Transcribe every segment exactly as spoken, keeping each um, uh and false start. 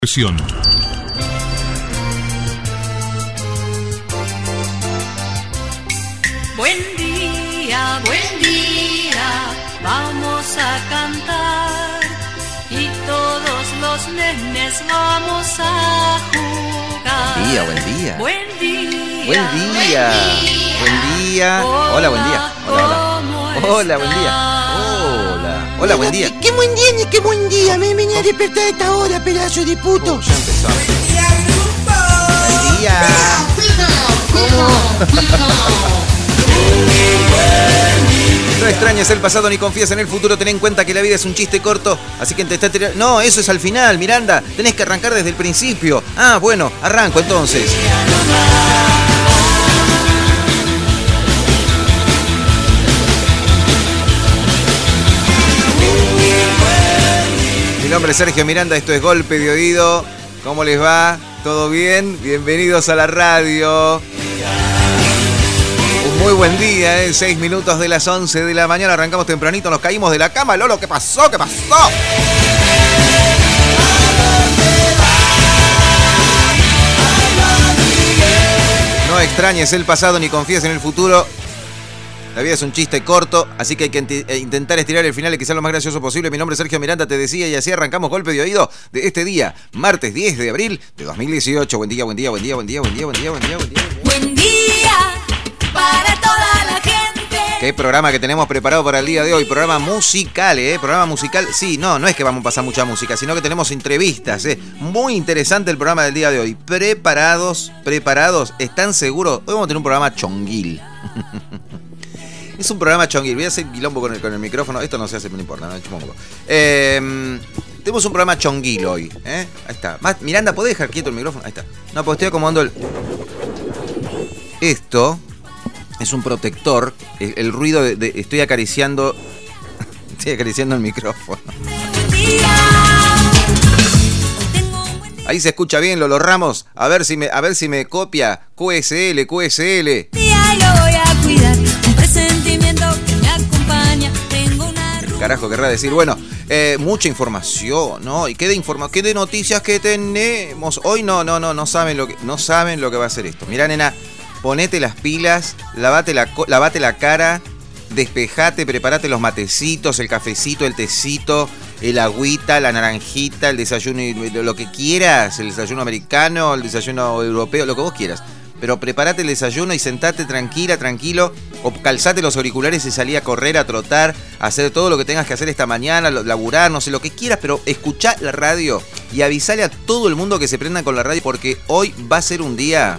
Buen día, buen día, vamos a cantar y todos los nenes vamos a jugar. Buen día, buen día. Buen día. Buen día. Buen día. Hola, buen día. Hola, hola. Hola, buen día. Hola. Hola, buen día. Qué buen día, ni qué buen día. Me venía a despertar a esta hora, pedazo de puto. Oh, ya empezamos. Buen día. No extrañes el pasado ni confíes en el futuro. Ten en cuenta que la vida es un chiste corto. Así que te está tirando. No, eso es al final, Miranda. Tenés que arrancar desde el principio. Ah, bueno, arranco entonces. Mi nombre es Sergio Miranda, esto es Golpe de Oído. ¿Cómo les va? ¿Todo bien? Bienvenidos a la radio. Un muy buen día, ¿eh? Seis minutos de las once de la mañana. Arrancamos tempranito, nos caímos de la cama. Lolo, ¿qué pasó? ¿Qué pasó? No extrañes el pasado ni confíes en el futuro. La vida es un chiste corto, así que hay que int- intentar estirar el final y que sea lo más gracioso posible. Mi nombre es Sergio Miranda, te decía, y así arrancamos Golpe de Oído de este día, martes diez de abril de dos mil dieciocho. Buen día, buen día, buen día, buen día, buen día, buen día, buen día, buen día. Buen día para toda la gente. Qué programa que tenemos preparado para el día de hoy. Programa musical, ¿eh? Programa musical. Sí, no, no es que vamos a pasar mucha música, sino que tenemos entrevistas, ¿eh? Muy interesante el programa del día de hoy. ¿Preparados? ¿Preparados? ¿Están seguros? Hoy vamos a tener un programa chonguil. Es un programa chonguil. Voy a hacer quilombo con el, con el micrófono. Esto no se hace, no importa. No, chupongo. Eh, tenemos un programa chonguil hoy, ¿eh? Ahí está. Más, Miranda, ¿podés dejar quieto el micrófono? Ahí está. No, pues estoy acomodando el... Esto... Es un protector, el, el ruido de, de... Estoy acariciando... Estoy acariciando el micrófono. Ahí se escucha bien, Lolo Ramos. A ver si me, a ver si me copia. Q S L, Q S L. Lo voy a cuidar, un presentimiento que me acompaña. Tengo una... Carajo, querrá decir. Bueno, eh, mucha información, ¿no? ¿Y qué de informa qué de noticias que tenemos? Hoy no, no, no, no saben lo que, no saben lo que va a ser esto. Mirá, nena. Ponete las pilas, lavate la, lavate la cara, despejate, preparate los matecitos, el cafecito, el tecito, el agüita, la naranjita, el desayuno, lo que quieras, el desayuno americano, el desayuno europeo, lo que vos quieras. Pero prepárate el desayuno y sentate tranquila, tranquilo, o calzate los auriculares y salí a correr, a trotar, a hacer todo lo que tengas que hacer esta mañana, laburar, no sé, lo que quieras, pero escuchá la radio y avisale a todo el mundo que se prendan con la radio porque hoy va a ser un día...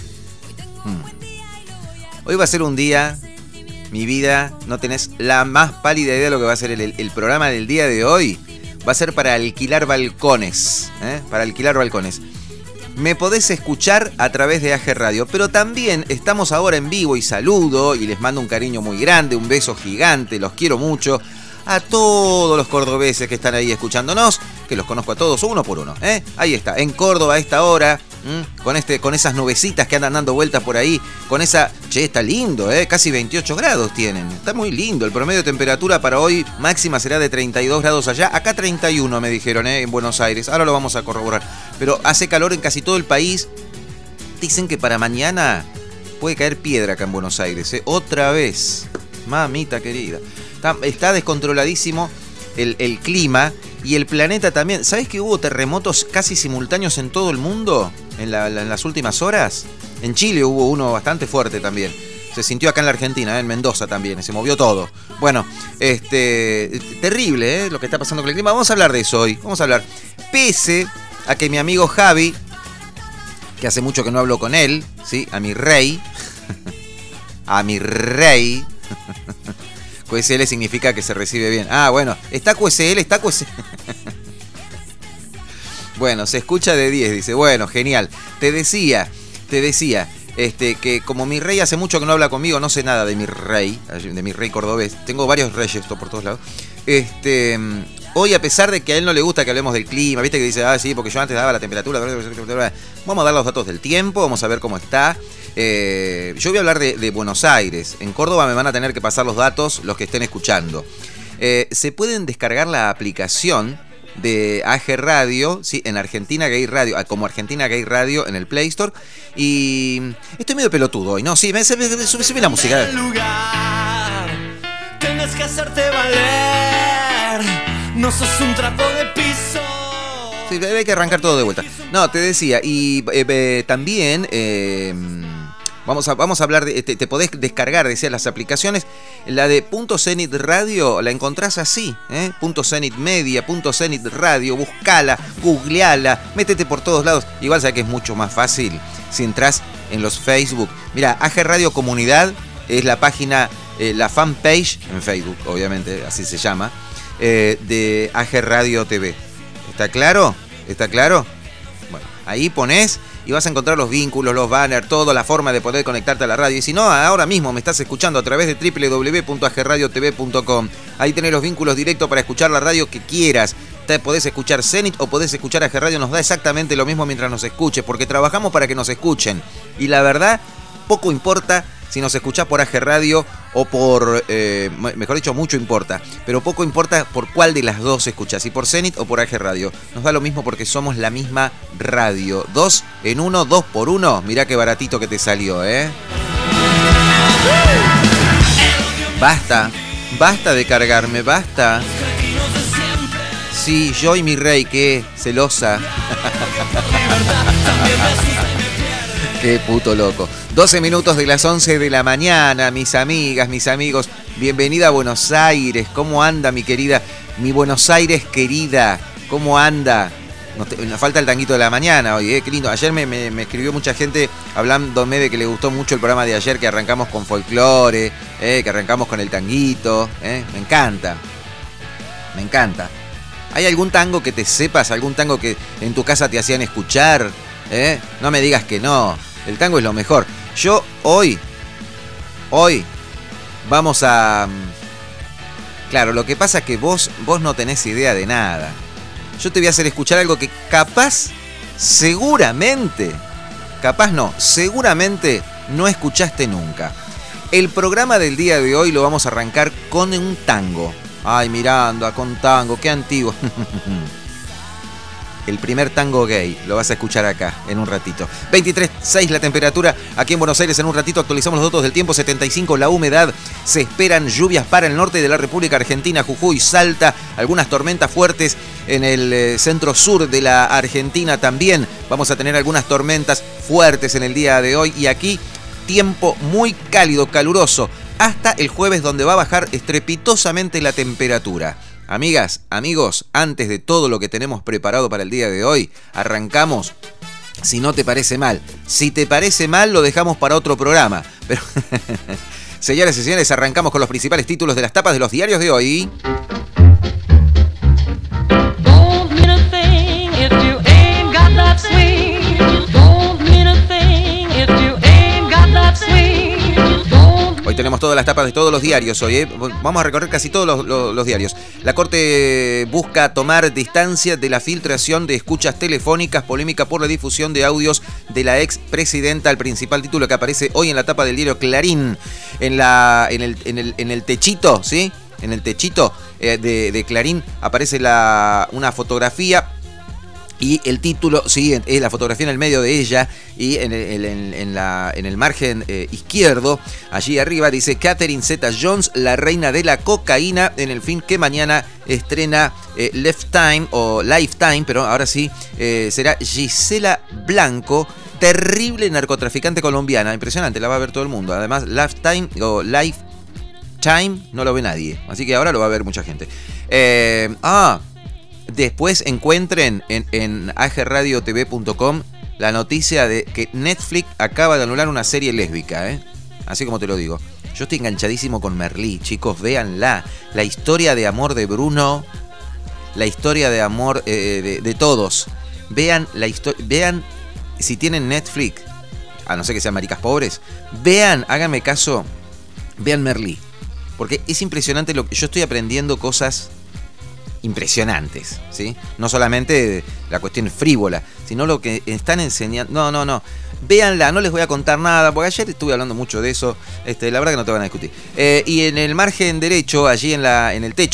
Hoy va a ser un día, mi vida, no tenés la más pálida idea de lo que va a ser el, el, el programa del día de hoy. Va a ser para alquilar balcones, ¿eh? Para alquilar balcones. Me podés escuchar a través de A G Radio, pero también estamos ahora en vivo y saludo y les mando un cariño muy grande, un beso gigante, los quiero mucho. A todos los cordobeses que están ahí escuchándonos, que los conozco a todos uno por uno, ¿eh? Ahí está, en Córdoba a esta hora, ¿m? con este, con esas nubecitas que andan dando vueltas por ahí, con esa... Che, está lindo, ¿eh? Casi veintiocho grados tienen, está muy lindo. El promedio de temperatura para hoy máxima será de treinta y dos grados allá, acá treinta y uno me dijeron, ¿eh? En Buenos Aires, ahora lo vamos a corroborar. Pero hace calor en casi todo el país. Dicen que para mañana puede caer piedra acá en Buenos Aires, ¿eh? Otra vez, mamita querida. Está, está descontroladísimo el, el clima y el planeta también. ¿Sabés que hubo terremotos casi simultáneos en todo el mundo en, la, la, en las últimas horas? En Chile hubo uno bastante fuerte también. Se sintió acá en la Argentina, ¿eh? En Mendoza también. Se movió todo. Bueno, este terrible, ¿eh? Lo que está pasando con el clima. Vamos a hablar de eso hoy. Vamos a hablar. Pese a que mi amigo Javi, que hace mucho que no hablo con él, ¿sí? A mi rey. A mi rey. Q S L significa que se recibe bien. Ah, bueno. ¿Está Q S L? ¿Está Q S L? Bueno, se escucha de diez, dice. Bueno, genial. Te decía, te decía, este, que como mi rey hace mucho que no habla conmigo, no sé nada de mi rey, de mi rey cordobés. Tengo varios reyes por todos lados. Este, hoy, a pesar de que a él no le gusta que hablemos del clima, viste que dice, ah, sí, porque yo antes daba la temperatura. Vamos a dar los datos del tiempo, vamos a ver cómo está. Eh, yo voy a hablar de, de Buenos Aires. En Córdoba me van a tener que pasar los datos los que estén escuchando. Eh, se pueden descargar la aplicación de A G Radio, ¿sí? En Argentina Gay Radio, como Argentina Gay Radio en el Play Store. Y estoy medio pelotudo hoy, ¿no? Sí, me sube la música. Lugar, tienes que hacerte valer, no sos un trapo de piso. Sí, hay que arrancar todo de vuelta. No, te decía, y eh, eh, también... Eh, Vamos a, vamos a hablar de. Te, te podés descargar, decía, las aplicaciones. La de Punto Zenit Radio la encontrás así, ¿eh? Punto Zenit Media, Punto Zenit Radio, buscala, googleala, métete por todos lados. Igual sabés que es mucho más fácil si entras en los Facebook. Mira, A G Radio Comunidad es la página, eh, la fanpage, en Facebook, obviamente, así se llama, eh, de A G Radio T V. ¿Está claro? ¿Está claro? Bueno, ahí ponés. Y vas a encontrar los vínculos, los banners, toda la forma de poder conectarte a la radio. Y si no, ahora mismo me estás escuchando a través de doble u doble u doble u punto a g radio t v punto com. Ahí tenés los vínculos directos para escuchar la radio que quieras. Te podés escuchar Zenit o podés escuchar A G Radio. Nos da exactamente lo mismo mientras nos escuches, porque trabajamos para que nos escuchen. Y la verdad, poco importa si nos escuchás por A G Radio o por, eh, mejor dicho, mucho importa, pero poco importa por cuál de las dos escuchás, si por Zenit o por A G Radio. Nos da lo mismo porque somos la misma radio. Dos en uno, dos por uno. Mirá qué baratito que te salió, ¿eh? Basta, basta de cargarme, basta. Sí, yo y mi rey, qué celosa. Qué puto loco. doce minutos de las once de la mañana, mis amigas, mis amigos. Bienvenida a Buenos Aires. ¿Cómo anda, mi querida? Mi Buenos Aires querida. ¿Cómo anda? Nos, te, nos falta el tanguito de la mañana hoy, ¿eh? Qué lindo. Ayer me, me, me escribió mucha gente hablándome de que le gustó mucho el programa de ayer, que arrancamos con folclore, ¿eh? Que arrancamos con el tanguito, ¿eh? Me encanta. Me encanta. ¿Hay algún tango que te sepas? ¿Algún tango que en tu casa te hacían escuchar? ¿Eh? No me digas que no. El tango es lo mejor. Yo hoy, hoy, vamos a... Claro, lo que pasa es que vos, vos no tenés idea de nada. Yo te voy a hacer escuchar algo que capaz, seguramente, capaz no, seguramente no escuchaste nunca. El programa del día de hoy lo vamos a arrancar con un tango. Ay, Miranda, con tango, qué antiguo. El primer tango gay, lo vas a escuchar acá, en un ratito. veintitrés punto seis la temperatura, aquí en Buenos Aires. En un ratito actualizamos los datos del tiempo. setenta y cinco la humedad. Se esperan lluvias para el norte de la República Argentina, Jujuy, Salta. Algunas tormentas fuertes en el eh, centro-sur de la Argentina también. Vamos a tener algunas tormentas fuertes en el día de hoy. Y aquí, tiempo muy cálido, caluroso. Hasta el jueves, donde va a bajar estrepitosamente la temperatura. Amigas, amigos, antes de todo lo que tenemos preparado para el día de hoy, arrancamos, si no te parece mal. Si te parece mal, lo dejamos para otro programa. Pero, señoras y señores, arrancamos con los principales títulos de las tapas de los diarios de hoy. Hoy tenemos todas las tapas de todos los diarios hoy, ¿eh? Vamos a recorrer casi todos los, los, los diarios. La Corte busca tomar distancia de la filtración de escuchas telefónicas, polémica por la difusión de audios de la expresidenta. El principal título que aparece hoy en la tapa del diario Clarín, en, la, en, el, en, el, en el techito, ¿sí? En el techito eh, de, de Clarín aparece la, una fotografía. Y el título siguiente es la fotografía en el medio de ella y en el, en, en la, en el margen eh, izquierdo, allí arriba, dice Catherine Zeta-Jones, la reina de la cocaína, en el film que mañana estrena eh, Lifetime o Lifetime, pero ahora sí, eh, será Gisela Blanco, terrible narcotraficante colombiana, impresionante, la va a ver todo el mundo. Además, Lifetime o Lifetime no lo ve nadie, así que ahora lo va a ver mucha gente. Eh, ah... Después encuentren en, en a g radio t v punto com la noticia de que Netflix acaba de anular una serie lésbica, ¿eh? Así como te lo digo. Yo estoy enganchadísimo con Merlí, chicos, véanla. La historia de amor de Bruno, la historia de amor eh, de, de todos. Vean la historia, vean si tienen Netflix, a no ser que sean maricas pobres, vean, háganme caso, vean Merlí. Porque es impresionante lo que yo estoy aprendiendo cosas impresionantes, ¿sí? No solamente la cuestión frívola, sino lo que están enseñando. No, no, no. Véanla, no les voy a contar nada, porque ayer estuve hablando mucho de eso. Este, la verdad que no te van a discutir. Eh, y en el margen derecho, allí en, la, en el techo,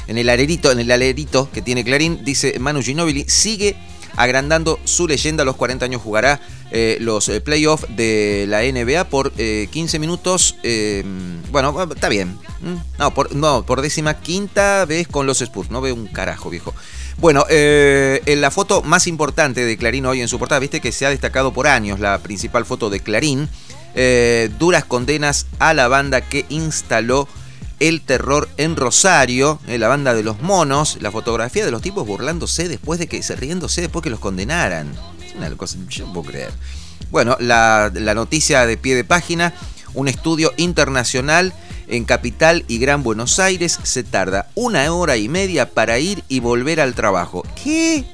en el alerito, en el alerito que tiene Clarín, dice Manu Ginóbili, sigue agrandando su leyenda. A los cuarenta años jugará eh, los eh, playoffs de la N B A por eh, quince minutos. Eh, bueno, está bien. No por, no, por décima quinta vez con los Spurs. No veo un carajo, viejo. Bueno, eh, en la foto más importante de Clarín hoy en su portada, viste que se ha destacado por años la principal foto de Clarín. Eh, duras condenas a la banda que instaló el terror en Rosario, eh, la banda de los monos, la fotografía de los tipos burlándose después de que, se riéndose después que los condenaran. Es una cosa, yo no puedo creer. Bueno, la, la noticia de pie de página, un estudio internacional en Capital y Gran Buenos Aires se tarda una hora y media para ir y volver al trabajo. ¿Qué?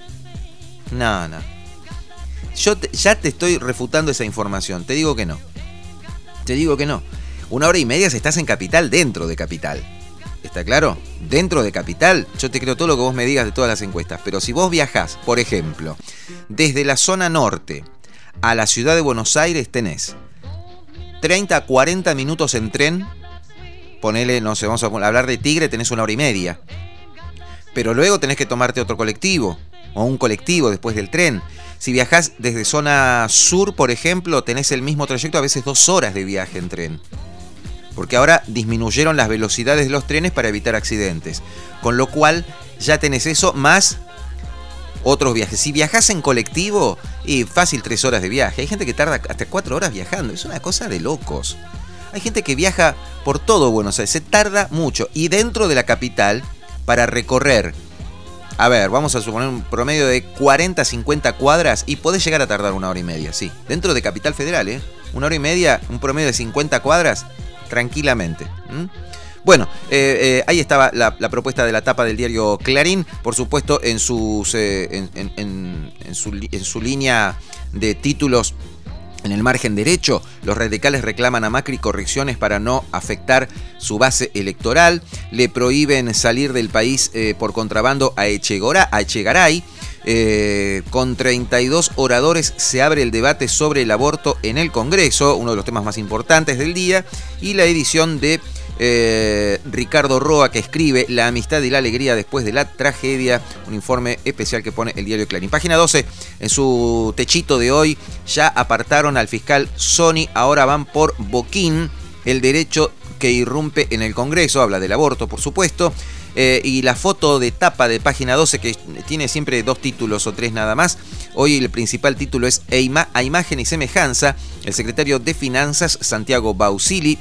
No, no. Yo te, ya te estoy refutando esa información, te digo que no. Te digo que no. Una hora y media si estás en Capital, dentro de Capital. ¿Está claro? Dentro de Capital, yo te creo todo lo que vos me digas de todas las encuestas. Pero si vos viajás, por ejemplo, desde la zona norte a la ciudad de Buenos Aires, tenés treinta a cuarenta minutos en tren. Ponele, no sé, vamos a hablar de Tigre, tenés una hora y media. Pero luego tenés que tomarte otro colectivo, o un colectivo después del tren. Si viajás desde zona sur, por ejemplo, tenés el mismo trayecto, a veces dos horas de viaje en tren. Porque ahora disminuyeron las velocidades de los trenes para evitar accidentes. Con lo cual ya tenés eso más otros viajes. Si viajás en colectivo, y fácil tres horas de viaje. Hay gente que tarda hasta cuatro horas viajando. Es una cosa de locos. Hay gente que viaja por todo Buenos Aires. Se tarda mucho. Y dentro de la capital, para recorrer, a ver, vamos a suponer un promedio de cuarenta a cincuenta cuadras y podés llegar a tardar una hora y media, sí. Dentro de Capital Federal, ¿eh? Una hora y media, un promedio de cincuenta cuadras, tranquilamente. ¿Mm? Bueno, eh, eh, ahí estaba la, la propuesta de la tapa del diario Clarín, por supuesto en, sus, eh, en, en, en, en, su, en su línea de títulos. En el margen derecho, los radicales reclaman a Macri correcciones para no afectar su base electoral. Le prohíben salir del país eh, por contrabando a, Echegora, a Echegaray. Eh, con treinta y dos oradores se abre el debate sobre el aborto en el Congreso, uno de los temas más importantes del día. Y la edición de eh, Ricardo Roa, que escribe La amistad y la alegría después de la tragedia, un informe especial que pone el diario Clarín. Página doce, en su techito de hoy, ya apartaron al fiscal Sony, ahora van por Boquín, el derecho que irrumpe en el Congreso, habla del aborto, por supuesto. Eh, y la foto de tapa de página doce, que tiene siempre dos títulos o tres nada más. Hoy el principal título es A imagen y semejanza. El secretario de Finanzas, Santiago Bausili,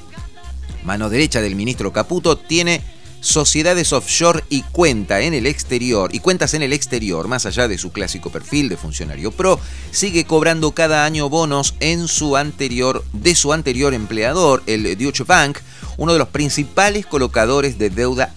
mano derecha del ministro Caputo, tiene sociedades offshore y cuenta en el exterior, y cuentas en el exterior, más allá de su clásico perfil de funcionario pro, sigue cobrando cada año bonos en su anterior, de su anterior empleador, el Deutsche Bank, uno de los principales colocadores de deuda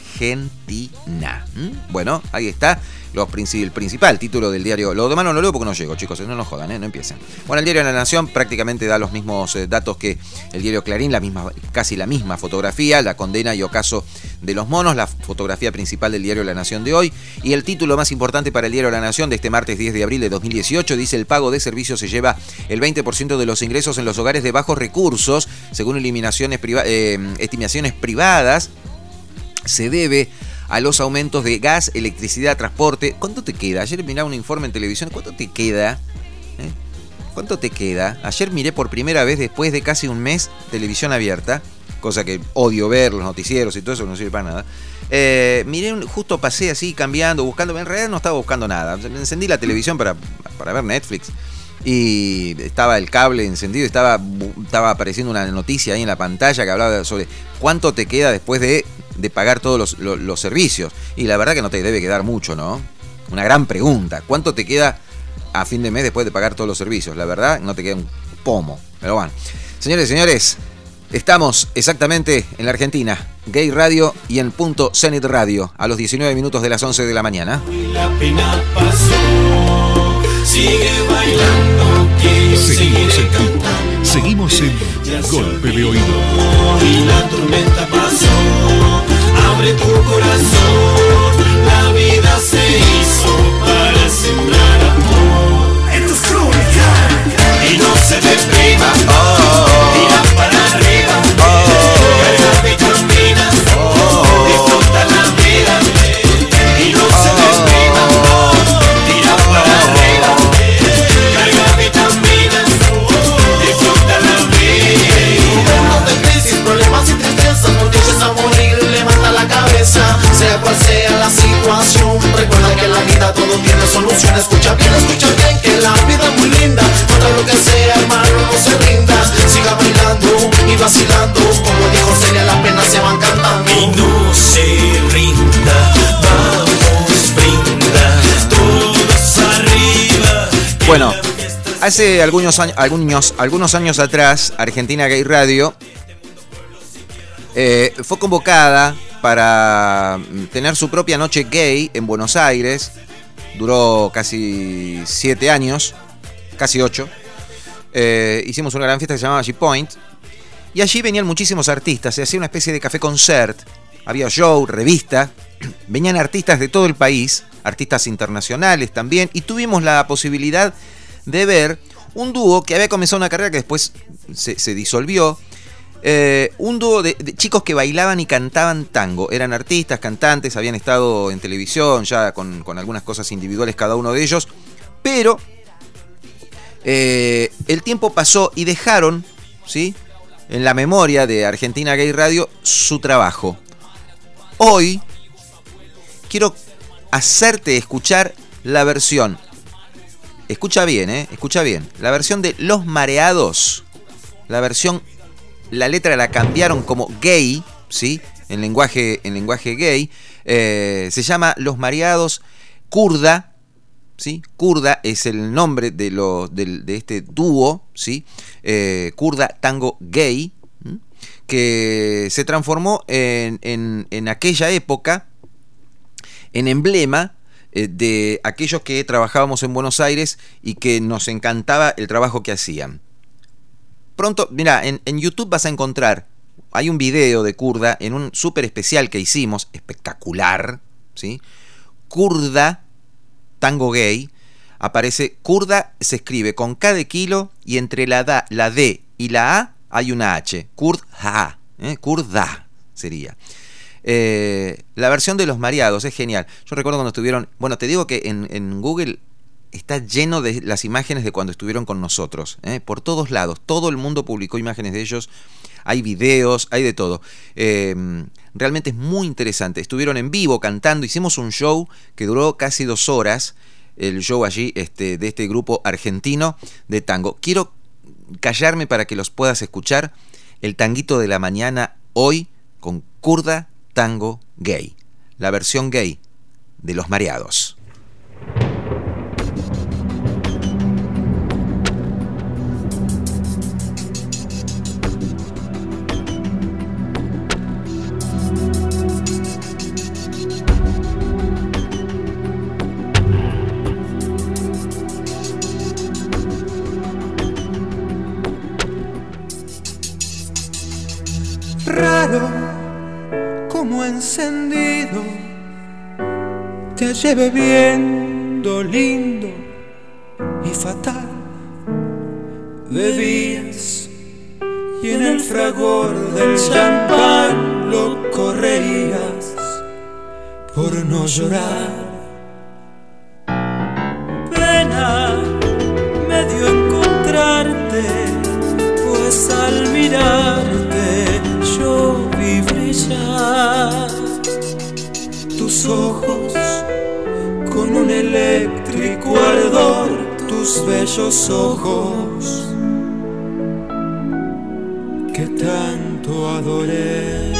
argentina. ¿Mm? Bueno, ahí está los princip- el principal título del diario. Lo demás no lo leo porque no llego, chicos, no nos jodan, ¿eh? No empiecen. Bueno, el diario La Nación prácticamente da los mismos eh, datos que el diario Clarín, la misma, casi la misma fotografía, la condena y ocaso de los monos, la fotografía principal del diario La Nación de hoy. Y el título más importante para el diario La Nación de este martes diez de abril de dos mil dieciocho dice: el pago de servicios se lleva el veinte por ciento de los ingresos en los hogares de bajos recursos, según eliminaciones priva- eh, estimaciones privadas. Se debe a los aumentos de gas, electricidad, transporte. ¿Cuánto te queda? Ayer miraba un informe en televisión. ¿Cuánto te queda? ¿Eh? ¿Cuánto te queda? Ayer miré por primera vez después de casi un mes televisión abierta, cosa que odio ver, los noticieros y todo eso, no sirve para nada. Eh, miré, justo pasé así cambiando, buscando. En realidad no estaba buscando nada. Encendí la televisión para, para ver Netflix. Y estaba el cable encendido, estaba, estaba apareciendo una noticia ahí en la pantalla que hablaba sobre cuánto te queda después de, de pagar todos los, los, los servicios. Y la verdad que no te debe quedar mucho, ¿no? Una gran pregunta. ¿Cuánto te queda a fin de mes después de pagar todos los servicios? La verdad, no te queda un pomo. Pero bueno, señores y señores, estamos exactamente en la Argentina, Gay Radio y en Punto Zenit Radio, a los diecinueve minutos de las once de la mañana. La pena pasó, sigue bailando, que Seguimos sigue en vivo. cantando. Seguimos en Ya se Golpe de olvidó Oído. y la tormenta pasó. Abre tu corazón, la vida se hizo para sembrar amor. Esto es crónica y no se deprima. Oh, Tira para arriba, oh, carga vitaminas, oh, disfruta la vida. Bueno, hace algunos años, algunos, algunos años atrás, Argentina Gay Radio eh, fue convocada para tener su propia noche gay en Buenos Aires. Duró casi siete años, casi ocho. Eh, hicimos una gran fiesta que se llamaba G-Point. Y allí venían muchísimos artistas. Se hacía una especie de café concert. Había show, revista. Venían artistas de todo el país, artistas internacionales también. Y tuvimos la posibilidad de ver un dúo que había comenzado una carrera que después se, se disolvió. Eh, un dúo de, de chicos que bailaban y cantaban tango. Eran artistas, cantantes, habían estado en televisión ya con, con algunas cosas individuales cada uno de ellos. Pero eh, el tiempo pasó y dejaron, ¿sí?, en la memoria de Argentina Gay Radio su trabajo. Hoy quiero hacerte escuchar la versión. Escucha bien, eh, escucha bien. La versión de Los Mareados. La versión, la letra la cambiaron como gay, ¿sí? En lenguaje, en lenguaje gay. Eh, se llama Los Mareados. Kurda, ¿sí? Kurda es el nombre de, lo, de, de este dúo, ¿sí? Eh, Kurda Tango Gay, ¿sí?, que se transformó en, en, en aquella época en emblema eh, de aquellos que trabajábamos en Buenos Aires y que nos encantaba el trabajo que hacían. Pronto, mira, en, en YouTube vas a encontrar, hay un video de Kurda en un súper especial que hicimos, espectacular, ¿sí? Kurda Tango Gay. Aparece, Kurda se escribe con K de kilo y entre la, da, la D y la A hay una H. Kurda, ¿eh? Kurda sería. Eh, la versión de Los Mareados es genial. Yo recuerdo cuando estuvieron, bueno, te digo que en, en Google está lleno de las imágenes de cuando estuvieron con nosotros, ¿eh? Por todos lados, todo el mundo publicó imágenes de ellos, hay videos, hay de todo. Eh, realmente es muy interesante. Estuvieron en vivo cantando, hicimos un show que duró casi dos horas, el show allí este, de este grupo argentino de tango. Quiero callarme para que los puedas escuchar. El tanguito de la mañana hoy con Kurda Tango Gay, la versión gay de Los Mareados. Raro como encendido te lleve viendo lindo y fatal. Bebías y en el fragor del champán lo correrías por no llorar. Pena me dio encontrarte, pues al mirarte yo vi brillar tus ojos con un eléctrico ardor, tus bellos ojos que tanto adoré.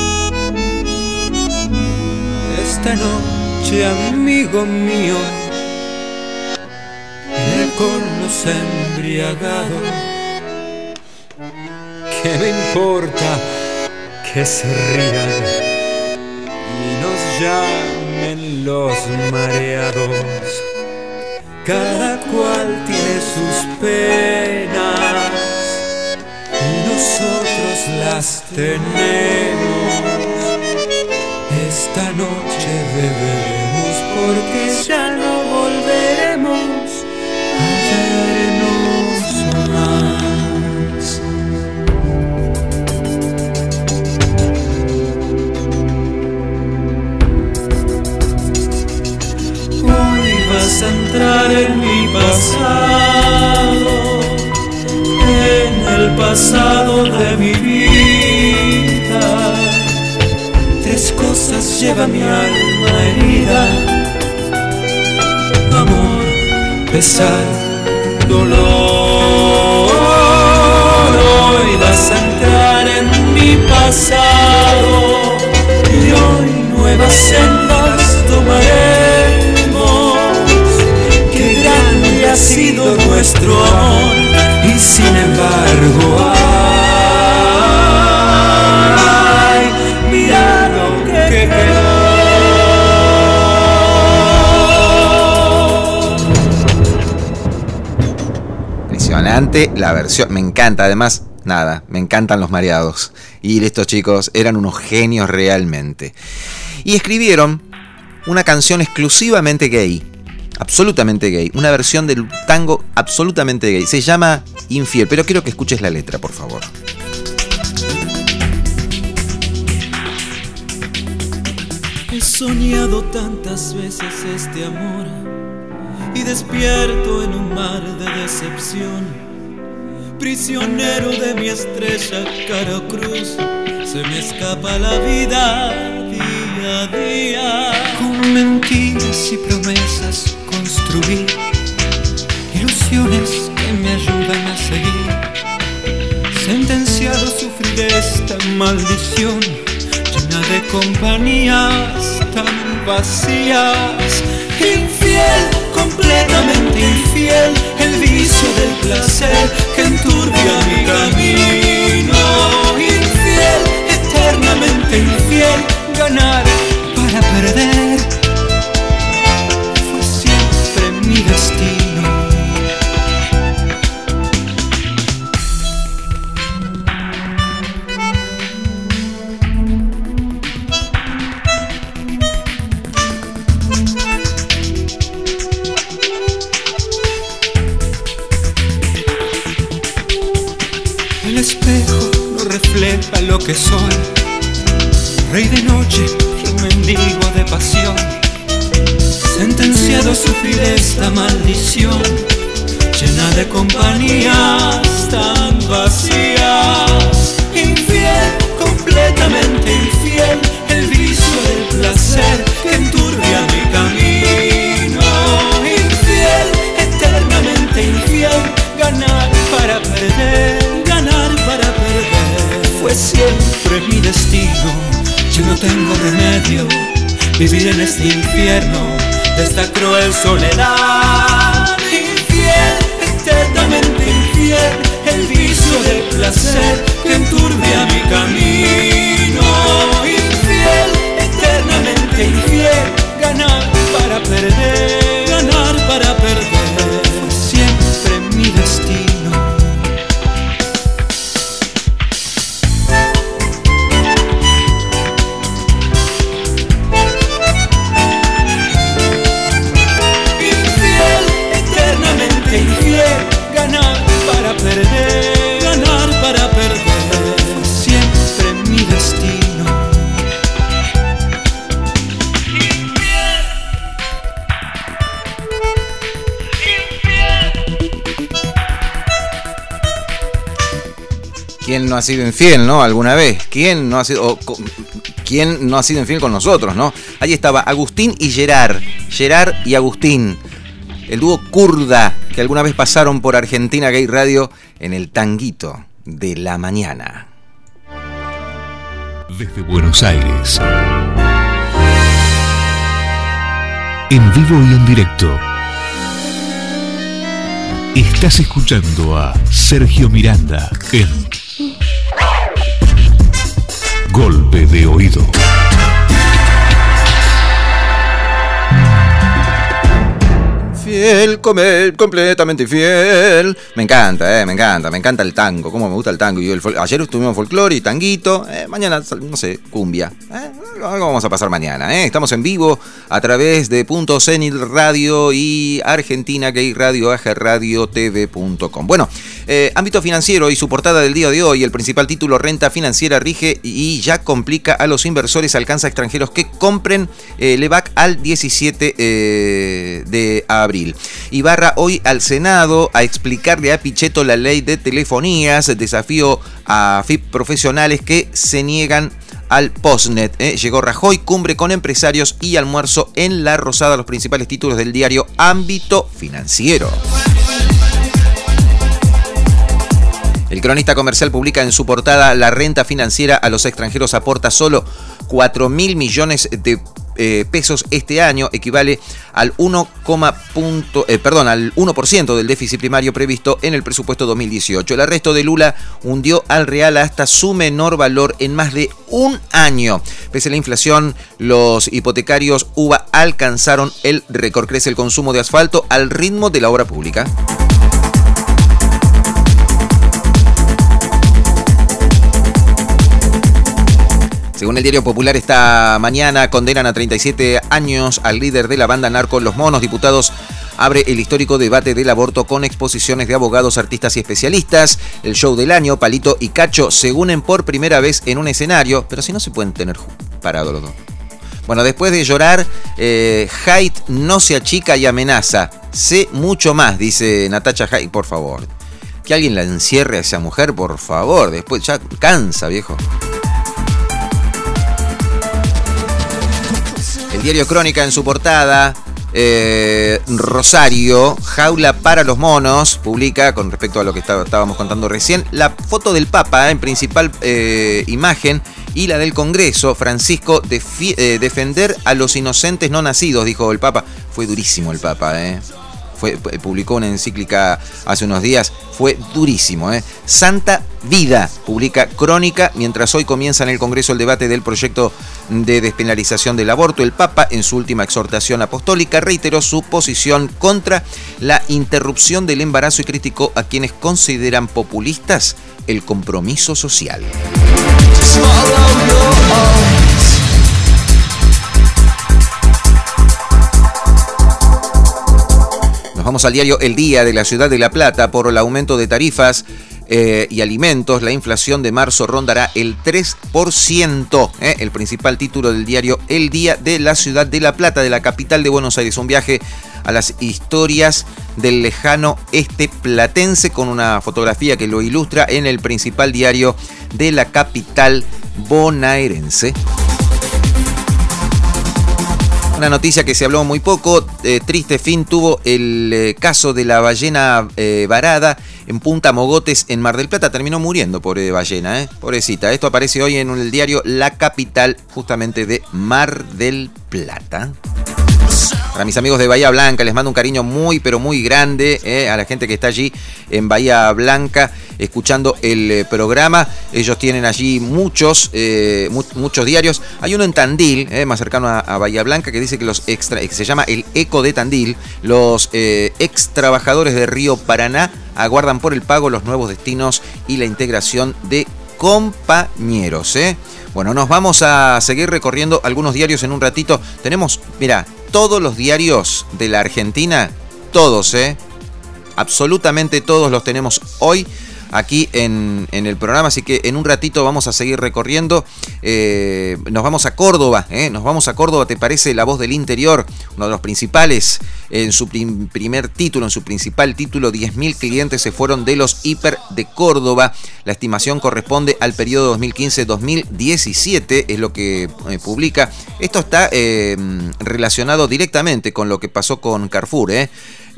Esta noche, amigo mío, iré con los embriagados. ¿Qué me importa que se rían y nos llamen los mareados? Cada cual tiene sus penas y nosotros las tenemos. Esta noche beberemos porque ya no volveremos a vernos más. Hoy vas a entrar en mi pasado, en el pasado de mi vida. Tres cosas lleva mi alma herida: amor, pesar, dolor. Hoy vas a entrar en mi pasado y hoy nuevas sendas tomaremos. Qué grande ha sido nuestro amor y sin embargo ay, mira lo que quedó. Impresionante la versión, me encanta, además, nada, me encantan los mareados. Y estos chicos eran unos genios realmente. Y escribieron una canción exclusivamente gay, absolutamente gay, una versión del tango absolutamente gay. Se llama Infiel, pero quiero que escuches la letra, por favor. He soñado tantas veces este amor y despierto en un mar de decepción, prisionero de mi estrella cara o cruz. Se me escapa la vida día a día. Con mentiras y promesas construí ilusiones que me ayudan a seguir. Sentenciado a sufrir esta maldición, llena de compañías tan vacías. Infiel, completamente infiel, el vicio del placer que enturbia mi camino. Infiel, eternamente infiel, ganar para perder fue siempre mi destino. El espejo no refleja lo que soy, rey de noche y mendigo de pasión, sentenciado a sufrir esta maldición, llena de compañías tan vacías. Infiel, completamente infiel, el vicio del placer que enturbia mi camino. Infiel, eternamente infiel, ganar para perder, ganar para perder fue siempre mi destino. Yo no tengo remedio, vivir en este infierno de esta cruel soledad. Infiel, eternamente infiel, el vicio del placer que enturbia mi camino. Infiel, eternamente infiel, ganar para perder, ganar para perder fue siempre mi destino. Infiel, ganar para perder, ganar para perder, siempre mi destino. Infiel, infiel. ¿Quién no ha sido infiel, no? ¿Alguna vez? ¿Quién no ha sido, o, ¿quién no ha sido infiel con nosotros, no? Ahí estaba Agustín y Gerard, Gerard y Agustín, el dúo kurda que alguna vez pasaron por Argentina Gay Radio en el Tanguito de la Mañana. Desde Buenos Aires, en vivo y en directo, estás escuchando a Sergio Miranda en Golpe de Oído. Fiel, comer, completamente fiel. Me encanta, eh, me encanta, me encanta el tango. Cómo me gusta el tango. Y el fol- ayer estuvimos folclore y tanguito. Eh, mañana, no sé, cumbia. Eh, algo vamos a pasar mañana. Eh. Estamos en vivo a través de Punto Cenit Radio y Argentina Gay Radio, A G Radio T V punto com. Bueno, eh, ámbito financiero y su portada del día de hoy. El principal título: renta financiera rige y ya complica a los inversores. Alcanza a extranjeros que compren eh, Levac al diecisiete eh, de abril. Ibarra hoy al Senado a explicarle a Pichetto la ley de telefonías. Desafío a F I P profesionales que se niegan al postnet. ¿eh? Llegó Rajoy, cumbre con empresarios y almuerzo en La Rosada. Los principales títulos del diario Ámbito Financiero. El cronista comercial publica en su portada: la renta financiera a los extranjeros aporta solo cuatro mil millones de eh, pesos este año, equivale al uno, punto, eh, perdón, al uno por ciento del déficit primario previsto en el presupuesto dos mil dieciocho. El arresto de Lula hundió al real hasta su menor valor en más de un año. Pese a la inflación, los hipotecarios U B A alcanzaron el récord. Crece el consumo de asfalto al ritmo de la obra pública. Según el Diario Popular, esta mañana condenan a treinta y siete años al líder de la banda narco Los Monos. Diputados abre el histórico debate del aborto con exposiciones de abogados, artistas y especialistas. El show del año, Palito y Cacho se unen por primera vez en un escenario, pero si no se pueden tener parados los dos. Bueno, después de llorar, eh, Haidt no se achica y amenaza. Sé mucho más, dice Natacha Haidt, por favor. Que alguien la encierre a esa mujer, por favor. Después ya cansa, viejo. El diario Crónica en su portada, eh, Rosario, jaula para los monos, publica, con respecto a lo que está, estábamos contando recién, la foto del Papa en principal eh, imagen y la del Congreso. Francisco, defi- eh, defender a los inocentes no nacidos, dijo el Papa. Fue durísimo el Papa, ¿eh? Fue, publicó una encíclica hace unos días, fue durísimo, ¿eh? Santa Vida, publica Crónica, mientras hoy comienza en el Congreso el debate del proyecto de despenalización del aborto. El Papa, en su última exhortación apostólica, reiteró su posición contra la interrupción del embarazo y criticó a quienes consideran populistas el compromiso social. Nos vamos al diario El Día de la Ciudad de La Plata. Por el aumento de tarifas eh, y alimentos, la inflación de marzo rondará el tres por ciento. Eh, el principal título del diario El Día de la Ciudad de La Plata, de la capital de Buenos Aires. Un viaje a las historias del lejano este platense, con una fotografía que lo ilustra en el principal diario de la capital bonaerense. Una noticia que se habló muy poco, eh, triste fin tuvo el eh, caso de la ballena eh, varada en Punta Mogotes, en Mar del Plata. Terminó muriendo, pobre ballena, eh, pobrecita. Esto aparece hoy en el diario La Capital, justamente de Mar del Plata. Para mis amigos de Bahía Blanca, les mando un cariño muy, pero muy grande eh, a la gente que está allí en Bahía Blanca escuchando el eh, programa. Ellos tienen allí muchos, eh, mu- muchos diarios. Hay uno en Tandil, eh, más cercano a, a Bahía Blanca, que dice que los extra, que se llama El Eco de Tandil. Los eh, ex trabajadores de Río Paraná aguardan por el pago los nuevos destinos y la integración de compañeros. Eh. Bueno, nos vamos a seguir recorriendo algunos diarios en un ratito. Tenemos, mira, todos los diarios de la Argentina, todos, ¿eh? Absolutamente todos los tenemos hoy aquí en, en el programa, así que en un ratito vamos a seguir recorriendo. Eh, nos vamos a Córdoba, ¿eh? Nos vamos a Córdoba, ¿te parece? La Voz del Interior, uno de los principales, en su prim- primer título, en su principal título, diez mil clientes se fueron de los hiper de Córdoba. La estimación corresponde al periodo dos mil quince a dos mil diecisiete, es lo que eh, publica. Esto está eh, relacionado directamente con lo que pasó con Carrefour, ¿eh?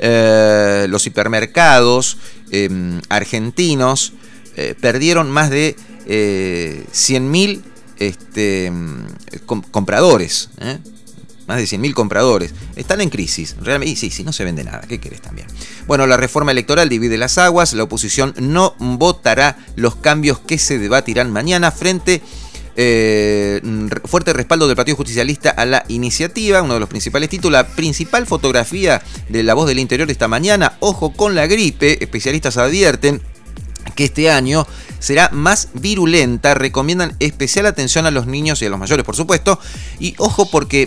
Eh, los hipermercados eh, argentinos eh, perdieron más de eh, cien mil este, com- compradores, ¿eh? Más de cien mil compradores. Están en crisis. Realmente, y sí, sí, no se vende nada. ¿Qué querés también? Bueno, la reforma electoral divide las aguas. La oposición no votará los cambios que se debatirán mañana frente Eh, fuerte respaldo del Partido Justicialista a la iniciativa. Uno de los principales títulos, la principal fotografía de La Voz del Interior esta mañana. Ojo con la gripe, especialistas advierten que este año será más virulenta, recomiendan especial atención a los niños y a los mayores, por supuesto, y ojo porque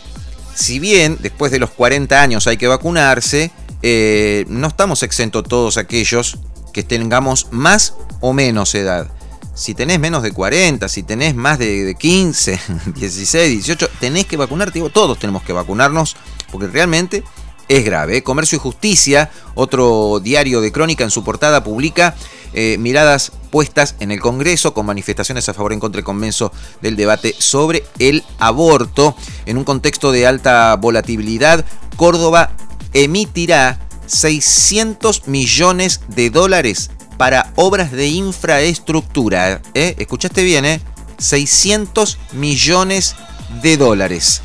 si bien después de los cuarenta años hay que vacunarse, eh, no estamos exentos todos aquellos que tengamos más o menos edad. Si tenés menos de cuarenta, si tenés más de, de quince, dieciséis, dieciocho, tenés que vacunarte. Digo, todos tenemos que vacunarnos porque realmente es grave. Comercio y Justicia, otro diario de Crónica, en su portada publica eh, miradas puestas en el Congreso con manifestaciones a favor y en contra del consenso del debate sobre el aborto. En un contexto de alta volatilidad, Córdoba emitirá seiscientos millones de dólares para obras de infraestructura. ¿Eh? Escuchaste bien, ¿eh? seiscientos millones de dólares.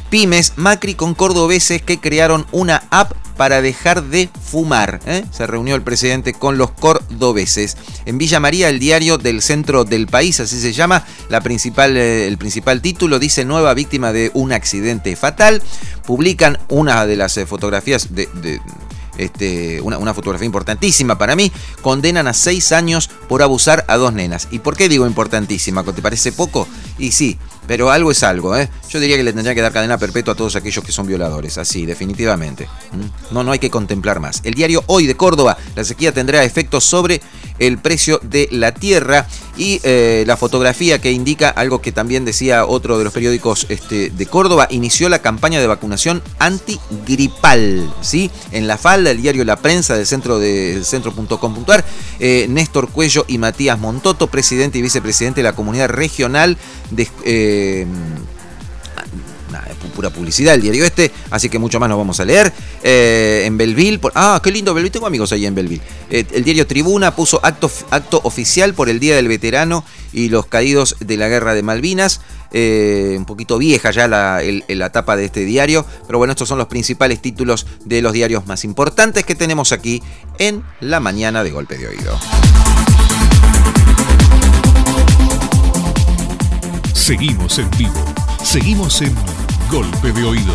pymes, Macri con cordobeses que crearon una app para dejar de fumar. ¿eh? Se reunió el presidente con los cordobeses. En Villa María, el diario del centro del país, así se llama, la principal, eh, el principal título dice: nueva víctima de un accidente fatal. Publican una de las eh, fotografías de... de Este, una, una fotografía importantísima para mí. Condenan a seis años por abusar a dos nenas. ¿Y por qué digo importantísima? ¿Te parece poco? Y sí, pero algo es algo, ¿eh? Yo diría que le tendría que dar cadena perpetua a todos aquellos que son violadores, así, definitivamente. No, no hay que contemplar más. El diario Hoy de Córdoba: la sequía tendrá efectos sobre el precio de la tierra. Y eh, la fotografía que indica algo que también decía otro de los periódicos este, de Córdoba: inició la campaña de vacunación antigripal, ¿sí? En la falda, el diario La Prensa del centro de centro punto com punto ar, eh, Néstor Cuello y Matías Montoto, presidente y vicepresidente de la comunidad regional de... Eh, nada, pura publicidad el diario este, así que mucho más nos vamos a leer. Eh, en Belleville, por, ah, qué lindo Belleville, tengo amigos ahí en Belleville. Eh, el diario Tribuna puso acto, acto oficial por el Día del Veterano y los caídos de la Guerra de Malvinas. Eh, un poquito vieja ya la, el, la tapa de este diario, pero bueno, estos son los principales títulos de los diarios más importantes que tenemos aquí en la mañana de Golpe de Oído. Seguimos en vivo, seguimos en Golpe de Oído.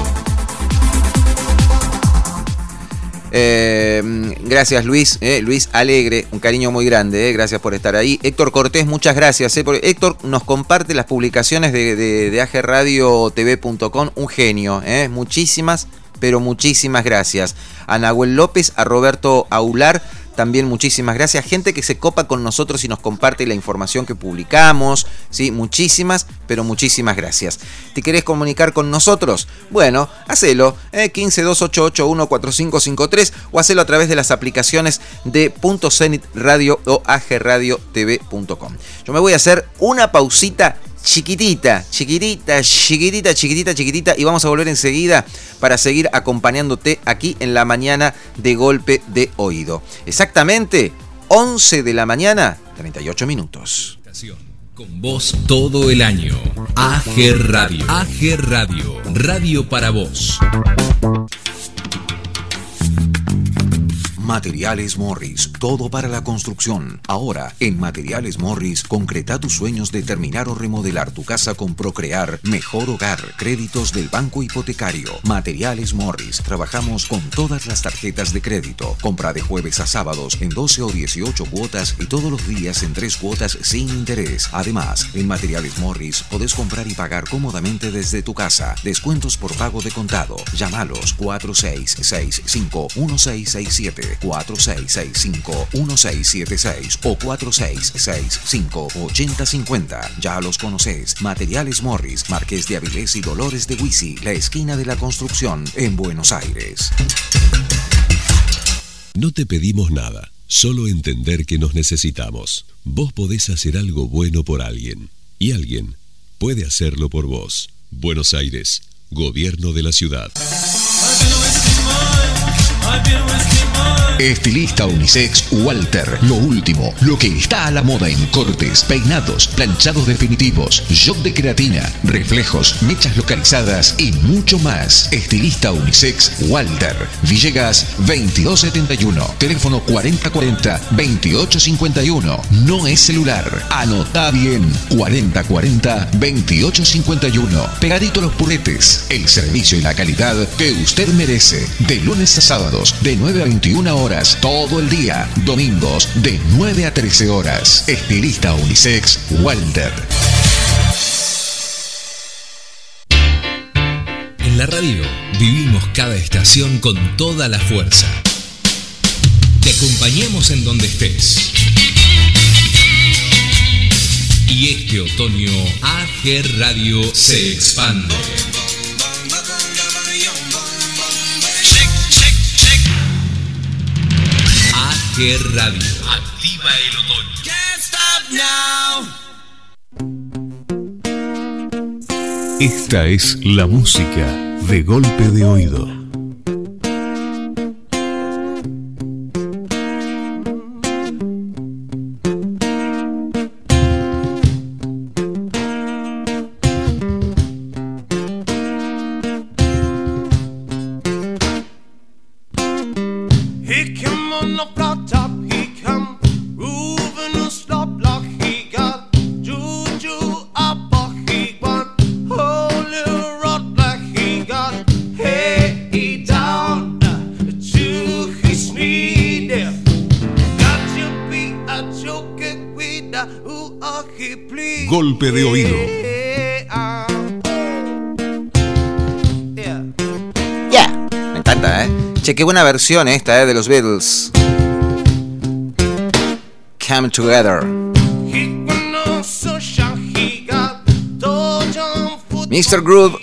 Eh, gracias Luis, eh, Luis Alegre, un cariño muy grande, eh, gracias por estar ahí. Héctor Cortés, muchas gracias. Eh, porque Héctor nos comparte las publicaciones de, de, de A G Radio T V punto com, un genio, eh, muchísimas, pero muchísimas gracias. A Nahuel López, a Roberto Aular, también muchísimas gracias. Gente que se copa con nosotros y nos comparte la información que publicamos, ¿sí? Muchísimas, pero muchísimas gracias. ¿Te querés comunicar con nosotros? Bueno, hacelo, eh, quince, dos ocho ocho uno, cuatro cinco cinco tres, o hacelo a través de las aplicaciones de Punto Zenit Radio o A G Radio T V punto com. Yo me voy a hacer una pausita chiquitita, chiquitita, chiquitita, chiquitita, chiquitita, y vamos a volver enseguida para seguir acompañándote aquí en la mañana de Golpe de Oído. Exactamente once de la mañana, treinta y ocho minutos. Con vos todo el año. A G Radio. A G Radio. Radio para vos. Materiales Morris, todo para la construcción. Ahora, en Materiales Morris, concreta tus sueños de terminar o remodelar tu casa con Procrear Mejor Hogar. Créditos del Banco Hipotecario. Materiales Morris, trabajamos con todas las tarjetas de crédito. Compra de jueves a sábados en doce o dieciocho cuotas y todos los días en tres cuotas sin interés. Además, en Materiales Morris podés comprar y pagar cómodamente desde tu casa. Descuentos por pago de contado. Llámalos cuatro seis seis cinco uno seis seis siete. cuatro seis seis cinco uno seis siete seis o cuatro seis seis cinco ocho cero cinco cero. Ya los conocés. Materiales Morris, Marqués de Avilés y Dolores de Huisi, la esquina de la construcción en Buenos Aires. No te pedimos nada, solo entender que nos necesitamos. Vos podés hacer algo bueno por alguien y alguien puede hacerlo por vos. Buenos Aires, Gobierno de la Ciudad. Estilista unisex Walter. Lo último, lo que está a la moda en cortes, peinados, planchados definitivos, jock de queratina, reflejos, mechas localizadas y mucho más. Estilista unisex Walter. Villegas veintidós setenta y uno. Teléfono cuarenta cuarenta veintiocho cincuenta y uno. No es celular. Anotá bien. cuarenta cuarenta veintiocho cincuenta y uno. Pegadito a los puretes. El servicio y la calidad que usted merece. De lunes a sábados, de nueve a veintiuna horas, todo el día. Domingos, de nueve a trece horas. Estilista unisex Walter. En la radio vivimos cada estación con toda la fuerza. Te acompañamos en donde estés. Y este otoño A G Radio se expande. A G Radio. Activa el otoño. Esta es la música de Golpe de Oído. Golpe de oído. Yeah, me encanta, ¿eh? Che, qué buena versión esta, ¿eh? De los Beatles. Come Together. mister Groove.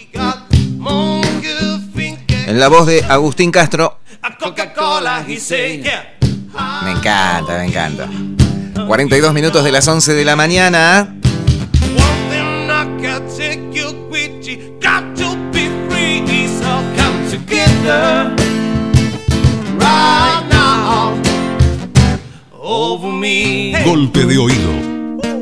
En la voz de Agustín Castro. Me encanta, me encanta. cuarenta y dos minutos de las once de la mañana. Golpe de oído.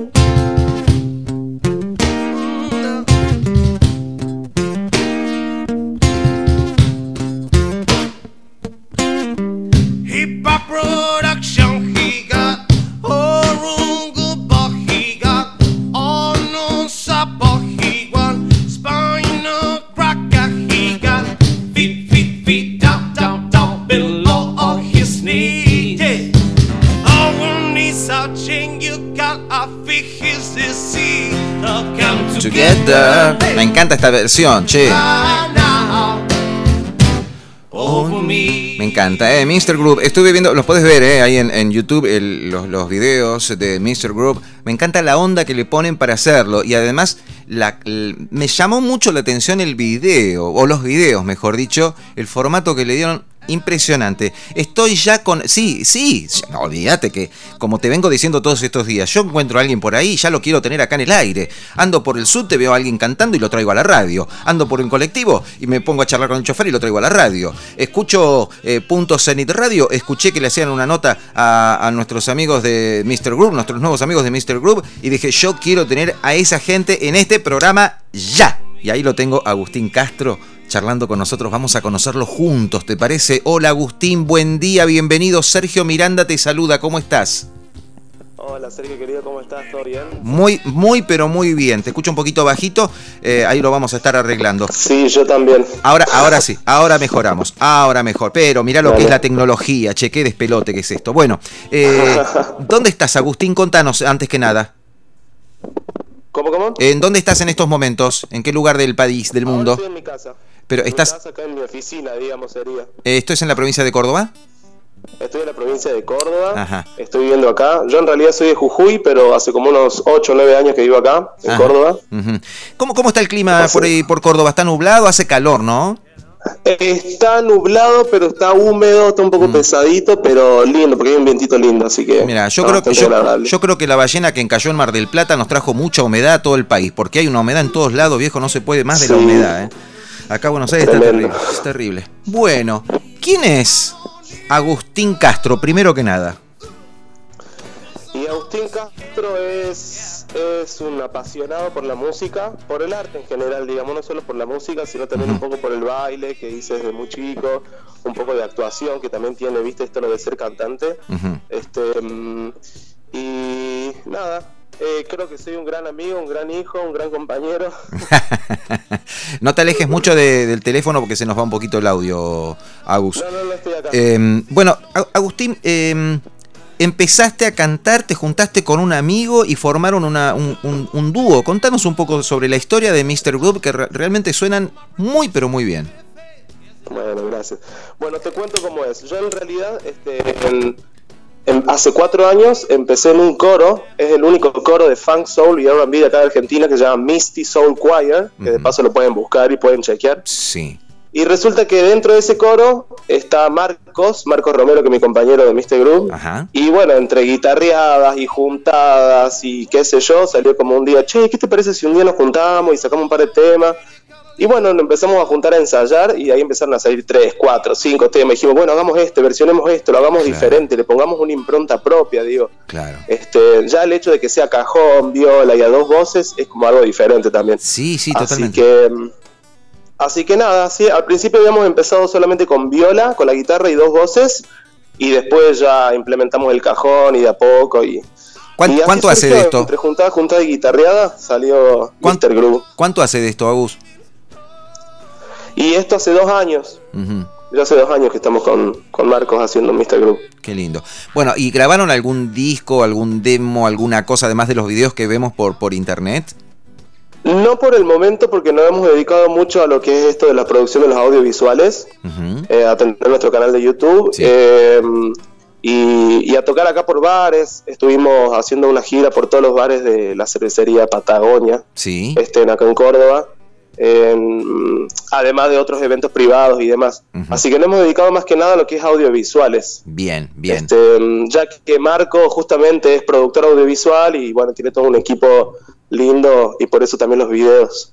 Together. Me encanta esta versión, che. Me encanta, eh. mister Groove. Estuve viendo, los podés ver, eh, ahí en, en YouTube, el, los, los videos de mister Groove. Me encanta la onda que le ponen para hacerlo. Y además, la, el, me llamó mucho la atención el video, o los videos, mejor dicho, el formato que le dieron. Impresionante. Estoy ya con... Sí, sí, no, olvídate que, como te vengo diciendo todos estos días, yo encuentro a alguien por ahí, ya lo quiero tener acá en el aire. Ando por el subte, veo a alguien cantando y lo traigo a la radio. Ando por el colectivo y me pongo a charlar con el chofer y lo traigo a la radio. Escucho eh, Punto Zenit Radio, escuché que le hacían una nota a, a nuestros amigos de mister Groove, nuestros nuevos amigos de mister Groove, y dije, yo quiero tener a esa gente en este programa ya. Y ahí lo tengo, Agustín Castro, charlando con nosotros. Vamos a conocerlo juntos, ¿te parece? Hola Agustín, buen día, bienvenido. Sergio Miranda te saluda, ¿cómo estás? Hola Sergio querido, ¿cómo estás? ¿Todo bien? Muy, muy, pero muy bien. Te escucho un poquito bajito, eh, ahí lo vamos a estar arreglando. Sí, yo también. Ahora, ahora sí, ahora mejoramos, ahora mejor. Pero mirá lo Dale. que es la tecnología, che, qué despelote que es esto. Bueno, eh, ¿dónde estás, Agustín? Contanos antes que nada. ¿Cómo, cómo? ¿En dónde estás en estos momentos? ¿En qué lugar del país, del mundo? Ahora estoy en mi casa. Pero en estás... mi casa, acá en mi oficina, digamos, sería. ¿Esto es en la provincia de Córdoba? Estoy en la provincia de Córdoba. Ajá. Estoy viviendo acá. Yo en realidad soy de Jujuy, pero hace como unos ocho o nueve años que vivo acá, en Ajá. Córdoba. Uh-huh. ¿Cómo, ¿Cómo está el clima por ahí, por Córdoba? ¿Está nublado? ¿Hace calor, no? Está nublado, pero está húmedo, está un poco mm. pesadito, pero lindo, porque hay un vientito lindo, así que... Mira, yo creo que yo, yo creo que la ballena que encalló en Mar del Plata nos trajo mucha humedad a todo el país, porque hay una humedad en todos lados, viejo, no se puede más de sí. la humedad, ¿eh? Acá Buenos Aires está terrible, es terrible. Bueno, ¿quién es Agustín Castro, primero que nada? Y Agustín Castro es, es un apasionado por la música, por el arte en general, digamos, no solo por la música, sino también uh-huh. un poco por el baile, que hice desde muy chico, un poco de actuación, que también tiene, viste, esto lo de ser cantante. Uh-huh. Este y nada, eh, creo que soy un gran amigo, un gran hijo, un gran compañero. No te alejes mucho de, del teléfono porque se nos va un poquito el audio, Agus. No, no, no estoy acá. Eh, bueno, Agustín... Eh, empezaste a cantar, te juntaste con un amigo y formaron una, un, un, un dúo. Contanos un poco sobre la historia de mister Groove, que re- realmente suenan muy, pero muy bien. Bueno, gracias. Bueno, te cuento cómo es. Yo en realidad, este, en, en, hace cuatro años empecé en un coro. Es el único coro de funk, soul y R and B de acá de Argentina que se llama Misty Soul Choir, que uh-huh. de paso lo pueden buscar y pueden chequear. Sí. Y resulta que dentro de ese coro está Marcos, Marcos Romero, que es mi compañero de mister Groove. Ajá. Y bueno, entre guitarreadas y juntadas y qué sé yo, salió como un día, che, ¿qué te parece si un día nos juntamos y sacamos un par de temas? Y bueno, nos empezamos a juntar a ensayar y ahí empezaron a salir tres, cuatro, cinco temas. Y dijimos, bueno, hagamos este, versionemos esto, lo hagamos claro. diferente, le pongamos una impronta propia, digo. Claro. Este, ya el hecho de que sea cajón, viola y a dos voces es como algo diferente también. Sí, sí, totalmente. Así que... Así que nada, sí, al principio habíamos empezado solamente con viola, con la guitarra y dos voces, y después ya implementamos el cajón y de a poco. Y, ¿Cuánto, y ¿cuánto hace de esto? Entre juntada, juntada y guitarreada salió míster Groove. ¿Cuánto hace de esto, Agus? Y esto hace dos años. Uh-huh. Ya hace dos años que estamos con, con Marcos haciendo míster Groove. Qué lindo. Bueno, ¿y grabaron algún disco, algún demo, alguna cosa, además de los videos que vemos por, por internet? No por el momento, porque nos hemos dedicado mucho a lo que es esto de la producción de los audiovisuales, uh-huh. eh, a tener nuestro canal de YouTube, sí. eh, y, y a tocar acá por bares. Estuvimos haciendo una gira por todos los bares de la cervecería Patagonia, sí. este, acá en Córdoba. Eh, además de otros eventos privados y demás. Uh-huh. Así que nos hemos dedicado más que nada a lo que es audiovisuales. Bien, bien. Este, ya que Marco justamente es productor audiovisual y bueno, tiene todo un equipo lindo y por eso también los videos.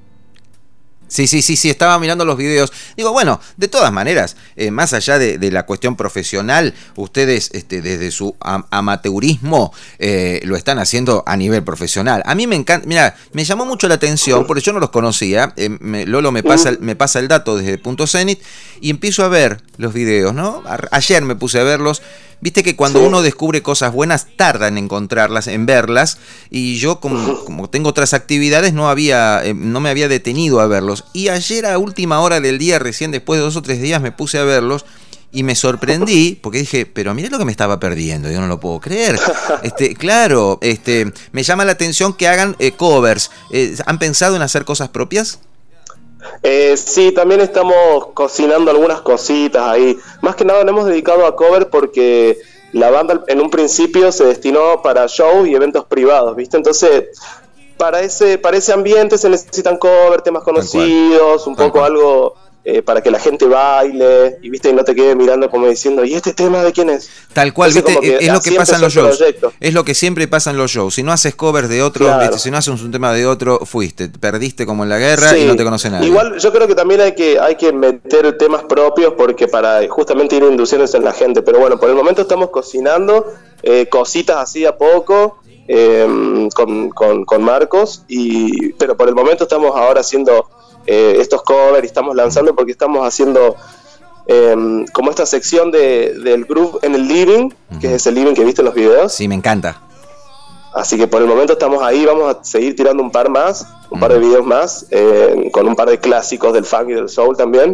Sí, sí, sí, sí, estaba mirando los videos. Digo, bueno, de todas maneras, eh, más allá de, de la cuestión profesional, ustedes este, desde su am- amateurismo eh, lo están haciendo a nivel profesional. A mí me encanta, mira, me llamó mucho la atención, porque yo no los conocía, eh, me, Lolo me pasa, me pasa el dato desde Punto Zenit y empiezo a ver los videos, ¿no? A- ayer me puse a verlos. Viste que cuando sí. uno descubre cosas buenas tarda en encontrarlas, en verlas, y yo como, como tengo otras actividades no había, eh, no me había detenido a verlos. Y ayer a última hora del día, recién después de dos o tres días, me puse a verlos y me sorprendí porque dije, pero mirá lo que me estaba perdiendo, yo no lo puedo creer. Este, claro, este, me llama la atención que hagan eh, covers. Eh, ¿Han pensado en hacer cosas propias? Eh, sí, también estamos cocinando algunas cositas ahí. Más que nada nos hemos dedicado a cover porque la banda en un principio se destinó para shows y eventos privados, ¿viste? Entonces, para ese, para ese ambiente se necesitan cover, temas conocidos, un poco algo eh, para que la gente baile y, ¿viste? Y no te quede mirando como diciendo, ¿y este tema de quién es? Tal cual, ¿viste? Es lo que pasa en los shows. Proyecto. Es lo que siempre pasa en los shows. Si no haces covers de otro, claro. ¿viste? Si no haces un tema de otro, fuiste, perdiste como en la guerra sí. y no te conoce nadie. Igual yo creo que también hay que, hay que meter temas propios porque para justamente ir induciéndose en la gente. Pero bueno, por el momento estamos cocinando eh, cositas así a poco eh, con, con, con Marcos, y pero por el momento estamos ahora haciendo eh, estos covers y estamos lanzando porque estamos haciendo eh, como esta sección de, del groove en el living, uh-huh. que es ese living que viste en los videos. Sí, me encanta. Así que por el momento estamos ahí, vamos a seguir tirando un par más, un uh-huh. par de videos más, eh, con un par de clásicos del funk y del soul también.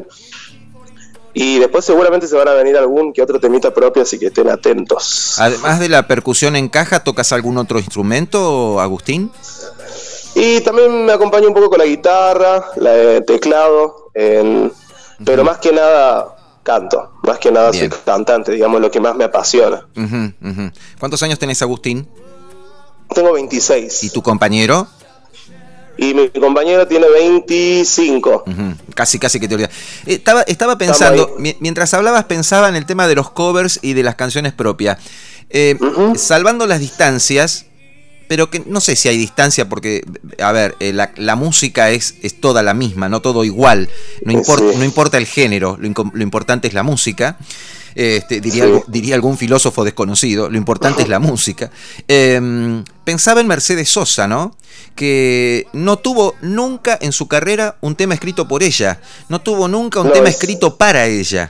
Y después seguramente se van a venir algún que otro temita propio, así que estén atentos. Además de la percusión en caja, ¿tocas algún otro instrumento, Agustín? Y también me acompaño un poco con la guitarra, la de teclado, eh, pero uh-huh. más que nada canto, más que nada Bien. soy cantante, digamos, lo que más me apasiona. Uh-huh, uh-huh. ¿Cuántos años tenés, Agustín? Tengo veintiséis. ¿Y tu compañero? Y mi compañero tiene veinticinco. Uh-huh. Casi, casi que te olvidas. Estaba, estaba pensando, mi, mientras hablabas pensaba en el tema de los covers y de las canciones propias. Eh, uh-huh. Salvando las distancias, pero que no sé si hay distancia porque, a ver, eh, la, la música es, es toda la misma, no todo igual. No, import, sí. no importa el género, lo, lo importante es la música. Este, diría, sí. algo, diría algún filósofo desconocido, lo importante es la música. Eh, pensaba en Mercedes Sosa, ¿no? Que no tuvo nunca en su carrera un tema escrito por ella, no tuvo nunca un no, tema es... escrito para ella.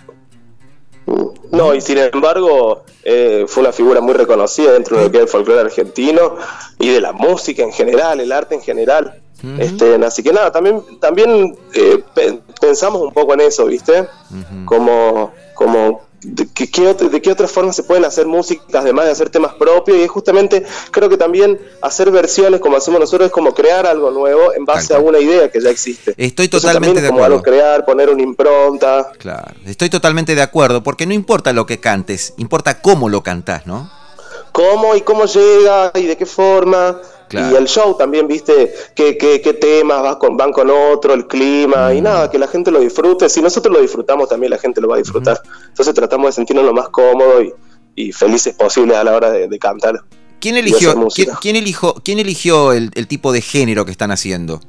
No, y sin embargo eh, fue una figura muy reconocida dentro de lo que es el folclore argentino y de la música en general, el arte en general. Uh-huh. Este, así que nada, también, también eh, pe- pensamos un poco en eso, ¿viste? Uh-huh. Como, como de, que, qué otro, de qué otras formas se pueden hacer músicas además de hacer temas propios, y es justamente, creo que también hacer versiones como hacemos nosotros es como crear algo nuevo en base a una idea que ya existe. Estoy totalmente de como acuerdo. Algo crear, poner una impronta. Claro, estoy totalmente de acuerdo, porque no importa lo que cantes, importa cómo lo cantás, ¿no? Cómo y cómo llega y de qué forma. Claro. Y el show también, viste, qué, qué, qué temas van con, van con otro, el clima, mm. y nada, que la gente lo disfrute. Si nosotros lo disfrutamos, también la gente lo va a disfrutar. Mm. Entonces tratamos de sentirnos lo más cómodos y, y felices posibles a la hora de, de cantar. ¿Quién eligió, ¿quién, quién eligió, quién eligió el, el tipo de género que están haciendo?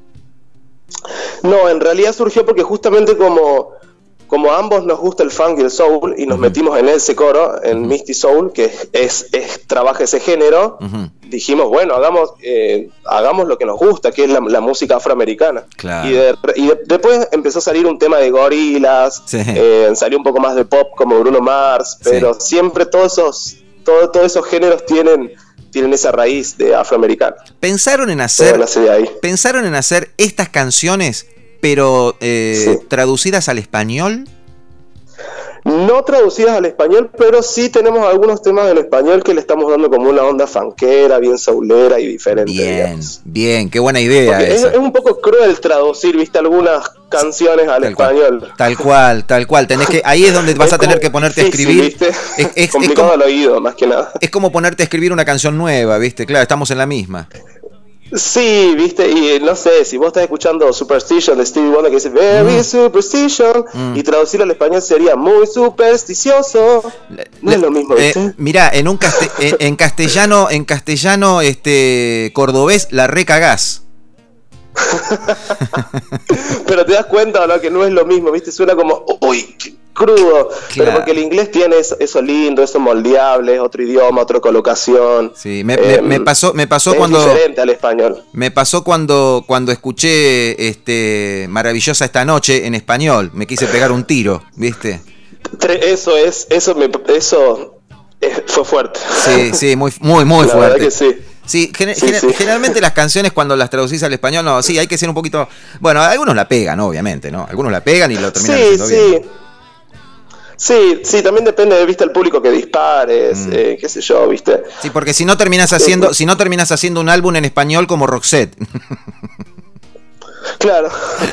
No, en realidad surgió porque justamente como... como a ambos nos gusta el funk y el soul y nos uh-huh. metimos en ese coro, en uh-huh. Misty Soul, que es, es, es trabaja ese género, uh-huh. dijimos, bueno, hagamos eh, hagamos lo que nos gusta, que es la, la música afroamericana. Claro. Y, de, y de, después empezó a salir un tema de Gorillaz, Sí. eh, salió un poco más de pop como Bruno Mars, pero sí. siempre todos esos, todo, todos esos géneros tienen, tienen esa raíz de afroamericana. ¿Pensaron en hacer, Todo nace de ahí. pensaron en hacer estas canciones, pero eh, Sí. traducidas al español? No traducidas al español, pero sí tenemos algunos temas en español que le estamos dando como una onda funkera, bien saulera y diferente. Bien, digamos. bien, qué buena idea Porque es, esa. es un poco cruel traducir, viste, algunas canciones al Tal cual. español. Tal cual, tal cual. Tenés que, ahí es donde vas Es a tener como que ponerte a difícil, escribir. ¿viste? Es, es- es complicado como, al oído, más que nada. es como ponerte a escribir una canción nueva, ¿viste? Claro, estamos en la misma. Sí, viste, y no sé, si vos estás escuchando Superstition de Stevie Wonder que dice Very Mm. Superstition, Mm. y traducirlo al español sería muy supersticioso. No es lo mismo, Eh, ¿viste? mirá, en un caste- en, en castellano, en castellano, este cordobés, la recagás. Pero te das cuenta, ¿no? Que no es lo mismo, ¿viste? Suena como, uy, qué crudo. Pero Claro. porque el inglés tiene eso, eso lindo, eso moldeable, es otro idioma, otra colocación. Sí, me, me- Eh, me pasó, me pasó es cuando. diferente al español. Me pasó cuando, cuando escuché este Maravillosa esta noche en español. Me quise pegar un tiro, ¿viste? Tre- Eso es, eso me, eso eh, fue fuerte. Sí, sí, muy, muy, muy La fuerte. verdad que sí. Sí, gener- Sí, gener- sí. generalmente las canciones cuando las traducís al español, no, sí, hay que ser un poquito. Bueno, algunos la pegan, obviamente, ¿no? Algunos la pegan y lo terminan Sí, haciendo sí. bien. Sí, sí, también depende de, viste, el público que dispares, Mm. eh, qué sé yo, viste. Sí, porque si no terminas haciendo, si no terminas haciendo un álbum en español como Roxette. Claro.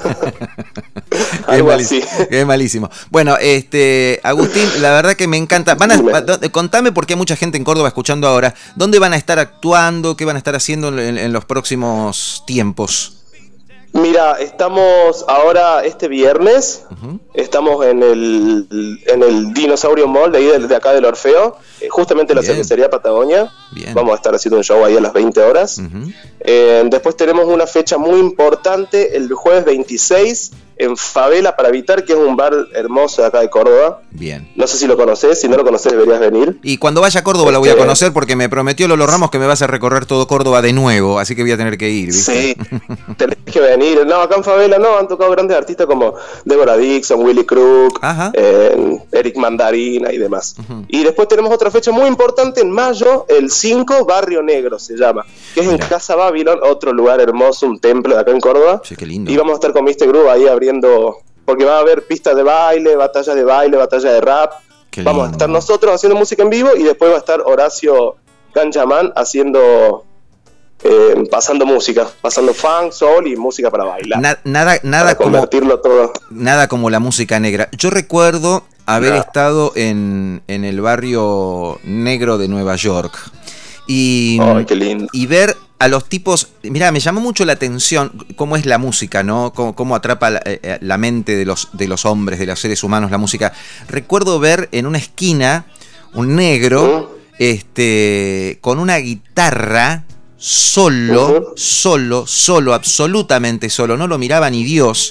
Es Algo malísimo, así. es malísimo. Bueno, este, Agustín, la verdad que me encanta. Van a, va- do- contame, porque hay mucha gente en Córdoba escuchando ahora. ¿Dónde van a estar actuando? ¿Qué van a estar haciendo en, en los próximos tiempos? Mira, estamos ahora este viernes, estamos en el, en el Dinosaurio Mall de ahí de, de acá del Orfeo, eh, justamente en la Bien. cervecería Patagonia. Bien. Vamos a estar haciendo un show ahí a las veinte horas. Ujú. Eh, después tenemos una fecha muy importante el jueves veintiséis en Favela para Evitar, que es un bar hermoso de acá de Córdoba. Bien. No sé si lo conoces, si no lo conoces deberías venir. Y cuando vaya a Córdoba lo voy a Este- conocer porque me prometió Lolo Ramos que me vas a recorrer todo Córdoba de nuevo, así que voy a tener que ir, ¿viste? Sí, tenés que venir. No, acá en Favela no, han tocado grandes artistas como Deborah Dixon, Willy Crook, eh, Eric Mandarina y demás. Y después tenemos otra fecha muy importante en mayo, el cinco, Barrio Negro se llama, que es en Casa Babylon, otro lugar hermoso, un templo de acá en Córdoba. Sí, qué lindo. Y vamos a estar con mister Groove ahí abriendo, porque va a haber pistas de baile, batallas de baile, batallas de rap. Qué Vamos a lindo. estar nosotros haciendo música en vivo y después va a estar Horacio Ganjaman haciendo, eh, pasando música, pasando funk, soul y música para bailar. Na- nada, nada para como, convertirlo todo. nada como la música negra. Yo recuerdo haber Nah. estado en, en el barrio negro de Nueva York y, Ay, qué lindo. y ver a los tipos. Mirá, me llamó mucho la atención cómo es la música, ¿no? Cómo, cómo atrapa la, eh, la mente de los, de los hombres, de los seres humanos, la música. Recuerdo ver en una esquina un negro este, con una guitarra solo, solo, solo, absolutamente solo. No lo miraba ni Dios.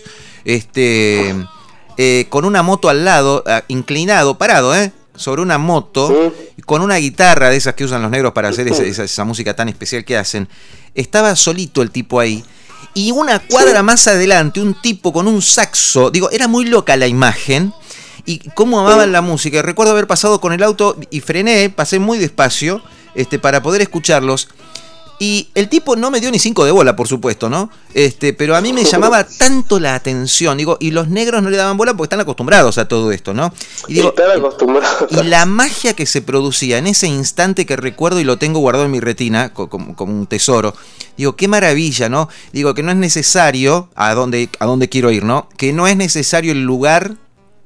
Este, eh, con una moto al lado, ah, inclinado, parado, ¿eh? Sobre una moto, con una guitarra de esas que usan los negros para hacer esa, esa, esa música tan especial que hacen. Estaba solito el tipo ahí. Y una cuadra más adelante, un tipo con un saxo. Digo, era muy loca la imagen. Y cómo amaban la música. Recuerdo haber pasado con el auto y frené, pasé muy despacio este, para poder escucharlos. Y el tipo no me dio ni cinco de bola, por supuesto, ¿no? Este, pero a mí me llamaba tanto la atención, digo, y los negros no le daban bola porque están acostumbrados a todo esto, ¿no? Y digo, Están acostumbrados. y la magia que se producía en ese instante que recuerdo y lo tengo guardado en mi retina co- como, como un tesoro. Digo, qué maravilla, ¿no? Digo que no es necesario a dónde a dónde quiero ir, ¿no? Que no es necesario el lugar,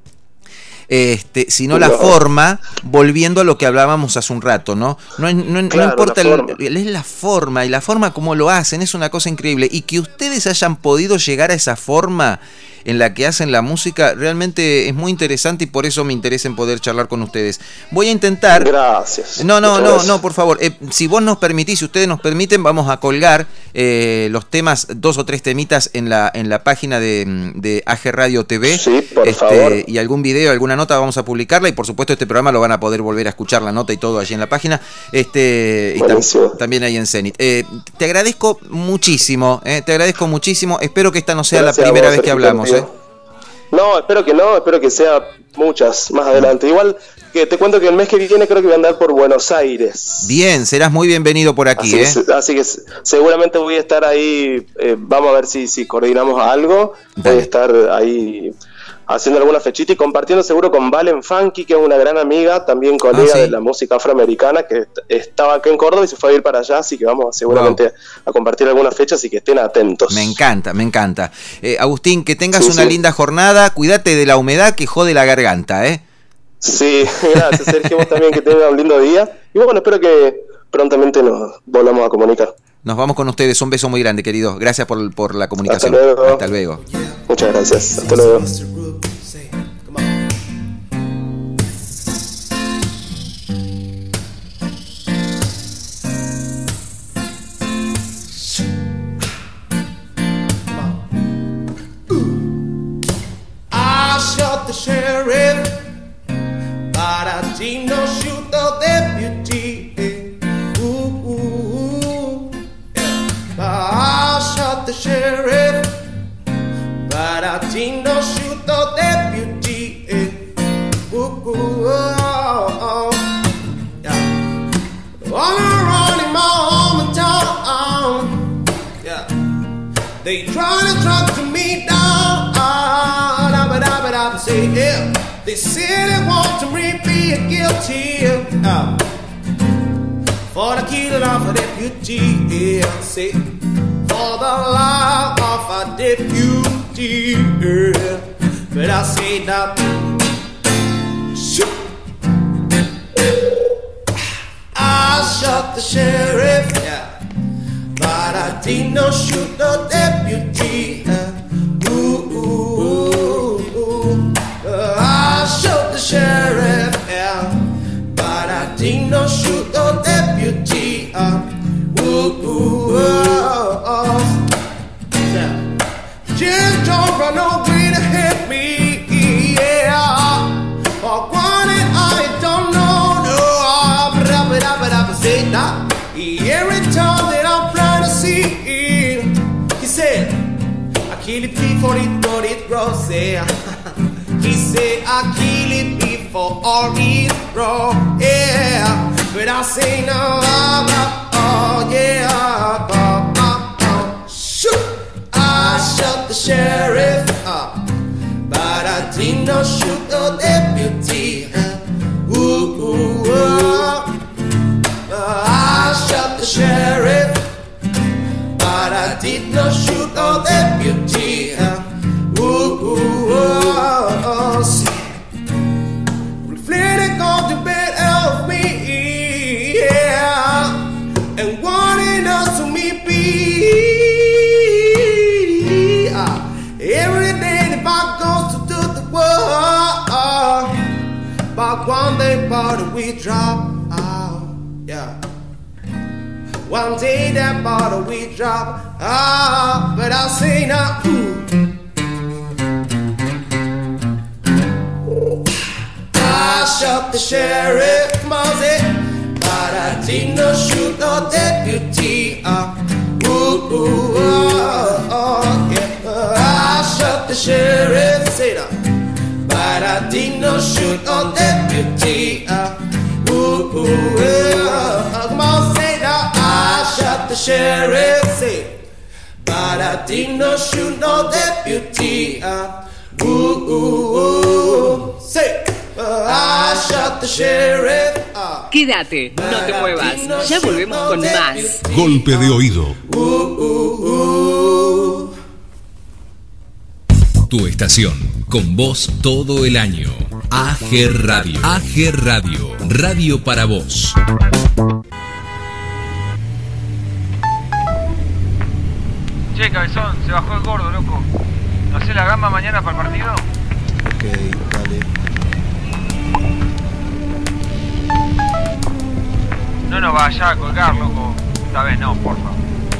este, sino la No. forma, volviendo a lo que hablábamos hace un rato, ¿no? No, es- no, no Claro, importa, la el- forma. es la forma, y la forma como lo hacen es una cosa increíble. Y que ustedes hayan podido llegar a esa forma en la que hacen la música realmente es muy interesante y por eso me interesa en poder charlar con ustedes. Voy a intentar... Gracias. No, no, Muchas no, gracias. no, por favor. Eh, si vos nos permitís, si ustedes nos permiten, vamos a colgar eh, los temas, dos o tres temitas en la en la página de, de A G Radio T V. Sí, por este, favor. Y algún video, alguna nota vamos a publicarla y por supuesto este programa lo van a poder volver a escuchar, la nota y todo allí en la página. Este, y tam- también ahí en Zenit. Eh, te agradezco muchísimo, eh, te agradezco muchísimo. Espero que esta no sea Gracias la primera a vos, vez que Sergio, hablamos. Eh. No, espero que no, espero que sea muchas más adelante. Igual que te cuento que el mes que viene creo que voy a andar por Buenos Aires. Bien, serás muy bienvenido por aquí. Así, eh. que, así que seguramente voy a estar ahí, eh, vamos a ver si, si coordinamos algo. Voy a estar ahí haciendo alguna fechita y compartiendo seguro con Valen Funky, que es una gran amiga, también colega Ah, ¿sí? de la música afroamericana, que est- estaba acá en Córdoba y se fue a ir para allá, así que vamos seguramente Wow. a compartir algunas fechas, así que estén atentos. Me encanta, me encanta. Eh, Agustín, que tengas Sí, una sí. linda jornada. Cuídate de la humedad que jode la garganta, ¿eh? Sí, gracias Sergio, vos también que tengan un lindo día. Y bueno, espero que prontamente nos volvamos a comunicar. Nos vamos con ustedes. Un beso muy grande, querido. Gracias por, por la comunicación. Hasta luego. Hasta luego. Muchas gracias, hasta luego. I shot the sheriff, but I did not shoot the deputy. Ooh, ooh, ooh. Yeah. I shot the sheriff, but I did not shoot the deputy. Ooh, ooh, oh, oh. Yeah. I'm running my hometown. Yeah. They try to talk to me down. I say, yeah. They say they want to me be guilty uh, for the killing of a deputy. Yeah. Say for the life of a deputy. Yeah. But I say that. Shoot. I shot the sheriff, yeah, but I did not shoot the deputy. Uh, ooh, ooh, ooh. Uh, I shot the sheriff, yeah, but I did not shoot the deputy. Uh, ooh, ooh, oh, oh. Yeah. Just don't run away to hit me, yeah. For one I don't know, no. But I, but I, but I say that every time that I'm trying to see him, he said, I kill it before it got it gross, yeah. He said, I kill it before all is wrong, yeah. But I say, no, I'm not, oh, yeah, oh, oh, oh. Shoot! I shot the sheriff, uh, but I did not shoot the deputy. Uh, ooh, ooh, oh. uh, I shot the sheriff, but I did not shoot the deputy. Uh, ooh, ooh, oh, oh. See, reflecting on the bed of me, yeah, and wanting us to me be. Uh, every day if I go to do the work, uh, but one day body we drop out, yeah. One day that bottle we drop out, but I say now, ooh. I shot the sheriff, Mosey, but I did not shoot the deputy. Uh, ooh, ooh, oh, oh, yeah. Uh, I shot the sheriff, say that, but I did not shoot the deputy. Uh, ooh, ooh, oh, uh, come on, say that. I shot the sheriff, say, but I did not shoot no deputy. Uh, ooh, ooh, ooh, say. I shot the sheriff. Uh, Quédate, no te muevas. Ya volvemos con más. Golpe de oído. ooh, ooh, ooh. Tu estación, con vos todo el año. A G Radio. A G Radio. Radio para vos. Che, cabezón, se bajó el gordo, loco. No sé hace la gamba mañana para el partido? Ok, dale. No nos vaya a colgar, loco. Esta vez no, porfa.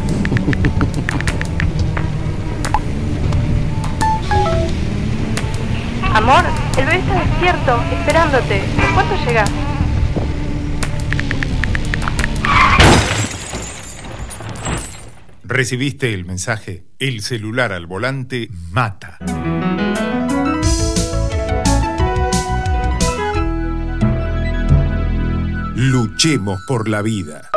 Amor, el bebé está despierto, esperándote. ¿Cuánto llegás? ¿Recibiste el mensaje? El celular al volante mata. Luchemos por la vida.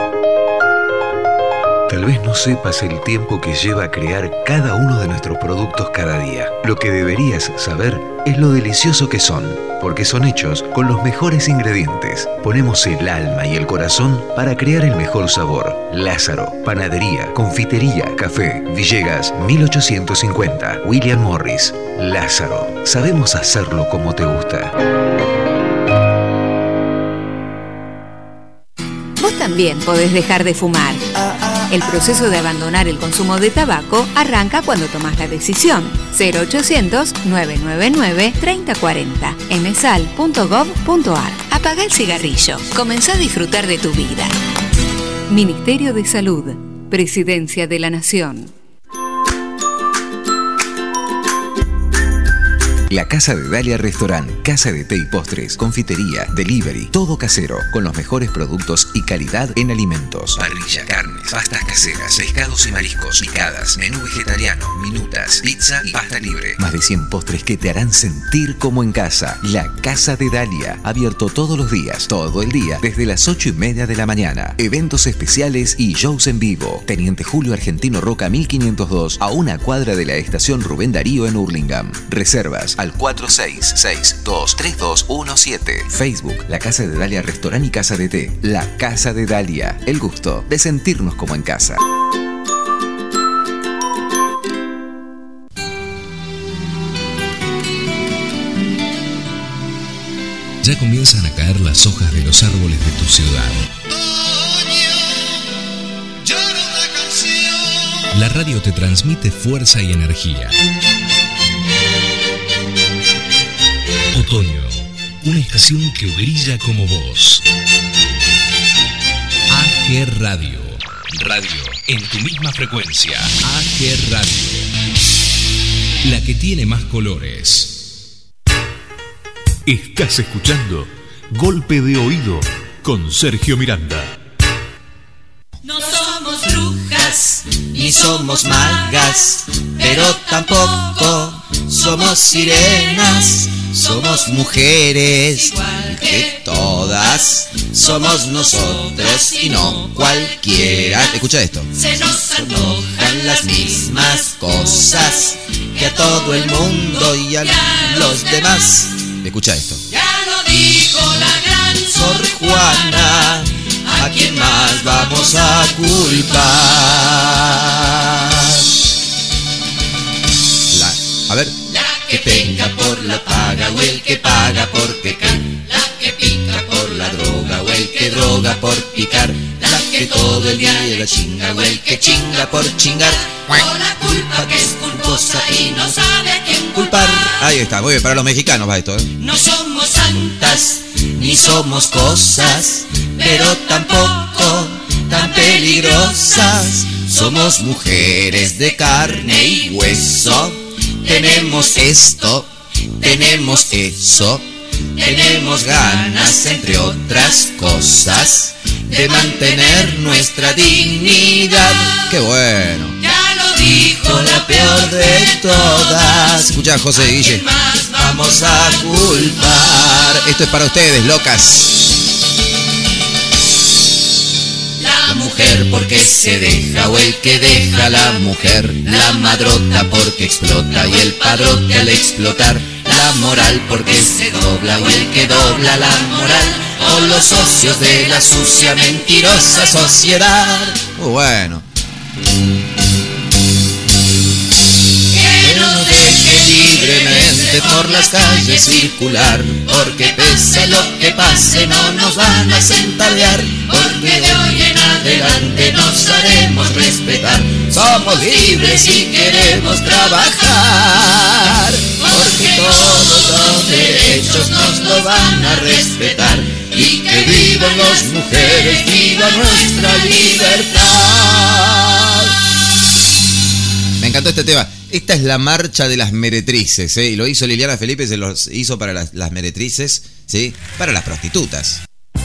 Tal vez no sepas el tiempo que lleva a crear cada uno de nuestros productos cada día. Lo que deberías saber es lo delicioso que son, porque son hechos con los mejores ingredientes. Ponemos el alma y el corazón para crear el mejor sabor. Lázaro, panadería, confitería, café, Villegas, mil ochocientos cincuenta, William Morris. Lázaro, sabemos hacerlo como te gusta. Vos también podés dejar de fumar. El proceso de abandonar el consumo de tabaco arranca cuando tomás la decisión. cero ochocientos, nueve nueve nueve, tres cero cuatro cero, emesal punto gov punto ar. Apagá el cigarrillo. Comenzá a disfrutar de tu vida. Ministerio de Salud. Presidencia de la Nación. La Casa de Dalia Restaurant, casa de té y postres, confitería, delivery, todo casero, con los mejores productos y calidad en alimentos. Parrilla, carnes, pastas caseras, pescados y mariscos, picadas, menú vegetariano, minutas, pizza y pasta libre. Más de cien postres que te harán sentir como en casa. La Casa de Dalia, abierto todos los días, todo el día, desde las ocho y media de la mañana. Eventos especiales y shows en vivo. Teniente Julio Argentino Roca mil quinientos dos, a una cuadra de la estación Rubén Darío en Hurlingham. Reservas al cuatro seis seis dos tres dos uno siete. Facebook, La Casa de Dalia Restaurant y Casa de Té. La Casa de Dalia, el gusto de sentirnos como en casa. Ya comienzan a caer las hojas de los árboles de tu ciudad. La radio te transmite fuerza y energía. Otoño, una estación que brilla como vos. A G Radio. Radio en tu misma frecuencia. A G Radio. La que tiene más colores. Estás escuchando Golpe de Oído con Sergio Miranda. No somos brujas, ni somos magas, pero tampoco somos sirenas. Somos mujeres, igual que todas. Somos nosotros y no cualquiera. Escucha esto. Se nos antojan las mismas cosas que a todo el mundo y a los demás. Escucha esto. Ya lo dijo la gran Sor Juana, ¿a quién más vamos a culpar? La, a ver. Que venga por la paga o el que paga por pecar, la que pica por la droga o el que droga por picar, la que todo el día la chinga o el que chinga por chingar, o la culpa que es culposa y no sabe a quién culpar. Ahí está, muy bien, para los mexicanos va esto, ¿eh? No somos santas ni somos cosas, pero tampoco tan peligrosas. Somos mujeres de carne y hueso. Tenemos esto, tenemos eso, tenemos ganas, entre otras cosas, de mantener nuestra dignidad. ¡Qué bueno! Ya lo dijo la peor de todas. Escucha, José Guille. Más vamos a culpar. Esto es para ustedes, locas. La mujer porque se deja o el que deja a la mujer, la madrota porque explota y el padrote al explotar, la moral porque se dobla o el que dobla la moral, o los socios de la sucia mentirosa sociedad. Muy bueno. Que nos deje libremente por las calles circular, porque pese lo que pase no nos van a centellear, porque de hoy en adelante nos haremos respetar. somos libres y queremos trabajar, porque todos los derechos nos lo van a respetar. Y que vivan las mujeres, viva nuestra libertad. Me encantó este tema. Esta es la marcha de las meretrices, ¿eh? Y lo hizo Liliana Felipe, se los hizo para las, las meretrices, ¿sí? Para las prostitutas.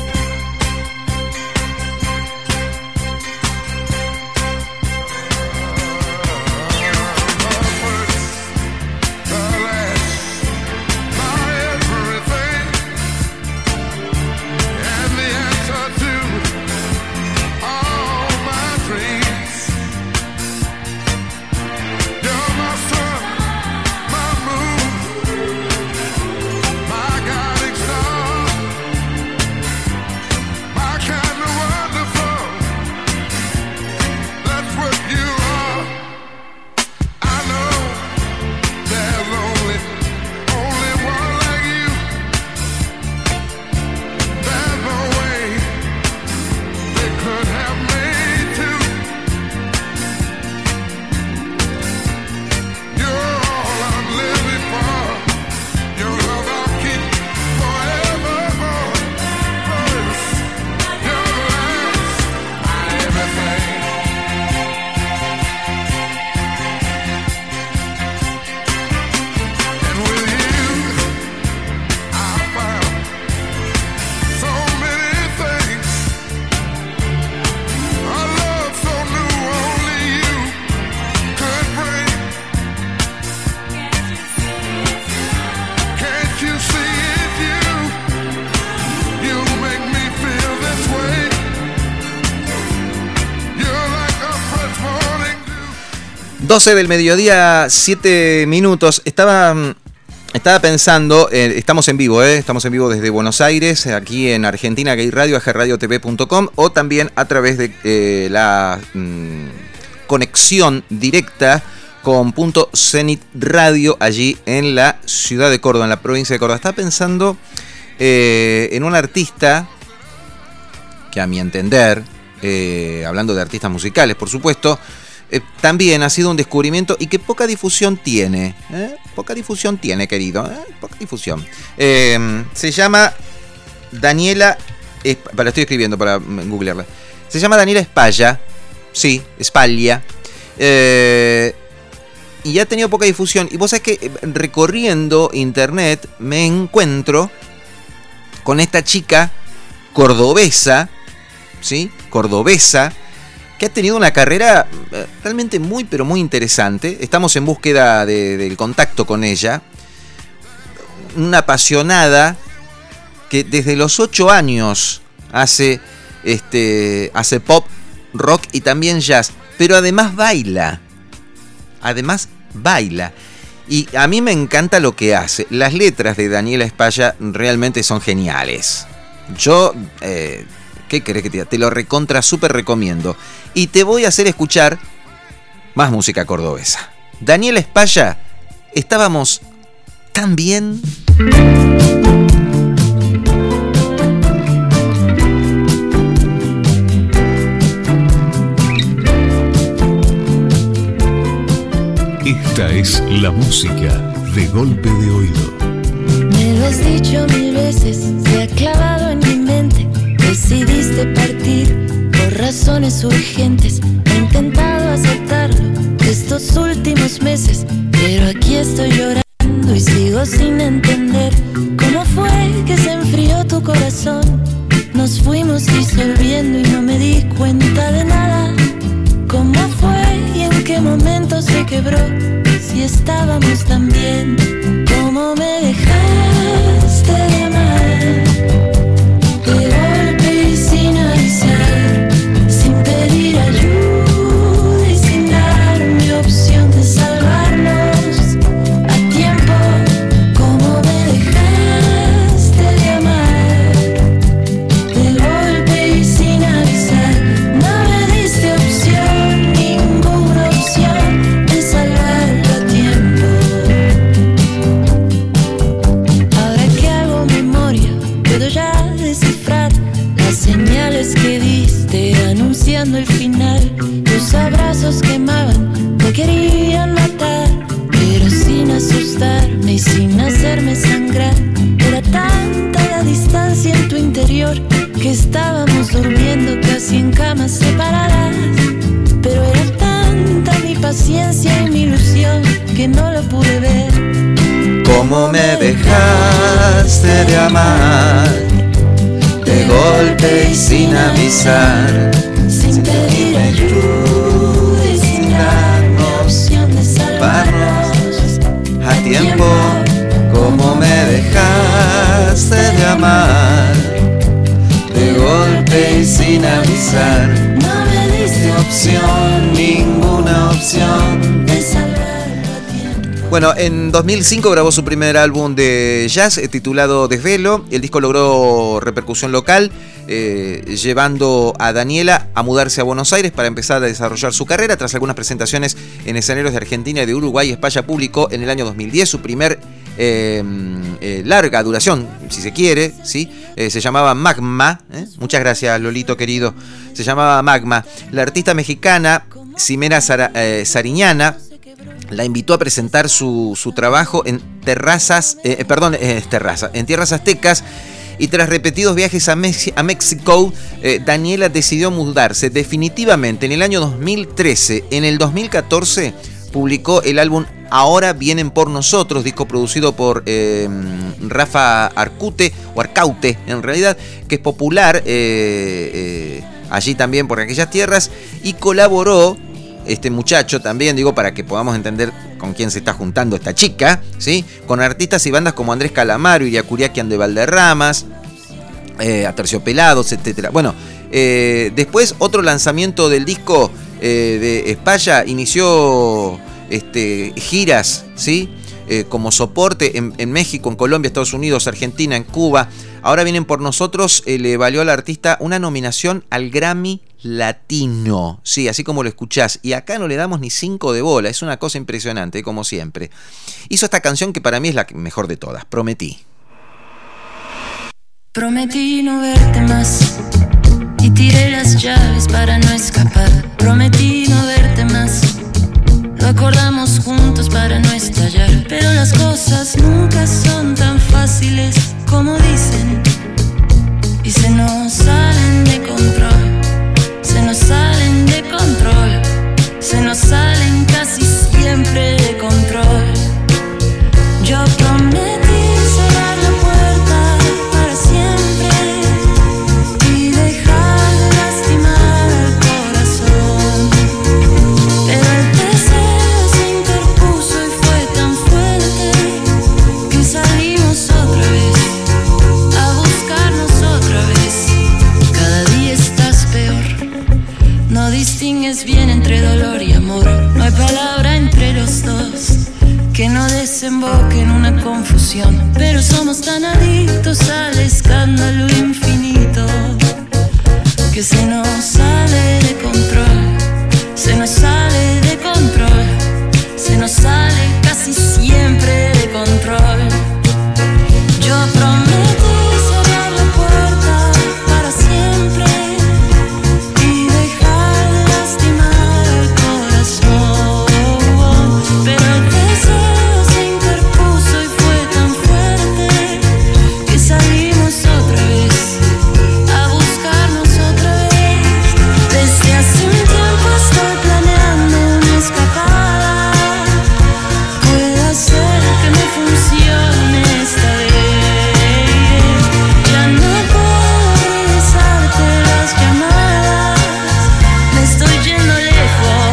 doce del mediodía, siete minutos. Estaba, estaba pensando, eh, estamos en vivo, eh, estamos en vivo desde Buenos Aires, aquí en Argentina Gay Radio, a g radio t v punto com, o también a través de eh, la mm, conexión directa con Punto Zenit Radio, allí en la ciudad de Córdoba, en la provincia de Córdoba. Estaba pensando eh, en un artista que, a mi entender, eh, hablando de artistas musicales, por supuesto, Eh, también ha sido un descubrimiento y que poca difusión tiene. ¿eh? Poca difusión tiene, querido. ¿eh? Poca difusión. Eh, se llama Daniela... Esp- la estoy escribiendo para googlearla. Se llama Daniela Espalla. Sí, Espaglia. Eh, y ha tenido poca difusión. Y vos sabés que recorriendo internet me encuentro con esta chica cordobesa. ¿Sí? Cordobesa. Que ha tenido una carrera realmente muy, pero muy interesante. Estamos en búsqueda de, del contacto con ella. Una apasionada que desde los ocho años hace, este, hace pop, rock y también jazz. Pero además baila. Además baila. Y a mí me encanta lo que hace. Las letras de Daniela Espalla realmente son geniales. Yo... Eh, ¿Qué querés que te diga? Te lo recontra súper recomiendo. Y te voy a hacer escuchar más música cordobesa. Daniela Espalla, estábamos tan bien. Esta es la música de Golpe de Oído. Me lo has dicho mil veces, se ha clavado en mi mente. Decidiste partir por razones urgentes. He intentado aceptarlo estos últimos meses, pero aquí estoy llorando y sigo sin entender cómo fue que se enfrió tu corazón. Nos fuimos disolviendo y no me di cuenta de nada. ¿Cómo fue y en qué momento se quebró? Si estábamos tan bien, ¿cómo me dejaste de amar? De golpe y sin avisar, sin pedir ayuda y sin darme opción de salvarnos a tiempo. ¿Cómo me dejaste de amar? De golpe y sin avisar, no me diste opción, ninguna opción de salvarlo a tiempo. que no lo pude ver. Cómo me dejaste de amar, de golpe y sin avisar, sin pedir ayuda y sin darnos opción de salvarnos a tiempo. Cómo me dejaste de amar, de golpe y sin avisar. No me diste opción, ninguna opción de salvarlo a tiempo. Bueno, en dos mil cinco grabó su primer álbum de jazz eh, titulado Desvelo. El disco logró repercusión local, eh, llevando a Daniela a mudarse a Buenos Aires para empezar a desarrollar su carrera. Tras algunas presentaciones en escenarios de Argentina y de Uruguay, España publicó en el año dos mil diez su primer eh, eh, larga duración, si se quiere, ¿sí? Eh, se llamaba Magma. ¿eh? Muchas gracias, Lolito querido. Se llamaba Magma. La artista mexicana Ximena Sara, eh, Sariñana la invitó a presentar su, su trabajo en terrazas, eh, perdón, eh, terraza, en tierras aztecas, y tras repetidos viajes a, Mex- a México, eh, Daniela decidió mudarse definitivamente en el año dos mil trece. En el dos mil catorce publicó el álbum Ahora Vienen por Nosotros, disco producido por eh, Rafa Arcute, o Arcaute en realidad, que es popular eh, eh, allí también por aquellas tierras, y colaboró este muchacho también, digo, para que podamos entender con quién se está juntando esta chica, ¿sí? Con artistas y bandas como Andrés Calamaro, Iriacuriaquian de Valderramas, eh, Aterciopelados, etcétera. Bueno, eh, después otro lanzamiento del disco eh, de España, inició este, giras, ¿sí? Eh, como soporte en, en México, en Colombia, Estados Unidos, Argentina, en Cuba. Ahora Vienen por Nosotros, eh, le valió al artista una nominación al Grammy Latino, sí, así como lo escuchás, y acá no le damos ni cinco de bola, es una cosa impresionante, como siempre. Hizo esta canción que para mí es la mejor de todas, Prometí. Prometí no verte más y tiré las llaves para no escapar. Prometí no verte más, lo acordamos juntos para no estallar. Pero las cosas nunca son tan fáciles como dicen, y se nos salen de control, se nos salen de control, se nos salen casi siempre de control. Yo prometí cerrar la puerta para siempre y dejar de lastimar al corazón, pero el deseo se interpuso y fue tan fuerte que salimos otra vez a buscarnos otra vez. Cada día estás peor, no distingues bien entre dolor y amor, no hay palabra entre los dos que no desemboque en una confusión, pero somos tan adictos al escándalo infinito que se nos sale de control, se nos sale de control, se nos sale casi siempre de control. Yo prometí cerrar la puerta para siempre y dejar de lastimar el corazón, pero el deseo se interpuso y fue tan fuerte que salimos otra vez a buscarnos otra vez. Desde hace un tiempo estoy planeando una escapada, puede ser que me funcione esta vez. Ya no puedo regresarte las llamadas, me estoy yendo lejos,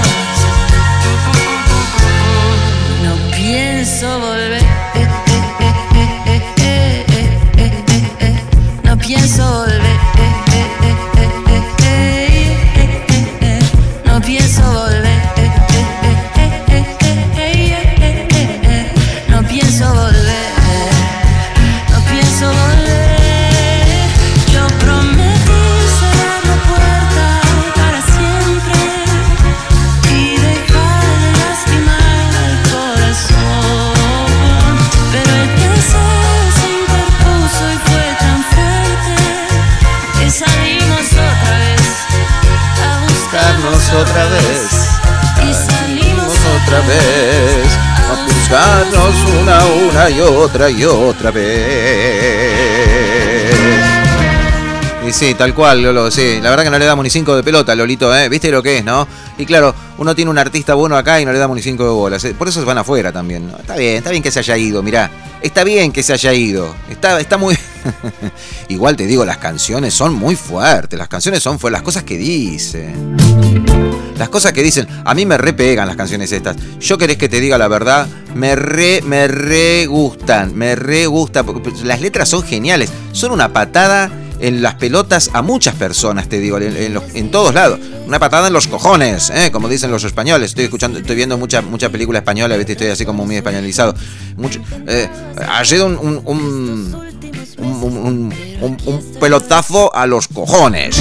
no pienso volver, eh, eh, eh, eh, eh, eh, eh, eh, eh, no pienso volver, eh, eh, eh, eh, eh, eh, eh, eh, no pienso volver, eh, eh, eh, eh, eh, eh, eh, eh, eh, no pienso volver, no pienso volver. Yo prometí cerrar la puerta para siempre y dejar de lastimar al corazón, pero el deseo se interpuso y fue tan fuerte que salimos otra vez a buscarnos otra vez, y salimos otra vez, a buscarnos una, una y otra y otra vez. Y sí, tal cual, Lolo, sí. La verdad que no le damos ni cinco de pelota, Lolito, ¿eh? ¿Viste lo que es, no? Y claro, uno tiene un artista bueno acá y no le damos ni cinco de bolas. Por eso se van afuera también, ¿no? Está bien, está bien que se haya ido, mirá. Está bien que se haya ido. Está, está muy... Igual te digo, las canciones son muy fuertes. Las canciones son fuertes. Las cosas que dicen. Las cosas que dicen. A mí me re pegan las canciones estas. Yo querés que te diga la verdad. Me re, me re gustan. Me re gustan. Las letras son geniales. Son una patada en las pelotas a muchas personas, te digo, en, en, los, en todos lados. Una patada en los cojones, ¿eh? Como dicen los españoles. Estoy escuchando, estoy viendo mucha, mucha película española, ¿viste? Estoy así como muy españolizado. Mucho, eh, ha sido un, un, un, un, un, un, un pelotazo a los cojones.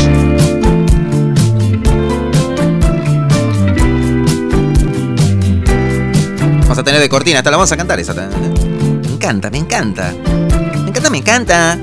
Vamos a tener de cortina, hasta la vamos a cantar esa. Me encanta, me encanta. Me encanta, me encanta.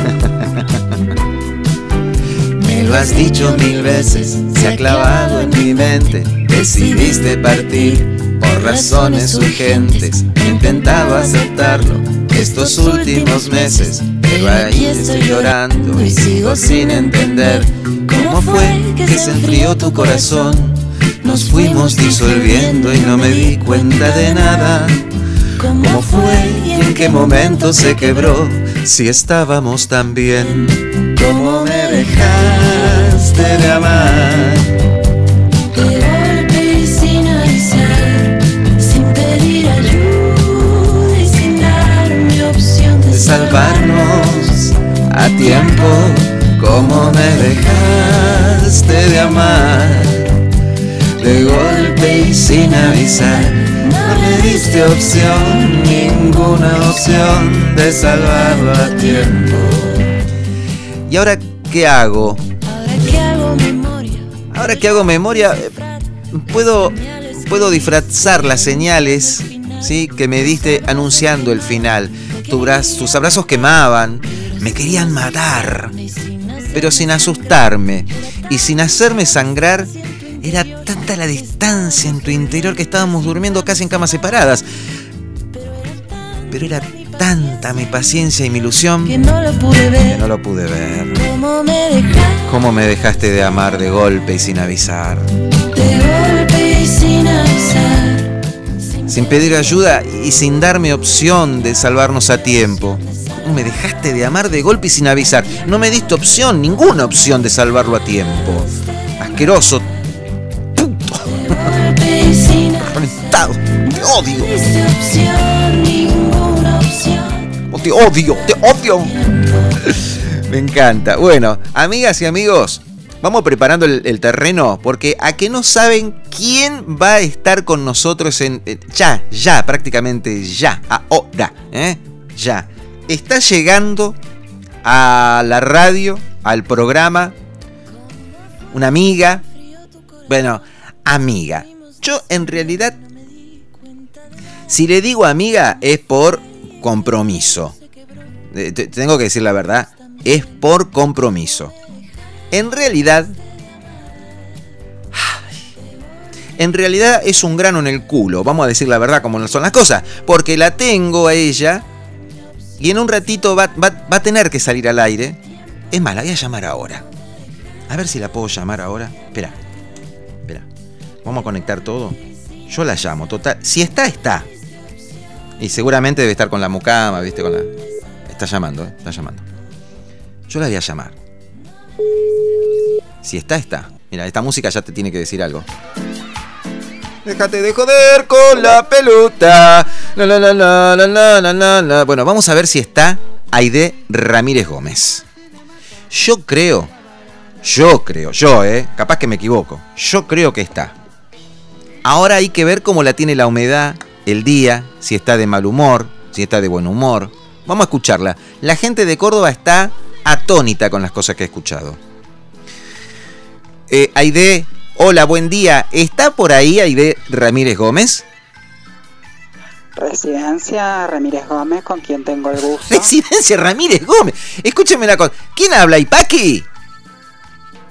Me lo has dicho mil veces, se ha clavado en mi mente. Decidiste partir por razones urgentes. He intentado aceptarlo estos últimos meses, pero ahí estoy llorando y sigo sin entender cómo fue que se enfrió tu corazón. Nos fuimos disolviendo y no me di cuenta de nada. ¿Cómo fue y en qué momento se quebró? Si estábamos tan bien. ¿Cómo me dejaste de amar? De golpe y sin avisar, sin pedir ayuda y sin darme opción de, de salvarnos a tiempo. ¿Cómo me dejaste de amar? De golpe y sin avisar, no me diste opción, ninguna opción de salvarlo a tiempo. ¿Y ahora qué hago? Ahora que hago memoria. Ahora que hago memoria, puedo, puedo disfrazar las señales, ¿sí?, que me diste anunciando el final. Tu bra- tus abrazos quemaban, me querían matar, pero sin asustarme y sin hacerme sangrar. Era tanta la distancia en tu interior que estábamos durmiendo casi en camas separadas. Pero era tanta mi paciencia y mi ilusión que no lo pude ver. Que no lo pude ver. ¿Cómo me dejaste? ¿Cómo me dejaste de amar de golpe y sin avisar? De golpe y sin avisar. Sin pedir ayuda y sin darme opción de salvarnos a tiempo. ¿Cómo me dejaste de amar de golpe y sin avisar? No me diste opción, ninguna opción de salvarlo a tiempo. Asqueroso. Reventado. Te odio. Oh, te odio, te odio. Me encanta. Bueno, amigas y amigos, vamos preparando el, el terreno, porque a que no saben quién va a estar con nosotros en, en ya, ya, prácticamente ya, ahora, ¿eh? Ya. Está llegando a la radio, al programa, una amiga, bueno, amiga. Yo en realidad, si le digo amiga es por compromiso. Te tengo que decir la verdad, es por compromiso. En realidad, en realidad es un grano en el culo, vamos a decir la verdad como son las cosas, porque la tengo a ella y en un ratito va, va, va a tener que salir al aire. Es más, la voy a llamar ahora. A ver si la puedo llamar ahora. Espera, espera. Vamos a conectar todo. Yo la llamo, total. Si está, está. Y seguramente debe estar con la mucama, ¿viste? Con la... Está llamando, ¿eh? Está llamando. Yo la voy a llamar. Si está, está. Mira, esta música ya te tiene que decir algo. Déjate de joder con la pelota. La, la, la, la, la, la, la, la. Bueno, vamos a ver si está Aide Ramírez Gómez. Yo creo, yo creo, yo, eh, capaz que me equivoco. Yo creo que está. Ahora hay que ver cómo la tiene la humedad, el día, si está de mal humor, si está de buen humor. Vamos a escucharla. La gente de Córdoba está atónita con las cosas que ha escuchado. Eh, Aide, hola, buen día. ¿Está por ahí Aide Ramírez Gómez? Residencia Ramírez Gómez, con quien tengo el gusto. Residencia Ramírez Gómez. Escúcheme una cosa. ¿Quién habla, Ipaki?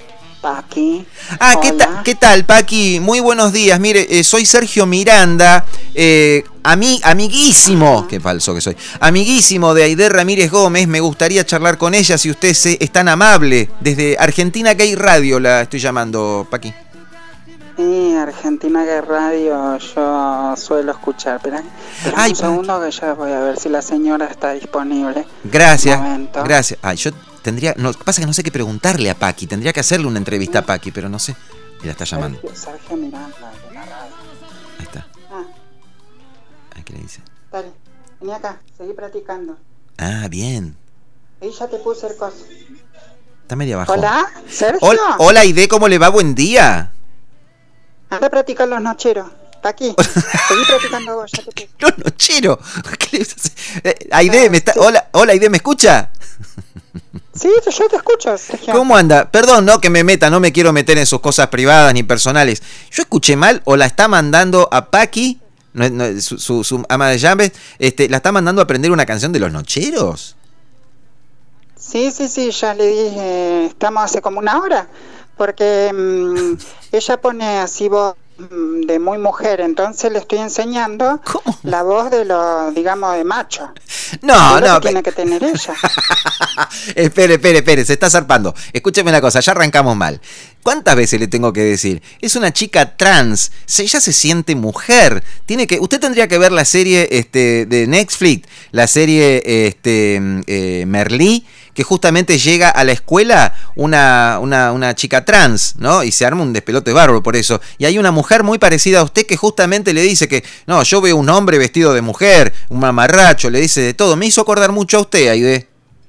Paqui. Ah, ¿qué, ta ¿qué tal, Paqui? Muy buenos días. Mire, eh, soy Sergio Miranda, eh, ami amiguísimo, qué falso que soy, amiguísimo de Aide Ramírez Gómez. Me gustaría charlar con ella, si usted se, es tan amable. Desde Argentina Gay Radio la estoy llamando, Paqui. Sí, Argentina Gay Radio yo suelo escuchar. Espera, espera un segundo que ya voy a ver si la señora está disponible. Gracias, gracias. Ay, yo tendría, no, pasa que no sé qué preguntarle a Paqui. Tendría que hacerle una entrevista a Paqui, pero no sé. Y la está llamando. Sergio, Sergio Miranda, de la radio. Ahí está. Ah. Ay, ¿qué le dice? Dale, vení acá, seguí practicando. Ah, bien. Ahí ya te puse el coso. Está media abajo. Hola, Sergio. Hola, hola, Aide, ¿cómo le va? Buen día. Anda a practicar los nocheros. Está aquí. Seguí practicando vos, ya te puse. Los nocheros. ¿Qué le eh, Aide, me está... Hola, hola, Aide, ¿me escucha? Sí, yo te escucho, Sergio. ¿Cómo anda? Perdón, no que me meta, no me quiero meter en sus cosas privadas ni personales. ¿Yo escuché mal o la está mandando a Paqui, no, no, su, su, su ama de llaves, este, la está mandando a aprender una canción de los nocheros? Sí, sí, sí, ya le dije, estamos hace como una hora, porque mmm, ella pone así voz mmm, de muy mujer, entonces le estoy enseñando ¿Cómo? La voz de los, digamos, de macho. No, no. Que tiene que tener ella. espere, espere, espere, se está zarpando. Escúcheme una cosa, ya arrancamos mal. ¿Cuántas veces le tengo que decir? Es una chica trans, ella se siente mujer. Tiene que, usted tendría que ver la serie este, de Netflix, la serie este, eh, Merlí, que justamente llega a la escuela una, una, una chica trans, ¿no? Y se arma un despelote bárbaro por eso. Y hay una mujer muy parecida a usted que justamente le dice que, no, yo veo un hombre vestido de mujer, un mamarracho, le dice de todo. Me hizo acordar mucho a usted, Aide.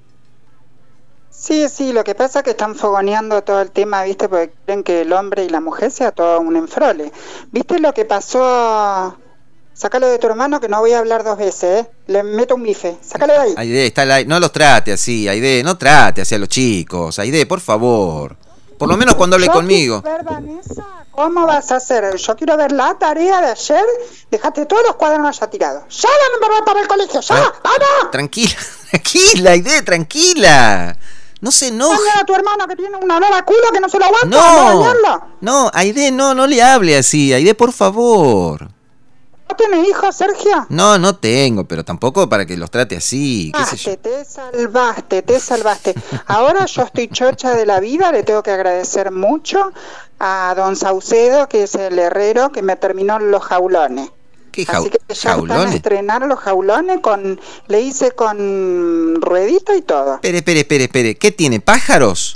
Sí, sí, lo que pasa es que están fogoneando todo el tema, ¿viste? Porque creen que el hombre y la mujer sea todo un enfrole. ¿Viste lo que pasó? Sácalo de tu hermano que no voy a hablar dos veces, ¿eh? Le meto un bife. Sácalo de ahí. Aide, está la... no los trate así, Aide, no trate así a los chicos. Aide, por favor. Por lo menos cuando hable conmigo. Ver, Vanessa, ¿cómo vas a hacer? Yo quiero ver la tarea de ayer. Dejaste todos los cuadernos ya tirados. ¡Ya van para el colegio! ¡Ya! ¡Vamos! Tranquila, tranquila, Aide, tranquila. No se enoje. Mañana a tu hermano que tiene una nueva culo que no se lo aguanta. No, no, Aide, no, no le hable así. Aide, por favor. ¿No tiene hijos, Sergio? No, no tengo, pero tampoco para que los trate así. ¿Qué ah, sé yo? Te salvaste, te salvaste. Ahora yo estoy chocha de la vida, le tengo que agradecer mucho a don Saucedo, que es el herrero que me terminó los jaulones. ¿Qué jau Así que ya jaulones? Están a estrenar los jaulones, con, le hice con ruedita y todo. Espere, espere, espere, espere. ¿Qué tiene, pájaros?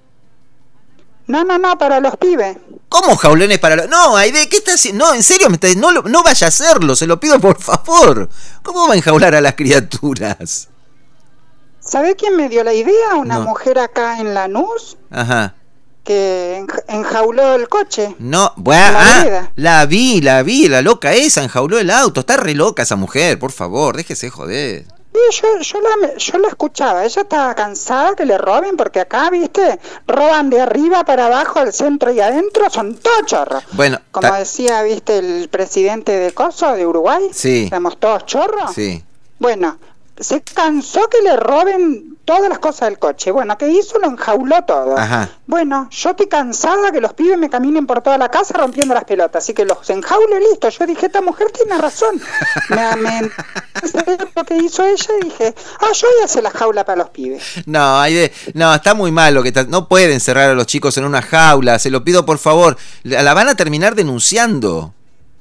No, no, no, para los pibes. ¿Cómo jaulones para los...? No, Aide, ¿qué está haciendo? No, en serio, me está... no, no vaya a hacerlo, se lo pido por favor. ¿Cómo va a enjaular a las criaturas? ¿Sabe quién me dio la idea? Una no. mujer acá en Lanús. Ajá. Que enjauló el coche. No, bueno, la, ah, la vi, la vi, la loca esa, enjauló el auto. Está re loca esa mujer, por favor, déjese joder. Sí, yo, yo, la, yo la escuchaba, ella estaba cansada que le roben, porque acá, viste, roban de arriba para abajo, al centro y adentro, son todos chorros. Bueno, como decía, viste, el presidente de Coso, de Uruguay, sí. Somos todos chorros. Sí. Bueno, se cansó que le roben todas las cosas del coche. Bueno, ¿qué hizo? Lo enjauló todo. Ajá. Bueno, yo estoy cansada que los pibes me caminen por toda la casa rompiendo las pelotas, así que los enjaulo y listo. Yo dije, esta mujer tiene razón. me, me lo que hizo ella y dije, ah, yo voy a hacer la jaula para los pibes. No, Aide, no, está muy mal lo que está, no pueden encerrar a los chicos en una jaula, se lo pido por favor. La van a terminar denunciando.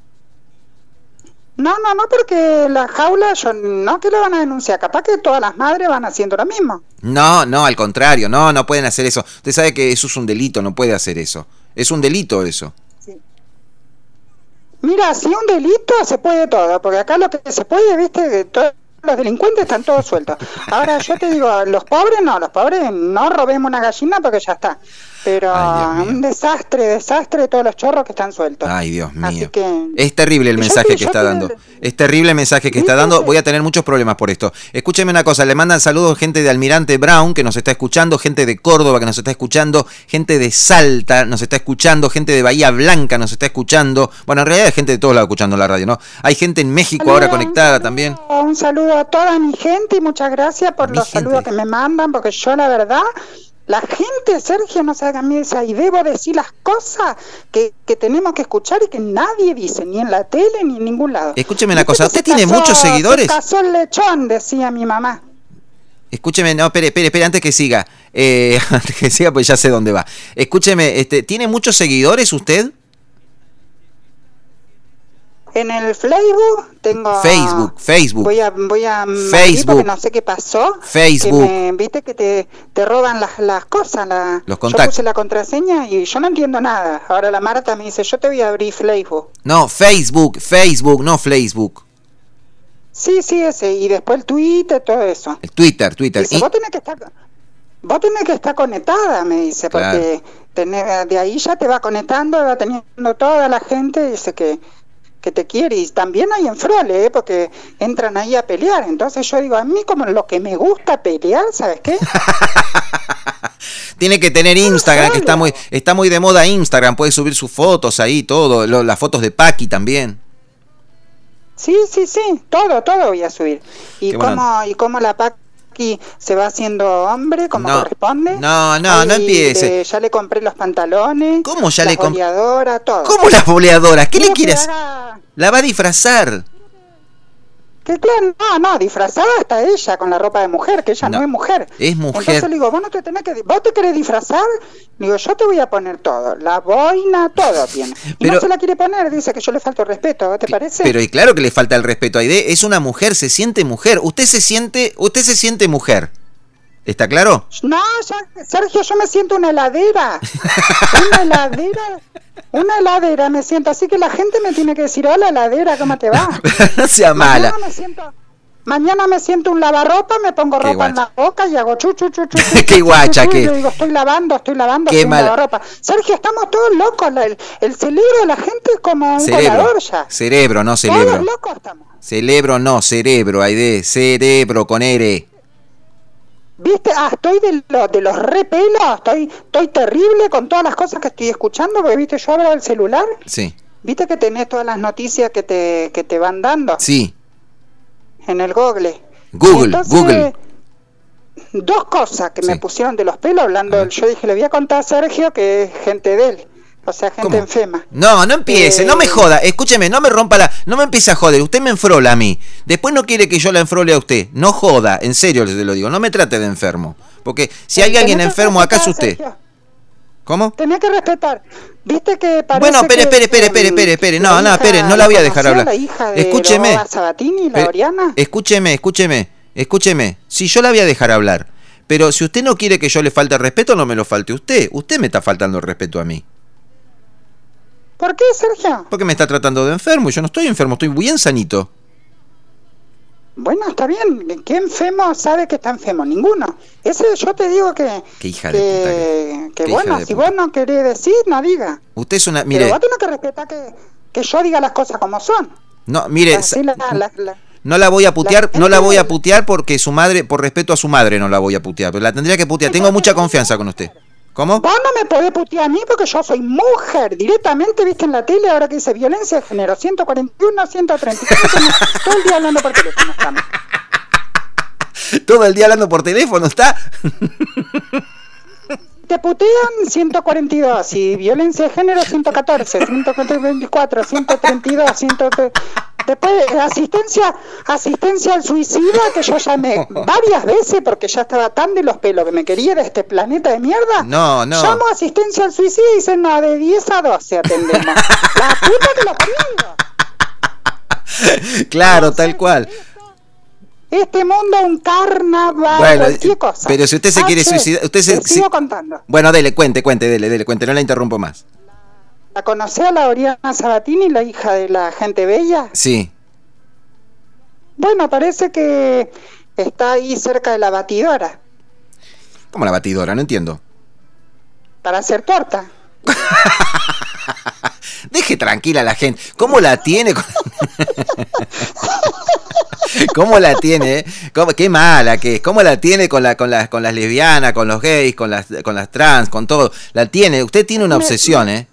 No, no, no, porque la jaula, yo no que lo van a denunciar. Capaz que todas las madres van haciendo lo mismo. No, no, al contrario, no, no pueden hacer eso. Usted sabe que eso es un delito, no puede hacer eso. Es un delito eso. Sí. Mira, si un delito se puede todo, porque acá lo que se puede, viste, todos los delincuentes están todos sueltos. Ahora yo te digo, los pobres no, los pobres no robemos una gallina porque ya está. Pero ay, un desastre, desastre todos los chorros que están sueltos. Ay, Dios mío. Así que, es terrible el mensaje que está dando. Es terrible el mensaje que está dando. Voy a tener muchos problemas por esto. Escúcheme una cosa, le mandan saludos gente de Almirante Brown que nos está escuchando, gente de Córdoba que nos está escuchando, gente de Salta nos está escuchando, gente de Bahía Blanca nos está escuchando. Bueno, en realidad hay gente de todos lados escuchando la radio, ¿no? Hay gente en México saludo, ahora conectada un saludo, también. Un saludo a toda mi gente y muchas gracias por mi los gente. Saludos que me mandan, porque yo la verdad La gente, Sergio, no sabe a mí esa, y debo decir las cosas que, que tenemos que escuchar y que nadie dice, ni en la tele ni en ningún lado. Escúcheme una cosa, ¿usted Se tiene casó- muchos seguidores? Se casó el lechón, decía mi mamá. Escúcheme, no, espere, espere, espere, antes que siga. Eh, antes que siga, pues ya sé dónde va. Escúcheme, este, ¿tiene muchos seguidores usted? En el Facebook tengo... Facebook, Facebook. Voy a, voy a Madrid Facebook. porque no sé qué pasó. Facebook. Que me, viste que te, te roban las, las cosas. La, Los yo contactos. puse la contraseña y yo no entiendo nada. Ahora la Marta me dice, yo te voy a abrir Facebook. No, Facebook, Facebook, no Facebook. Sí, sí, ese. Y después el Twitter, todo eso. El Twitter, Twitter. Dice, Y- vos tenés que estar... Vos tenés que estar conectada, me dice, porque tenés- de ahí ya te va conectando, va teniendo toda la gente, dice que, que te quiere. Y también hay en Frole, ¿eh? Porque entran ahí a pelear. Entonces yo digo, a mí como lo que me gusta pelear, ¿sabes qué? Tiene que tener Instagram, que está muy, está muy de moda Instagram. Puede subir sus fotos ahí, todo. lo- las fotos de Paqui también. Sí, sí, sí, todo, todo voy a subir. Y Qué cómo, bueno. y cómo la Paqui se va haciendo hombre, como No, corresponde. no, no, no Ahí empiece. le- ya le compré los pantalones. ¿Cómo ya la le comp- boleadora, todo. ¿Cómo las boleadoras? ¿Qué le Quiero que quieres? haga- La va a disfrazar. Que claro, no, no, disfrazada está ella con la ropa de mujer, que ella no, No, es mujer. es mujer. Entonces le digo, vos no te tenés que, vos te querés disfrazar, digo, yo te voy a poner todo, la boina, todo tiene. Y Pero- no se la quiere poner, dice que yo le falto respeto, ¿te parece? Pero y claro que le falta el respeto a Aide. Es una mujer, se siente mujer. Usted se siente, usted se siente mujer. ¿Está claro? No, ya, Sergio, yo me siento una heladera, una heladera, una heladera me siento, así que la gente me tiene que decir, hola heladera, ¿cómo te va? No sea mala. Mañana me siento, mañana me siento un lavarropa, me pongo Qué ropa en la boca y hago chu chu chu chu. chu, Qué chu, chu, guacha chu, que- y yo digo, estoy lavando, estoy lavando, Qué estoy mala- lavarropa. Sergio, estamos todos locos, la- el, el cerebro de la gente es como un Cerebro. colador ya. Cerebro, no Todos cerebro. locos estamos. Cerebro, no cerebro, Aide. Cerebro con R. ¿Viste? Ah, estoy de, lo- de los repelos, estoy, estoy terrible con todas las cosas que estoy escuchando, porque viste, yo abro el celular, Sí, viste que tenés todas las noticias que te, que te van dando sí. en el Google. Google, Entonces, Google. Dos cosas que me Sí. pusieron de los pelos hablando, del- yo dije, le voy a contar a Sergio que es gente de él, o sea, gente ¿Cómo? enferma. No, no empiece, Eh, no me joda. Escúcheme, no me rompa la. No me empiece a joder. Usted me enfrola a mí. Después no quiere que yo la enfrole a usted. No joda, en serio se lo digo. No me trate de enfermo. Porque si hay Tenés alguien que enfermo acá es respetar, usted. Sergio. ¿Cómo? Tenés que respetar. Viste que parece Bueno, espere, que, espere, espere, em, espere, espere, espere. la No, no, hija- espere, no la voy a dejar conoció, hablar. La hija de Escúcheme. Roba Sabatini, la Pero- Oriana. Escúcheme, escúcheme, escúcheme. Si yo la voy a dejar hablar. Pero si usted no quiere que yo le falte el respeto, no me lo falte usted. Usted me está faltando el respeto a mí. ¿Por qué, Sergio? Porque me está tratando de enfermo y yo no estoy enfermo, estoy bien sanito. Bueno, está bien. ¿Qué enfermo sabe que está enfermo? Ninguno. Ese yo te digo que... Qué hija de puta que- que, que qué bueno, hija de si puta. vos no querés decir, no diga. Usted es una. Pero Mire, vos tenés que respetar que, que yo diga las cosas como son. no, mire, Así la- la- la- no la voy a putear, la no la gente- voy a putear porque su madre, por respeto a su madre, no la voy a putear. Pero la tendría que putear. Tengo mucha confianza con usted. ¿Cómo? Vos no me podés putear a mí porque yo soy mujer. Directamente, viste en la tele, ahora que dice violencia de género, ciento cuarenta y uno, ciento treinta y cuatro, todo el día hablando por teléfono estamos. Todo el día hablando por teléfono, ¿está? Te putean ciento cuarenta y dos y violencia de género ciento catorce, ciento veinticuatro, ciento treinta y dos, cien... Después asistencia, asistencia al suicida que yo llamé varias veces porque ya estaba tan de los pelos que me quería de este planeta de mierda. No, no. Llamo a asistencia al suicida y dicen no, de diez a doce atendemos. La puta que lo parió. Claro, tal cual. Este mundo un carnaval, Bueno, cualquier cosa. pero si usted se Ah, quiere sí, suicidar, usted se te sigo si- contando. Bueno, dele, cuente, cuente, dele, dele, cuente, no la interrumpo más. ¿La conocí a la Oriana Sabatini, la hija de la gente bella? Sí. Bueno, parece que está ahí cerca de la batidora Como la batidora, no entiendo. para hacer torta. Deje tranquila a la gente. ¿Cómo la tiene? con- ¿Cómo la tiene? eh? ¿Cómo- qué mala que es. ¿Cómo la tiene con la, con las, con las lesbianas, con los gays, con las, con las trans, con todo? La tiene. Usted tiene una Me- obsesión, ¿eh?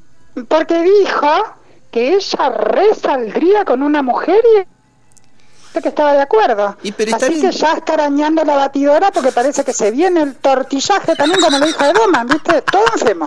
Porque dijo que ella resaldría con una mujer y que estaba de acuerdo. Y pero está Así bien. que ya está arañando la batidora porque parece que se viene el tortillaje también como la hija de Doman, ¿viste? Todo enfermo.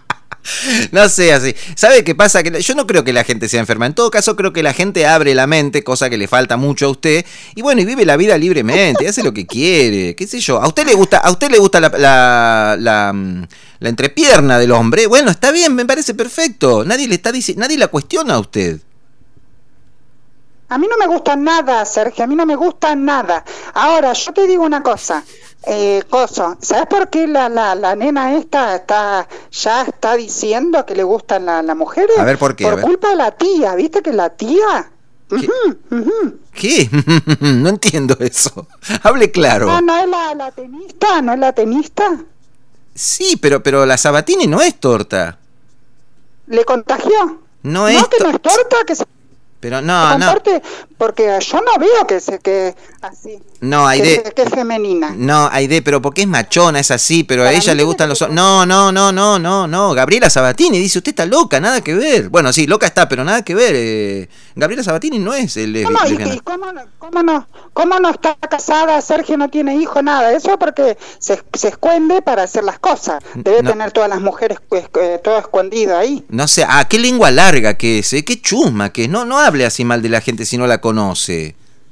No sé así. ¿Sabe qué pasa? Que yo no creo que la gente sea enferma. En todo caso, creo que la gente abre la mente, cosa que le falta mucho a usted. Y bueno, y vive la vida libremente, hace lo que quiere, qué sé yo. ¿A usted le gusta, a usted le gusta la, la, la, la entrepierna del hombre? Bueno, está bien, me parece perfecto. Nadie le está diciendo, nadie la cuestiona a usted. A mí no me gusta nada, Sergio, a mí no me gusta nada. Ahora, yo te digo una cosa. Eh, coso, ¿sabes por qué la, la, la nena esta está ya está diciendo que le gustan las la mujeres? A ver, ¿por qué? A Por ver. culpa de la tía, ¿viste que la tía? ¿Qué? Ujú, ujú. ¿Qué? No entiendo eso. Hable claro. No, no es la, la tenista, no es la tenista. Sí, pero, pero la Sabatini no es torta. ¿Le contagió? No es No, que no to- es torta, que se Pero no, no. comporte, porque yo no veo que se que así. No, que, Aide. se- que es femenina. No, Aide, pero porque es machona, es así, pero a Para ella mí le gustan los... No, no, no, no, no, no. Gabriela Sabatini dice, usted está loca, nada que ver. Bueno, sí, loca está, pero nada que ver. eh. Gabriela Sabatini no es el No, no, y, y cómo, no- cómo no, cómo no está casada, Sergio no tiene hijo, nada, eso porque se, se esconde para hacer las cosas. Debe No. tener todas las mujeres pues, eh, todo escondido ahí. No sé, ah, qué lengua larga que es, eh, qué chusma que es. No, no hable así mal de la gente si no la conoce.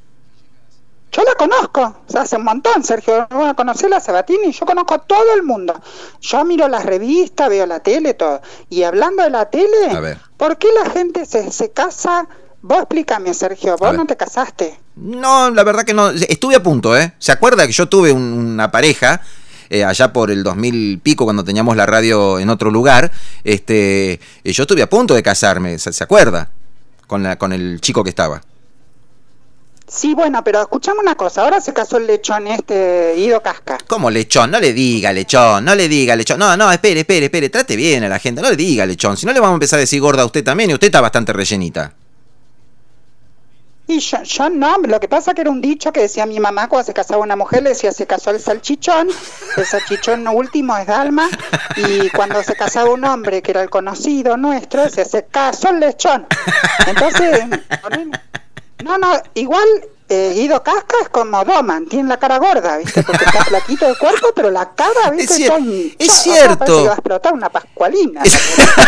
Yo la conozco, o sea, hace un montón, Sergio, no conocí a Sabatini, yo conozco a todo el mundo. Yo miro las revistas, veo la tele, todo. Y hablando de la tele, A ver. ¿por qué la gente se, se casa? Vos explícame, Sergio, A vos ver. no te casaste. No, la verdad que no. Estuve a punto, ¿eh? ¿Se acuerda que yo tuve un- una pareja eh, allá por el dos mil pico cuando teníamos la radio en otro lugar? Este, eh, yo estuve a punto de casarme, ¿se, se acuerda? Con, la, con el chico que estaba. Sí, bueno, pero escuchame una cosa, ahora se casó el lechón este, Ido Casca. ¿Cómo lechón? No le diga lechón, no le diga lechón. No, no, espere, espere, espere, trate bien a la gente, no le diga lechón. Si no le vamos a empezar a decir gorda a usted también, y usted está bastante rellenita. Y yo, yo no, lo que pasa que era un dicho que decía mi mamá cuando se casaba una mujer, le decía se casó el salchichón, el salchichón último es Dalma, y cuando se casaba un hombre que era el conocido nuestro, decía se casó el lechón. Entonces, no, no, igual eh, Guido Casca es como Doman, tiene la cara gorda, ¿viste? Porque está flaquito de cuerpo, pero la cara, ¿viste? Es, cier Está hinchada, es o sea, cierto. parece que va a explotar una pascualina. Es,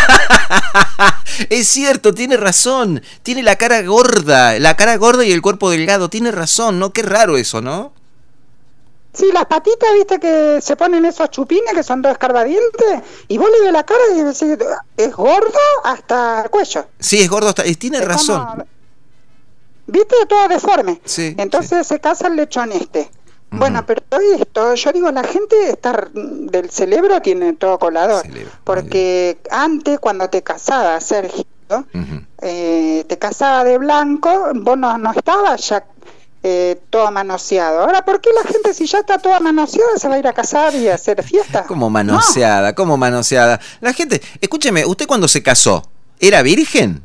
es cierto, tiene razón. Tiene la cara gorda, la cara gorda y el cuerpo delgado. Tiene razón, ¿no? Qué raro eso, ¿no? Sí, las patitas, viste que se ponen esos chupines que son dos escarbadientes, y vos le ves la cara y decís, es gordo hasta el cuello. Sí, es gordo, está, es- tiene Es razón. como- viste, todo deforme. Sí, Entonces se casa el lechón este. Bueno, pero esto, yo digo, la gente está del cerebro tiene todo colador. Porque antes, cuando te casabas, Sergio, eh, te casaba de blanco, vos no, no estabas ya eh, todo manoseado. Ahora, ¿por qué la gente, si ya está toda manoseada, se va a ir a casar y a hacer fiesta? Como manoseada, como manoseada. La gente, escúcheme, ¿usted cuando se casó, era virgen?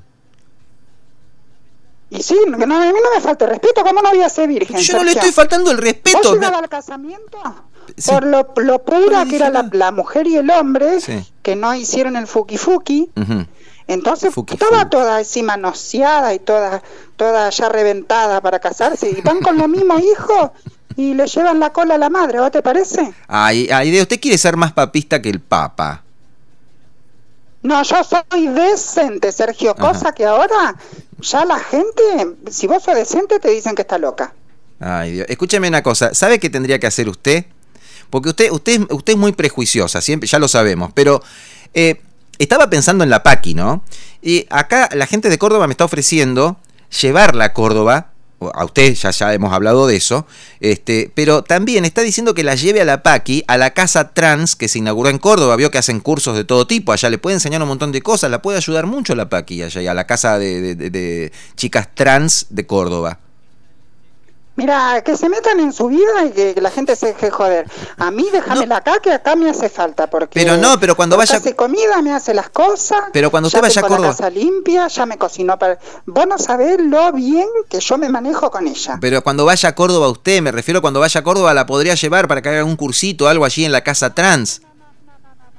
Y sí, que no, a mí no me falta el respeto, ¿cómo no voy a ser virgen? Yo no le Sergio? estoy faltando el respeto. ¿Vos me- llegabas al casamiento? Por lo, lo pura que era la, la mujer y el hombre, Sí. que no hicieron el fuki fuki, Ujú. entonces Fuki estaba toda así manoseada y toda, toda ya reventada para casarse, y van con los mismos hijos y le llevan la cola a la madre, ¿vos te parece? Ay, ay, de usted quiere ser más papista que el Papa. No, yo soy decente, Sergio, Ajá. cosa que ahora ya la gente, si vos sos decente, te dicen que está loca. Ay, Dios. Escúcheme una cosa, ¿sabe qué tendría que hacer usted? Porque usted, usted, usted es muy prejuiciosa, siempre, ya lo sabemos, pero eh, estaba pensando en la Paqui, ¿no? Y acá la gente de Córdoba me está ofreciendo llevarla a Córdoba, o a usted ya, ya hemos hablado de eso, este, pero también está diciendo que la lleve a la Paqui a la casa trans que se inauguró en Córdoba, vio que hacen cursos de todo tipo, allá le puede enseñar un montón de cosas, la puede ayudar mucho la Paqui allá, y a la casa de, de- de- de chicas trans de Córdoba. Mira, que se metan en su vida y que, que la gente se deje joder. A mí déjamela acá, que acá me hace falta, porque Pero no, pero cuando porque vaya- hace comida, me hace las cosas. Pero cuando usted ya vaya a tengo Córdoba- la casa limpia, ya me cocinó para... Vos no sabés lo bien que yo me manejo con ella. Pero cuando vaya a Córdoba usted, me refiero cuando vaya a Córdoba, la podría llevar para que haga un cursito, algo allí en la casa trans.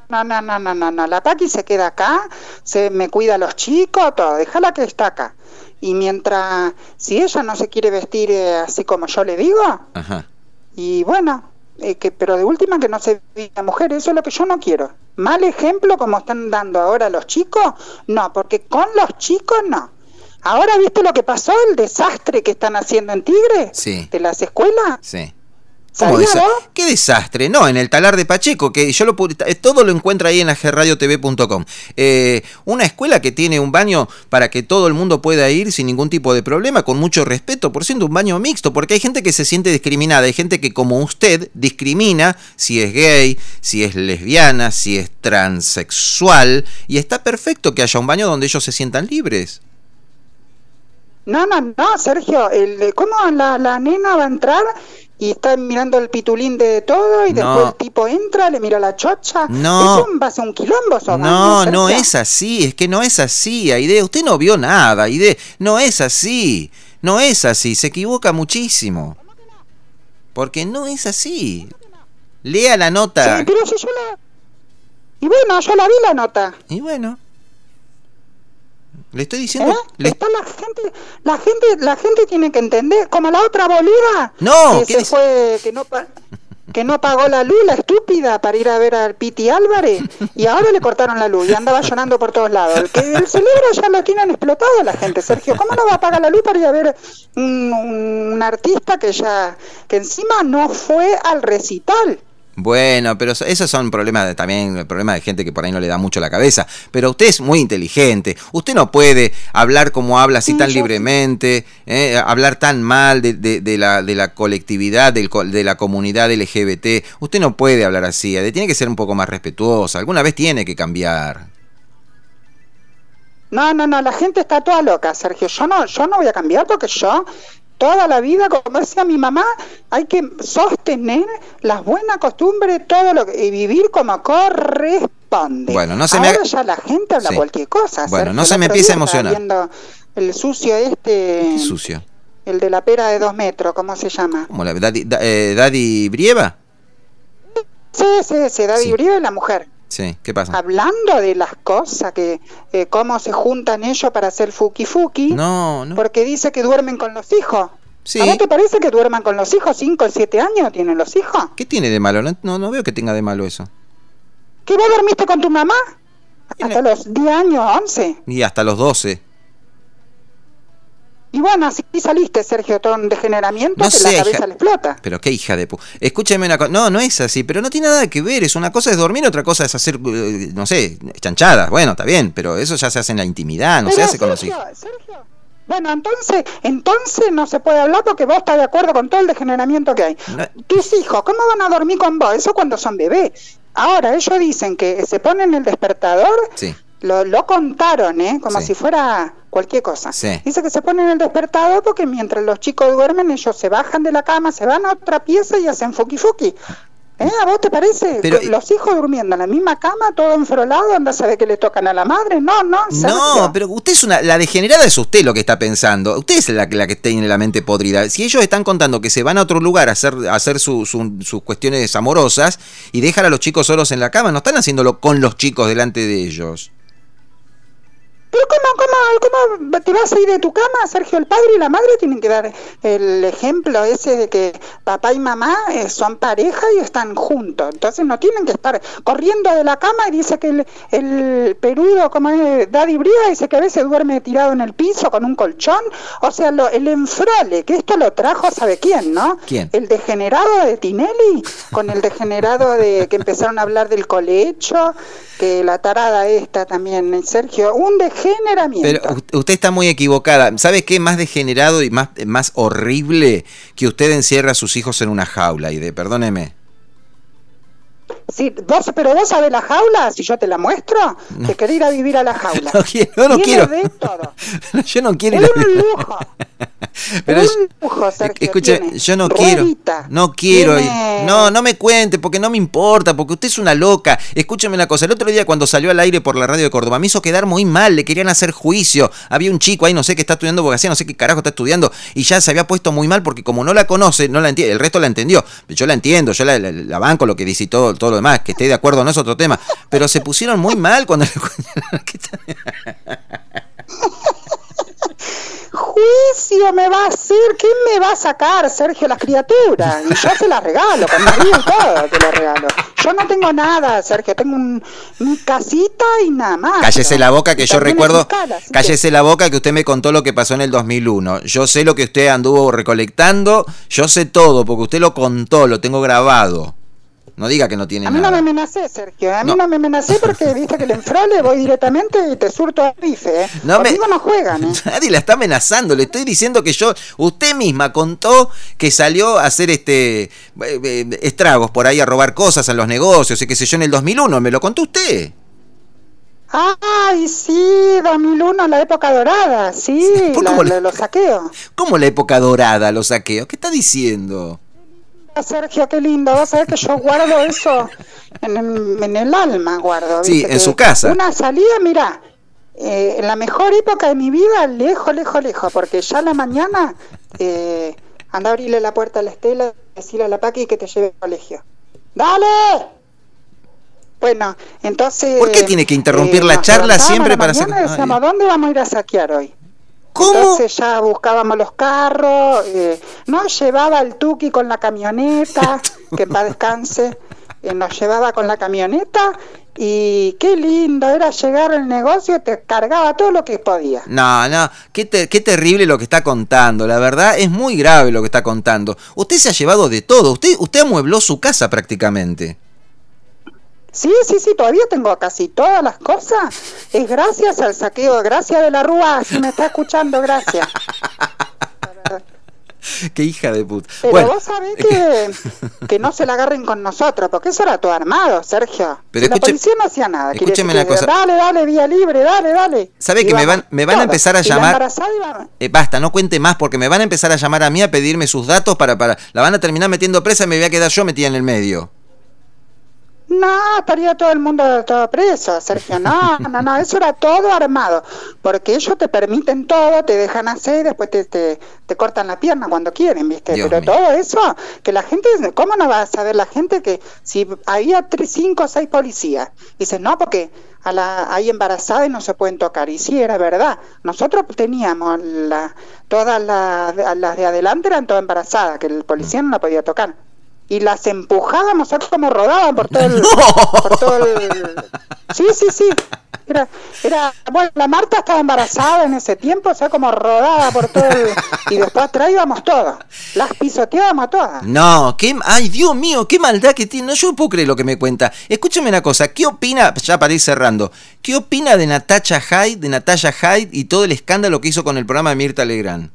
no, no, no, no, no, no. La Paqui se queda acá, se me cuida a los chicos, todo. Déjala que está acá. Y mientras, si ella no se quiere vestir eh, así como yo le digo, Ajá. y bueno, eh, que, pero de última que no se vista mujer, eso es lo que yo no quiero. Mal ejemplo como están dando ahora los chicos, no, porque con los chicos no. Ahora, ¿viste lo que pasó? El desastre que están haciendo en Tigre, Sí. de las escuelas. Sí. ¿Cómo ¿Sabía desa- vos? ¿Qué desastre? No, en el talar de Pacheco, que yo lo publi- eh, todo lo encuentra ahí en la g radio t v punto com. Eh, una escuela que tiene un baño para que todo el mundo pueda ir sin ningún tipo de problema, con mucho respeto, por siendo un baño mixto, porque hay gente que se siente discriminada, hay gente que como usted discrimina si es gay, si es lesbiana, si es transexual, y está perfecto que haya un baño donde ellos se sientan libres. No, no, no, Sergio, el, ¿cómo la, la nena va a entrar y está mirando el pitulín de todo y No. después el tipo entra, le mira la chocha? No. Eso va a ser un quilombo, eso, No, ¿no, no Sergio? es así, es que no es así, Aide. Usted no vio nada, Aide. No es así, no es así, se equivoca muchísimo. Porque no es así. Lea la nota. Sí, pero si yo la... Y bueno, yo la vi la nota. Y bueno. Le estoy diciendo... ¿Eh? le- Está la gente, la gente, la gente tiene que entender, como la otra boluda No, que ¿qué se dice? fue, que no pa- que no pagó la luz, la estúpida, para ir a ver al Piti Álvarez, y ahora le cortaron la luz y andaba llorando por todos lados. El, que el cerebro ya lo tienen explotado la gente, Sergio. ¿Cómo no va a pagar la luz para ir a ver un, un artista que ya, que encima no fue al recital? Bueno, pero eso- esos son problemas de, también, problemas de gente que por ahí no le da mucho la cabeza. Pero usted es muy inteligente. Usted no puede hablar como habla así Sí, tan yo- libremente, eh, hablar tan mal de, de- de la, de la colectividad, del co- de la comunidad L G B T. Usted no puede hablar así. eh, Tiene que ser un poco más respetuosa. Alguna vez tiene que cambiar. No, no, no, la gente está toda loca, Sergio. Yo no, yo no voy a cambiar porque yo toda la vida, como decía mi mamá, hay que sostener las buenas costumbres, todo lo que, y vivir como corresponde. Bueno, no se Ahora me haga- ya la gente habla Sí. cualquier cosa. Bueno, Sergio. no El se me otro empiece a día estaba emocionar. viendo el sucio este, Qué sucio. el de la pera de dos metros, ¿cómo se llama? ¿Cómo la, Daddy, da- eh, Daddy Brieva? Sí, sí, sí, Daddy Sí. Uribe y la mujer. Sí, ¿qué pasa? Hablando de las cosas, que eh, cómo se juntan ellos para hacer fuki fuki. No, no. Porque dice que duermen con los hijos. Sí. ¿A vos te parece que duerman con los hijos? ¿Cinco o siete años tienen los hijos? ¿Qué tiene de malo? No, no, no veo que tenga de malo eso. ¿Que vos dormiste con tu mamá? Hasta los diez años, once. Y hasta los doce. Y bueno, así saliste, Sergio, todo un degeneramiento No que sé, la cabeza hija- le explota. Pero qué hija de pu... Escúcheme una cosa. No, no es así, pero no tiene nada que ver. Es una cosa es dormir, otra cosa es hacer, eh, no sé, chanchadas. Bueno, está bien, pero eso ya se hace en la intimidad, no se Pero, hace con los Sergio, hijos. Sergio, bueno, entonces, entonces no se puede hablar porque vos estás de acuerdo con todo el degeneramiento que hay. No- Tus hijos, ¿cómo van a dormir con vos? Eso cuando son bebés. Ahora, ellos dicen que se ponen el despertador, Sí, lo, lo contaron, ¿eh? Como Sí. si fuera cualquier cosa. Sí. Dice que se ponen el despertador porque mientras los chicos duermen, ellos se bajan de la cama, se van a otra pieza y hacen fuki fuki. ¿Eh? ¿A vos te parece? Pero- Los hijos durmiendo en la misma cama, todo enfrolado, anda a saber que le tocan a la madre. No, no, Sergio. No, pero usted es una... La degenerada es usted lo que está pensando. Usted es la, que- la que tiene la mente podrida. Si ellos están contando que se van a otro lugar a hacer, a hacer su- su- sus cuestiones amorosas y dejan a los chicos solos en la cama, no están haciéndolo con los chicos delante de ellos. Pero ¿cómo, cómo, cómo te vas a ir de tu cama, Sergio? El padre y la madre tienen que dar el ejemplo ese de que papá y mamá eh, son pareja y están juntos. Entonces no tienen que estar corriendo de la cama. Y dice que el, el perudo, como es Daddy Briga, dice que a veces duerme tirado en el piso con un colchón. O sea, lo, el enfrole, que esto lo trajo, ¿sabe quién, no? ¿Quién? El degenerado de Tinelli, con el degenerado de que empezaron a hablar del colecho, que la tarada esta también, Sergio, un degeneramiento. Pero u- usted está muy equivocada. ¿Sabe qué? Más degenerado y más, más horrible que usted encierra a sus hijos en una jaula. Y de, perdóneme. Sí, vos, pero vos sabés la jaula, si yo te la muestro, te querés ir a vivir a la jaula. No quiero, no Tiene quiero. de todo. Yo no quiero Es ir un a- lujo. Pero un es- lujo, Sergio, escuche, tiene. yo no Ruedita, quiero, no quiero, tiene- no, no me cuente, porque no me importa, porque usted es una loca. Escúcheme una cosa, el otro día cuando salió al aire por la radio de Córdoba, me hizo quedar muy mal, le querían hacer juicio. Había un chico ahí, no sé, que está estudiando abogacía, no sé qué carajo está estudiando, y ya se había puesto muy mal porque como no la conoce, no la entiende, el resto la entendió. Yo la entiendo, yo la, la, la banco lo que dice y todo, todo lo demás, que esté de acuerdo no es otro tema, pero se pusieron muy mal cuando Juicio me va a hacer, ¿quién me va a sacar, Sergio, las criaturas? Y yo se las regalo, con mi vida y todo te las regalo. Yo no tengo nada, Sergio, tengo un, mi casita y nada más. Cállese la boca que Y yo también recuerdo, en escala, así que- cállese la boca que usted me contó lo que pasó en el dos mil uno. Yo sé lo que usted anduvo recolectando, yo sé todo porque usted lo contó, lo tengo grabado. No diga que no tiene A mí nada. no me amenacé, Sergio, a mí No. no, me amenacé porque viste que el enfrole voy directamente y te surto a bife, ¿eh? No me- Conmigo no juegan, ¿eh? Nadie la está amenazando, le estoy diciendo que yo, usted misma contó que salió a hacer este eh, eh, estragos por ahí, a robar cosas en los negocios y qué sé yo en el dos mil uno, me lo contó usted. Ay, sí, dos mil uno, la época dorada, sí, ¿Por la- cómo la- la- los saqueos. ¿Cómo la época dorada, los saqueos? ¿Qué está diciendo? Sergio, qué lindo, vos sabés que yo guardo eso en, en- en el alma, guardo. Sí, ¿viste? en Que su casa. Una salida, mira, eh, en la mejor época de mi vida, lejos, lejos, lejos, porque ya a la mañana eh, anda a abrirle la puerta a la Estela, decirle a la Paqui que te lleve al colegio. ¡Dale! Bueno, entonces... ¿Por qué tiene que interrumpir la nos charla levantábamos siempre a la para hacer- mañana y decíamos, Ay. ¿dónde vamos a ir a saquear hoy? ¿Cómo? Entonces ya buscábamos los carros, eh, nos llevaba el Tuki con la camioneta, que en paz descanse, eh, nos llevaba con la camioneta y qué lindo era llegar al negocio, te cargaba todo lo que podía. No, no, qué, te- qué terrible lo que está contando, la verdad es muy grave lo que está contando. Usted se ha llevado de todo, usted, usted amuebló su casa prácticamente. Sí, sí, sí, todavía tengo casi todas las cosas. Es gracias al saqueo, gracias de la Rúa, si me está escuchando, gracias. Qué hija de puta. Pero Bueno, vos sabés que, que no se la agarren con nosotros, porque eso era todo armado, Sergio. Pero Si la escuche- policía no hacía nada. quiere escúcheme decir una que, cosa. Dale, dale, vía libre, dale, dale. ¿sabe Y que me vamos, van, me van a todo. empezar a Y la llamar? embarazada iba- Eh, basta, no cuente más porque me van a empezar a llamar a mí a pedirme sus datos para, para, la van a terminar metiendo presa y me voy a quedar yo metida en el medio. No, estaría todo el mundo todo preso, Sergio. No, no, no, eso era todo armado. Porque ellos te permiten todo, te dejan hacer y después te, te, te cortan la pierna cuando quieren, ¿viste? Dios Pero mío. todo eso, que la gente, ¿cómo no va a saber la gente que si había tres, cinco o seis policías? Dicen, no, porque a la, hay embarazadas y no se pueden tocar. Y sí, era verdad. Nosotros teníamos la, todas las, las de adelante eran todas embarazadas, que el policía no la podía tocar. Y las empujábamos, ¿sabes cómo rodaban por todo el... Por todo el... Sí, sí, sí. Era, era, bueno, la Marta estaba embarazada en ese tiempo, o sea, como rodada por todo el... Y después atrás íbamos todos. Las pisoteábamos todas. No, qué, ay Dios mío, qué maldad que tiene. No, yo no puedo creer lo que me cuenta. Escúcheme una cosa, ¿qué opina, ya para ir cerrando, qué opina de Natacha Hyde, de Natalia Hyde y todo el escándalo que hizo con el programa de Mirta Legrand?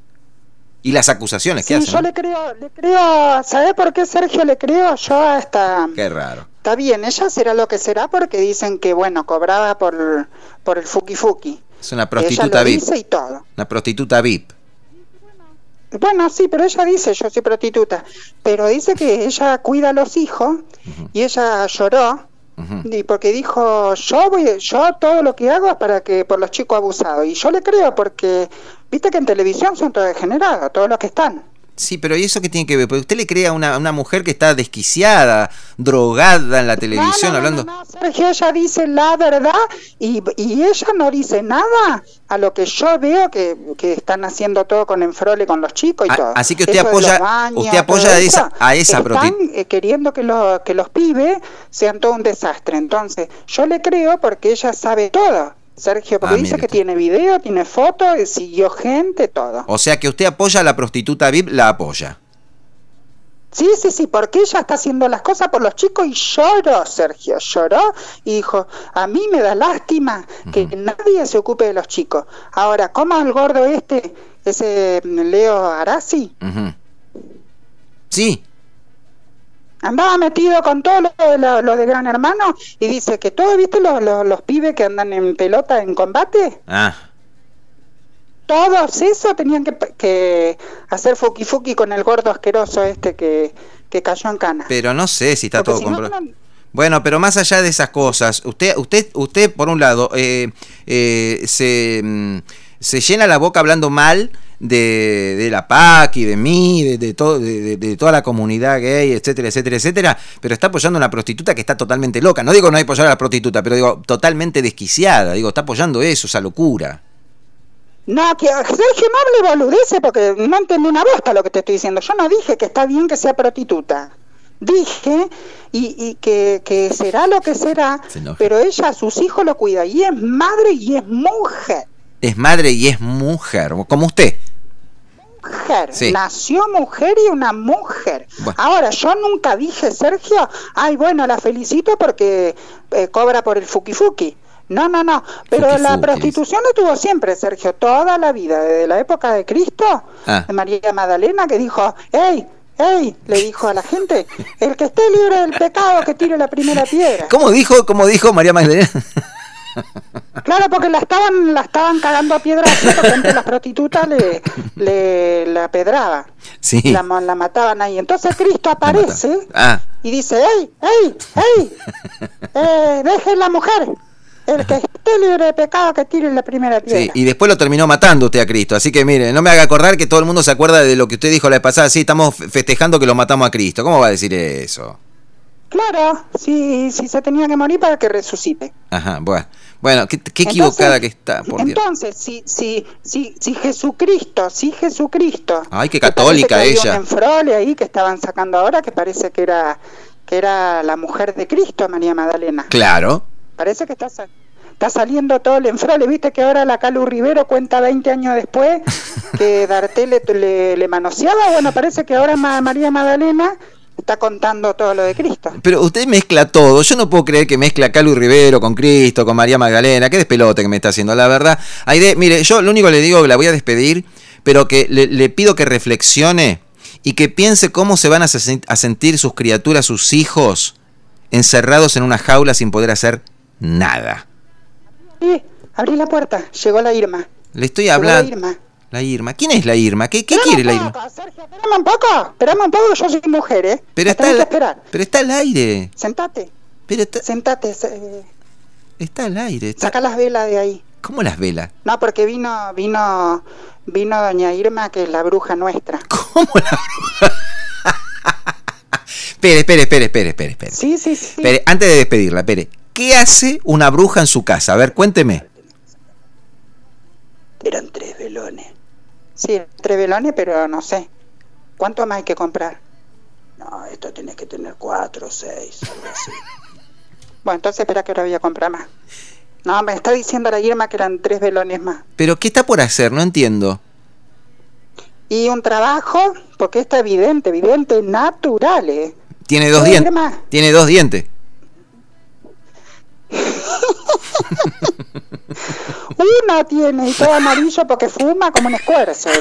Y las acusaciones que Sí, hacen. yo ¿no? le creo, le creo, ¿sabés por qué, Sergio, le creo? Yo a esta... Qué raro. Está bien, ella será lo que será porque dicen que, bueno, cobraba por, por el fuki fuki. Es una Ella prostituta lo V I P. dice y todo. Una prostituta V I P. Bueno, sí, pero ella dice, yo soy prostituta, pero dice que ella cuida a los hijos y ella lloró y porque dijo, yo voy, yo todo lo que hago es para que por los chicos abusados y yo le creo porque viste que en televisión son todos degenerados, todos los que están. Sí, pero ¿y eso qué tiene que ver? Porque usted le cree a una, a una mujer que está desquiciada, drogada en la televisión, No, no, no, hablando... no, no, Sergio, ella dice la verdad y, y ella no dice nada a lo que yo veo que, que están haciendo todo con enfrole con los chicos y A- todo. así que usted Eso de apoya- los baños, usted apoya todo a eso, esa- a esa están proti- eh, queriendo que, lo- que los pibes sean todo un desastre. Entonces, yo le creo porque ella sabe todo, Sergio, porque Ah, dice mire que usted. tiene video, tiene fotos, eh, siguió gente, todo. O sea que usted apoya a la prostituta V I P, la apoya. Sí, sí, sí, porque ella está haciendo las cosas por los chicos y lloró, Sergio, lloró y dijo, a mí me da lástima que nadie se ocupe de los chicos. Ahora, ¿cómo el gordo este, ese Leo Arasi, Ujú. Sí, andaba metido con todo lo de, lo, lo de Gran Hermano y dice que todos, ¿viste los, los, los pibes que andan en pelota en combate? ah, todos esos tenían que, que hacer fuki fuki con el gordo asqueroso este que, que cayó en cana. Pero no sé si está Porque todo si no, comprado. no- Bueno, pero más allá de esas cosas, usted, usted, usted por un lado, eh, eh, se, mm, se llena la boca hablando mal de, de la P A C y de mí, de, de, todo, de, de- de toda la comunidad gay, etcétera, etcétera, etcétera, pero está apoyando a una prostituta que está totalmente loca. No digo no hay apoyar a la prostituta, pero digo totalmente desquiciada. Digo, está apoyando eso, esa locura. No, que Sergio no hable boludeces porque no entendí una bosta lo que te estoy diciendo. Yo no dije que está bien que sea prostituta. Dije y, y que, que será lo que será, pero ella a sus hijos lo cuida y es madre y es mujer. Es madre y es mujer, como usted. Mujer, Sí. nació mujer y una mujer. Bueno. Ahora, yo nunca dije, Sergio, ay, bueno, la felicito porque eh, cobra por el fuki fuki. No, no, no, pero Fuki la fuki, prostitución estuvo siempre, Sergio, toda la vida, desde la época de Cristo, Ah. de María Magdalena, que dijo, hey, hey, le dijo a la gente, el que esté libre del pecado que tire la primera piedra. ¿Cómo dijo, cómo dijo María Magdalena? Claro, porque la estaban la estaban cagando a piedras, porque entre las prostitutas le, le la pedraba, Sí. la, ma- la mataban ahí. Entonces Cristo aparece Ah, y dice, hey, hey, hey, eh, dejen la mujer, el que esté libre de pecado que tire la primera piedra. sí, y después lo terminó matando usted a Cristo. Así que mire, no me haga acordar que todo el mundo se acuerda de lo que usted dijo la vez pasada. Sí, estamos fe- festejando que lo matamos a Cristo. ¿Cómo va a decir eso? Claro, si, si se tenía que morir para que resucite. Ajá, bueno. Bueno, qué, qué equivocada Entonces- que está, por Dios. Entonces, si, si, si, si Jesucristo, si Jesucristo... Ay, qué que parece católica que había ella. un enfrole ahí que estaban sacando ahora, que parece que era que era la mujer de Cristo, María Magdalena. Claro. Parece que está, sa- está saliendo todo el enfrole. Viste que ahora la Calu Rivero cuenta veinte años después que Dartel le, le, le manoseaba. Bueno, parece que ahora Ma- María Magdalena está contando todo lo de Cristo. Pero usted mezcla todo. Yo no puedo creer que mezcla a Calu Rivero con Cristo, con María Magdalena. Qué despelote que me está haciendo, la verdad. Aide, mire, yo lo único que le digo que la voy a despedir, pero que le, le pido que reflexione y que piense cómo se van a, se- a sentir sus criaturas, sus hijos, encerrados en una jaula sin poder hacer nada. Sí, abrí la puerta, llegó la Irma. Le estoy Llegó la hablando. Irma. La Irma. ¿Quién es la Irma? ¿Qué, qué Esperame quiere la un Irma? poco, Sergio, esperame un poco, esperame un poco, que yo soy mujer, ¿eh? Pero Me está, tenés que al- esperar. pero está al aire. Sentate. Pero está, Sentate, se- está al aire. Está- saca las velas de ahí. ¿Cómo las velas? No, porque vino, vino, vino doña Irma, que es la bruja nuestra. Espere, espere, espere, espere, espere, espere. Sí, sí, sí. Espere, antes de despedirla, espere. ¿Qué hace una bruja en su casa? A ver, cuénteme. Eran tres velones. Sí, tres velones, pero no sé. ¿Cuánto más hay que comprar? No, esto tienes que tener cuatro, seis, algo así. Bueno, entonces espera que ahora voy a comprar más. No, me está diciendo la Irma que eran tres velones más. ¿Pero qué está por hacer? No entiendo. Y un trabajo, porque está evidente, evidente, natural, ¿eh? Tiene dos Sí, dientes. Irma. Tiene dos dientes. Uno tiene y todo amarillo porque fuma como un escuerzo.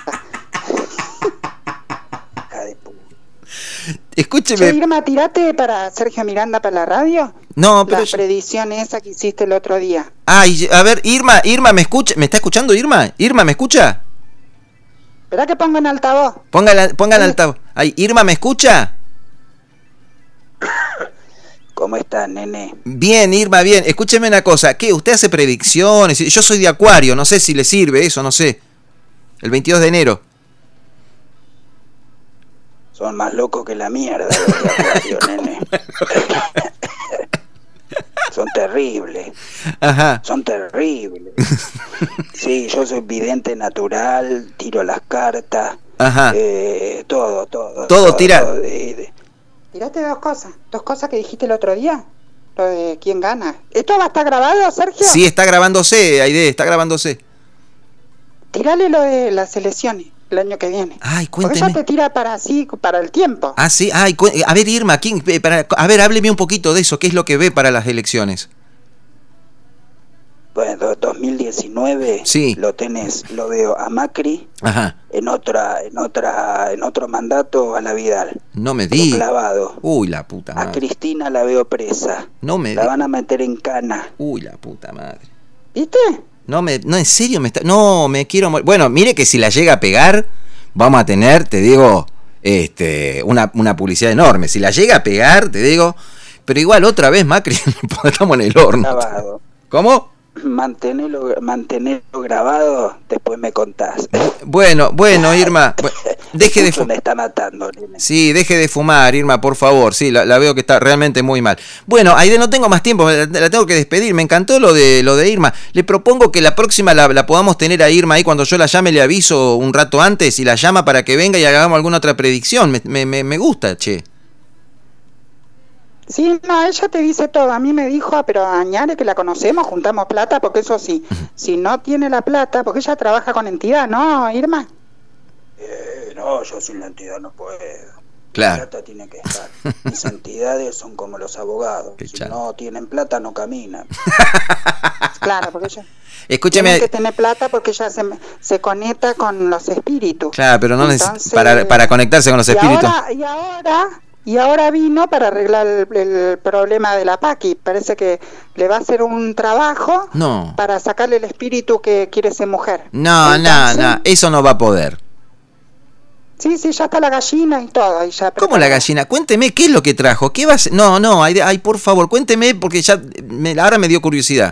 Escúcheme. Che, Irma, tirate para Sergio Miranda para la radio. No, pero La yo- predicción esa que hiciste el otro día. Ay, a ver, Irma, Irma, ¿me escucha? ¿Me está escuchando Irma? Irma, ¿me escucha? Espera que pongo en altavoz. Póngala, póngala al altavoz. Ay, Irma, ¿me escucha? ¿Cómo estás, nene? Bien, Irma, bien. Escúcheme una cosa. ¿Qué? ¿Usted hace predicciones? Yo soy de Acuario, no sé si le sirve eso, no sé. El veintidós de enero. Son más locos que la mierda, los de Acuario, nene. Son terribles. Ajá. Son terribles. Sí, yo soy vidente natural, tiro las cartas. Ajá. Eh, todo, todo. Todo tira. de- de- Tiraste dos cosas. Dos cosas que dijiste el otro día. Lo de quién gana. ¿Esto va a estar grabado, Sergio? Sí, está grabándose, Aide, está grabándose. Tirale lo de las elecciones el año que viene. Ay, Porque cuénteme. ella te tira para así, para el tiempo. Ah, sí. Ay, cu- a ver, Irma, ¿quién, eh, para, a ver, hábleme un poquito de eso. ¿Qué es lo que ve para las elecciones? Bueno, dos mil diecinueve Sí. lo tenés, lo veo a Macri Ajá. en otra, en otra, en otro mandato a la Vidal. No me di. Clavado. Uy, la puta A madre. Cristina la veo presa. No me La di. van a meter en cana. Uy, la puta madre. ¿Viste? No, me, no, en serio, me está, no, me quiero morir. Bueno, mire que si la llega a pegar, vamos a tener, te digo, este, una, una publicidad enorme. Si la llega a pegar, te digo, pero igual otra vez, Macri, estamos en el horno. Grabado. ¿Cómo? Mantenerlo, mantenerlo grabado, después me contás. Bueno, bueno, Irma, deje de fumar. fumar. Me está matando, nene. Sí, deje de fumar, Irma, por favor. Sí, la, la veo que está realmente muy mal. Bueno, Aide, no tengo más tiempo, la, la tengo que despedir. Me encantó lo de lo de Irma. Le propongo que la próxima la, la podamos tener a Irma ahí cuando yo la llame, le aviso un rato antes y la llama para que venga y hagamos alguna otra predicción. Me, me, me, me gusta, che. Sí, no, ella te dice todo. A mí me dijo, ah, pero a Añare, que la conocemos, juntamos plata, porque eso sí, si no tiene la plata, porque ella trabaja con entidad, ¿no, Irma? Eh, no, yo sin la entidad no puedo. Claro. La plata tiene que estar. Mis entidades son como los abogados. Qué si chano. no tienen plata, no caminan. Claro, porque ella... Escúcheme. Tiene que tener plata porque ella se, se conecta con los espíritus. Claro, pero no Entonces, neces- para, para conectarse con los y espíritus. Ahora, y ahora... Y ahora vino para arreglar el, el problema de la Paqui. Parece que le va a hacer un trabajo No. para sacarle el espíritu que quiere ser mujer. No, Entonces, no, no, eso no va a poder. Sí, sí, ya está la gallina y todo. Y ya ¿Cómo la gallina? Cuénteme qué es lo que trajo. ¿Qué va a hacer? No, no, ay, ay, por favor, cuénteme porque ya me, ahora me dio curiosidad.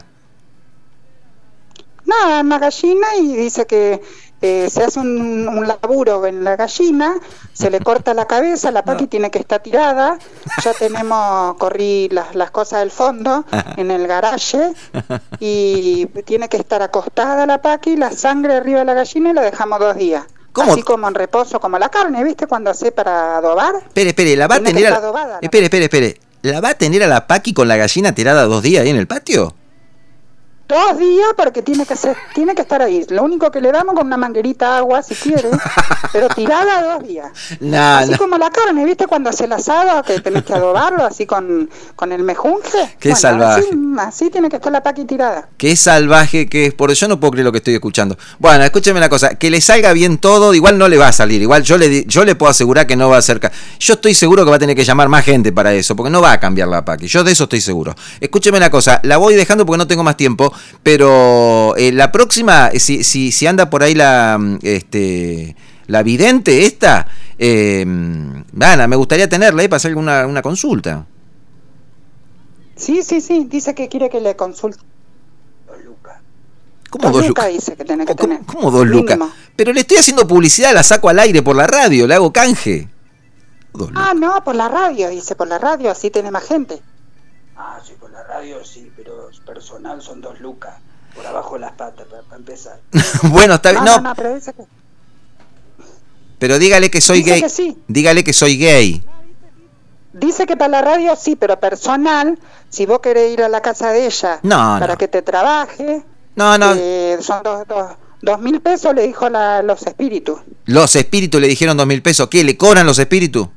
Nada, una gallina y dice que eh, se hace un, un laburo en la gallina, se le corta la cabeza, la Paqui no. tiene que estar tirada, ya tenemos, corrí las, las cosas del fondo en el garaje y tiene que estar acostada la Paqui, la sangre arriba de la gallina y la dejamos dos días. ¿Cómo? Así como en reposo, como la carne, ¿viste? Cuando hace para adobar. Espere, espere, ¿la va a tiene tener a... adobada, espere, espere, espere. ¿La va a tener a la Paqui con la gallina tirada dos días ahí en el patio? Dos días porque tiene que ser, tiene que estar ahí. Lo único que le damos con una manguerita agua si quiere, pero tirada dos días. Nah, así nah. como la carne, ¿viste? Cuando hace el asado que tenés que adobarlo así con, con el mejunje. Qué bueno, salvaje. Así, así tiene que estar la Paqui tirada. Qué salvaje que es, por eso yo no puedo creer lo que estoy escuchando. Bueno, escúcheme una cosa, que le salga bien todo, igual no le va a salir, igual yo le yo le puedo asegurar que no va a ser. Yo estoy seguro que va a tener que llamar más gente para eso, porque no va a cambiar la Paqui. Yo de eso estoy seguro. Escúcheme una cosa, la voy dejando porque no tengo más tiempo, pero Eh, la próxima, si, si, si anda por ahí la este la vidente esta, eh, Ana, me gustaría tenerla ahí para hacer una, una consulta. Sí, sí, sí, dice que quiere que le consulte. Dos lucas. ¿Cómo dos lucas? Dice que tiene que ¿Cómo, tener. ¿Cómo dos Mínimo. lucas? Pero le estoy haciendo publicidad, la saco al aire por la radio, le hago canje. Ah, no, por la radio, dice, por la radio, así tiene más gente. Ah, sí, por la radio sí, pero personal son dos lucas. Por abajo de las patas, para, para empezar. Bueno, está bien. No, no, no, pero dice que... Pero dígale que soy dice gay. Que sí. Dígale que soy gay. Dice que para la radio sí, pero personal, si vos querés ir a la casa de ella no, para no. que te trabaje, no, no. Eh, son dos, dos, dos mil pesos, le dijo la, los espíritus. Los espíritus le dijeron dos mil pesos. ¿Qué? ¿Le cobran los espíritus?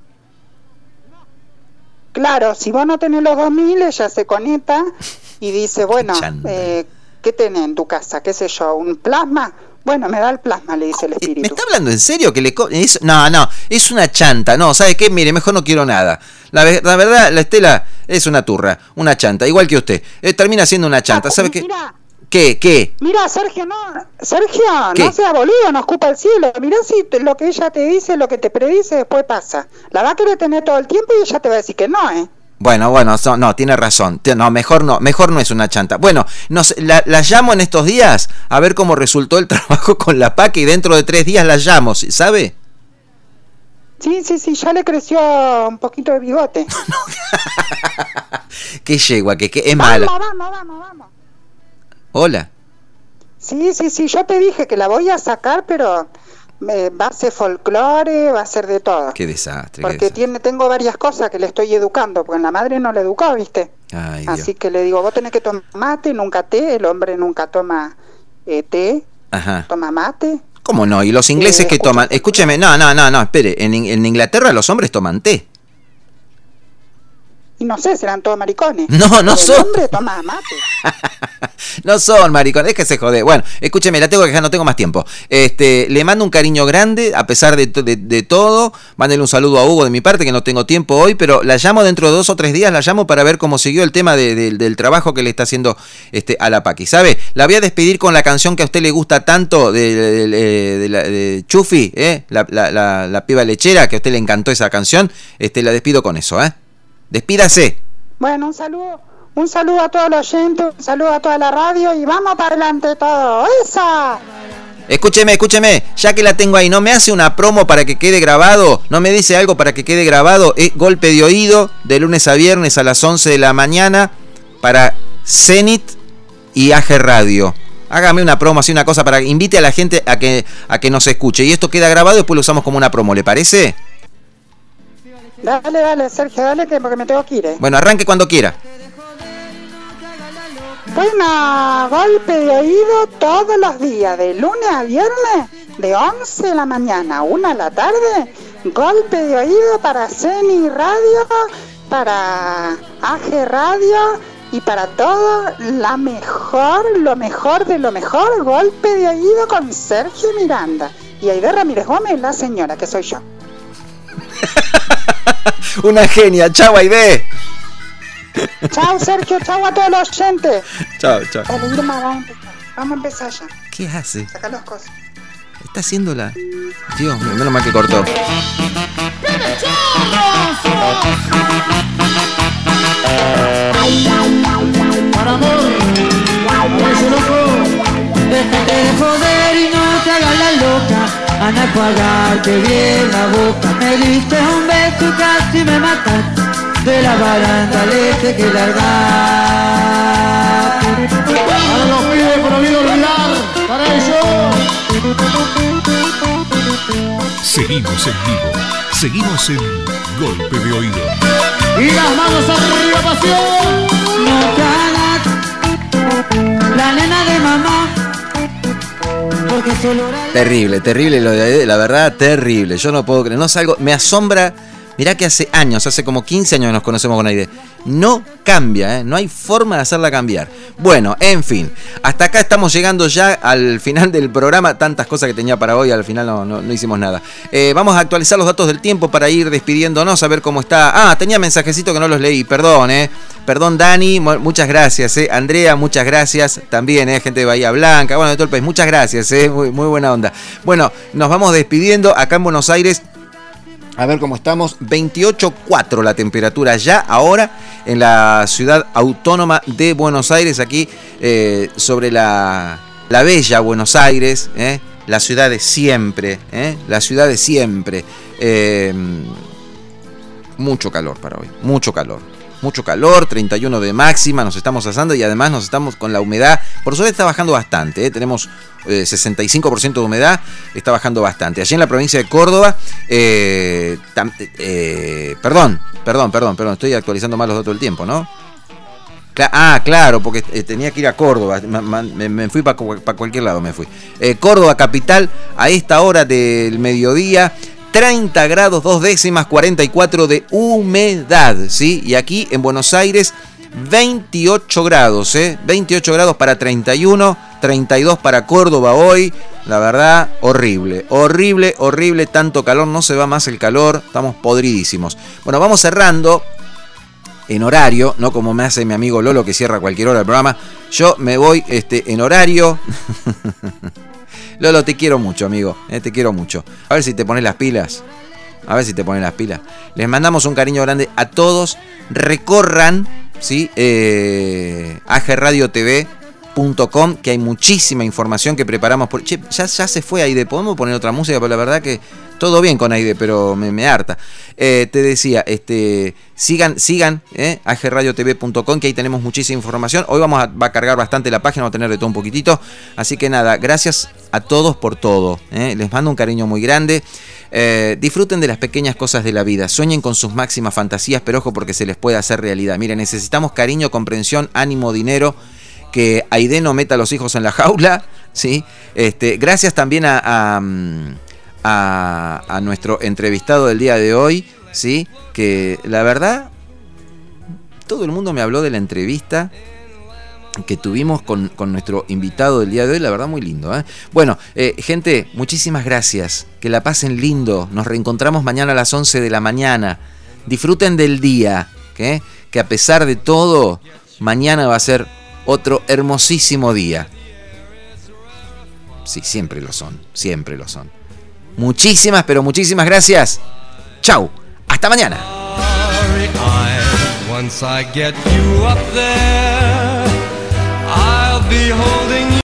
Claro, si vos no tenés los dos mil, ella se conecta y dice, bueno, eh, ¿qué tenés en tu casa? ¿Qué sé yo? ¿Un plasma? Bueno, me da el plasma, le dice el espíritu. ¿Me está hablando en serio? que le co- es, No, no, es una chanta. No, ¿sabe qué? Mire, mejor no quiero nada. La, la verdad, la Estela es una turra, una chanta, igual que usted. Eh, termina siendo una chanta, ¿sabe qué? Mira, ¿Qué? ¿Qué? mira, Sergio, no, Sergio, ¿Qué? no sea boludo, no escupa el cielo. Mirá si te- lo que ella te dice, lo que te predice, después pasa. La va a querer tener todo el tiempo y ella te va a decir que no, ¿eh? Bueno, bueno, so- no, tiene razón. Te- No, mejor no, mejor no es una chanta. Bueno, nos, la, la llamo en estos días a ver cómo resultó el trabajo con la Paqui y dentro de tres días la llamo, ¿sabe? Sí, sí, sí, ya le creció un poquito de bigote. Qué yegua, que, que es mala. Vamos, vamos, vamos, vamos. Hola. Sí, sí, sí, yo te dije que la voy a sacar, pero eh, va a ser folclore, va a ser de todo. Qué desastre. Porque qué desastre. tiene, tengo varias cosas que le estoy educando, porque la madre no le educó, ¿viste? Ay, Dios. Así que le digo, vos tenés que tomar mate, nunca té, el hombre nunca toma eh, té, Ajá. toma mate. ¿Cómo no? ¿Y los ingleses Eh, que toman? Escúcheme, no, no, no, no, espere. En, en Inglaterra los hombres toman té. y no sé, serán todos maricones. No, no son. El hombre toma mate. No son maricones, es que se jode. Bueno, escúcheme, la tengo que dejar, no tengo más tiempo. Este, le mando un cariño grande, a pesar de, de, de todo. Mándele un saludo a Hugo de mi parte, que no tengo tiempo hoy, pero la llamo dentro de dos o tres días, la llamo para ver cómo siguió el tema de, de, del trabajo que le está haciendo este, a la Paqui. ¿Sabe? La voy a despedir con la canción que a usted le gusta tanto de, de, de, de, de, de Chufi, ¿eh? la, la, la, la piba lechera, que a usted le encantó esa canción. Este, la despido con eso, ¿eh? Despídase. Bueno, un saludo. Un saludo a todos los oyentes, un saludo a toda la radio y vamos para adelante todo. ¡Esa! Escúcheme, escúcheme, ya que la tengo ahí, ¿no me hace una promo para que quede grabado? ¿No me dice algo para que quede grabado? Es Golpe de Oído, de lunes a viernes a las once de la mañana, para Zenit y A G Radio. Hágame una promo, así una cosa, para que invite a la gente a que, a que nos escuche. Y esto queda grabado y después lo usamos como una promo, ¿le parece? Dale, dale, Sergio, dale, que porque me tengo que ir. ¿eh? Bueno, arranque cuando quiera. Bueno, Golpe de Oído todos los días, de lunes a viernes, de once de la mañana a una de la tarde. Golpe de Oído para Ceni Radio, para A G Radio y para todo, la mejor, lo mejor de lo mejor. Golpe de Oído con Sergio Miranda y Aide Ramírez Gómez, la señora, que soy yo. Una genia, chau Aide. Chao Sergio, chao a todos los oyentes. Chao, chao. Dale, Irma, vamos a empezar. Vamos a empezar ya. ¿Qué hace? Saca las cosas. Está haciendo la... Dios mío, menos mal que cortó. Para amor, ese loco, déjate de joder y no te hagas la loca. Anda a pagarte bien la boca. Me diste un beso y casi me mataste. De la baranda leche que largar. Para los pibes prohibido olvidar, para ellos. Seguimos en vivo, seguimos en Golpe de Oído. Y las manos arriba, pasión. No te hagas la nena de mamá. Porque solo Terrible, terrible lo de Aide, la verdad, terrible. Yo no puedo creer, no salgo, me asombra. Mirá que hace años, hace como quince años que nos conocemos con Aide. No cambia, ¿eh? No hay forma de hacerla cambiar. Bueno, en fin, hasta acá estamos llegando ya al final del programa. Tantas cosas que tenía para hoy, al final no, no, no hicimos nada. Eh, vamos a actualizar los datos del tiempo para ir despidiéndonos, a ver cómo está. Ah, tenía mensajecitos que no los leí, perdón, ¿eh? Perdón, Dani, muchas gracias, ¿eh? Andrea, muchas gracias también, ¿eh? Gente de Bahía Blanca, bueno, de todo el país, muchas gracias, ¿eh? Muy, muy buena onda. Bueno, nos vamos despidiendo acá en Buenos Aires. A ver cómo estamos, veintiocho coma cuatro la temperatura ya ahora en la ciudad autónoma de Buenos Aires, aquí eh, sobre la, la bella Buenos Aires, eh, la ciudad de siempre, eh, la ciudad de siempre. Eh, mucho calor para hoy, mucho calor. Mucho calor, treinta y uno de máxima, nos estamos asando y además nos estamos con la humedad. Por suerte está bajando bastante, ¿eh? Tenemos eh, sesenta y cinco por ciento de humedad, está bajando bastante. Allí en la provincia de Córdoba, eh, tam, eh, perdón, perdón, perdón, perdón, estoy actualizando mal los datos del tiempo, ¿no? Cla- ah, claro, porque eh, tenía que ir a Córdoba, me, me fui para pa cualquier lado, me fui. Eh, Córdoba capital, a esta hora del mediodía, treinta grados dos décimas, cuarenta y cuatro de humedad, ¿sí? Y aquí en Buenos Aires, veintiocho grados, ¿eh? veintiocho grados para treinta y uno, treinta y dos para Córdoba hoy. La verdad, horrible, horrible, horrible, tanto calor, no se va más el calor, estamos podridísimos. Bueno, vamos cerrando en horario, no como me hace mi amigo Lolo que cierra a cualquier hora el programa. Yo me voy este, en horario... Lolo, te quiero mucho, amigo, eh, te quiero mucho. A ver si te pones las pilas. A ver si te pones las pilas. Les mandamos un cariño grande a todos. Recorran, ¿sí? Eh, A G Radio T V punto com, que hay muchísima información que preparamos. Por... Che, ya, ya se fue Aide. ¿Podemos poner otra música? Pero la verdad que todo bien con Aide, pero me, me harta. Eh, te decía, este, sigan, sigan eh, A G Radio T V punto com, que ahí tenemos muchísima información. Hoy vamos a, va a cargar bastante la página, vamos a tener de todo un poquitito. Así que nada, gracias a todos por todo. Eh. Les mando un cariño muy grande. Eh, disfruten de las pequeñas cosas de la vida. Sueñen con sus máximas fantasías, pero ojo porque se les puede hacer realidad. Miren, necesitamos cariño, comprensión, ánimo, dinero. Que Aide no meta a los hijos en la jaula, ¿sí? Este, gracias también a, a, a, a nuestro entrevistado del día de hoy, ¿sí? Que la verdad todo el mundo me habló de la entrevista que tuvimos con, con nuestro invitado del día de hoy, la verdad muy lindo, ¿eh? Bueno, eh, gente, muchísimas gracias, que la pasen lindo, nos reencontramos mañana a las once de la mañana, disfruten del día, ¿eh? Que a pesar de todo, mañana va a ser otro hermosísimo día. Sí, siempre lo son, siempre lo son. Muchísimas, pero muchísimas gracias. Chau, hasta mañana. Once I get you up there, I'll be holding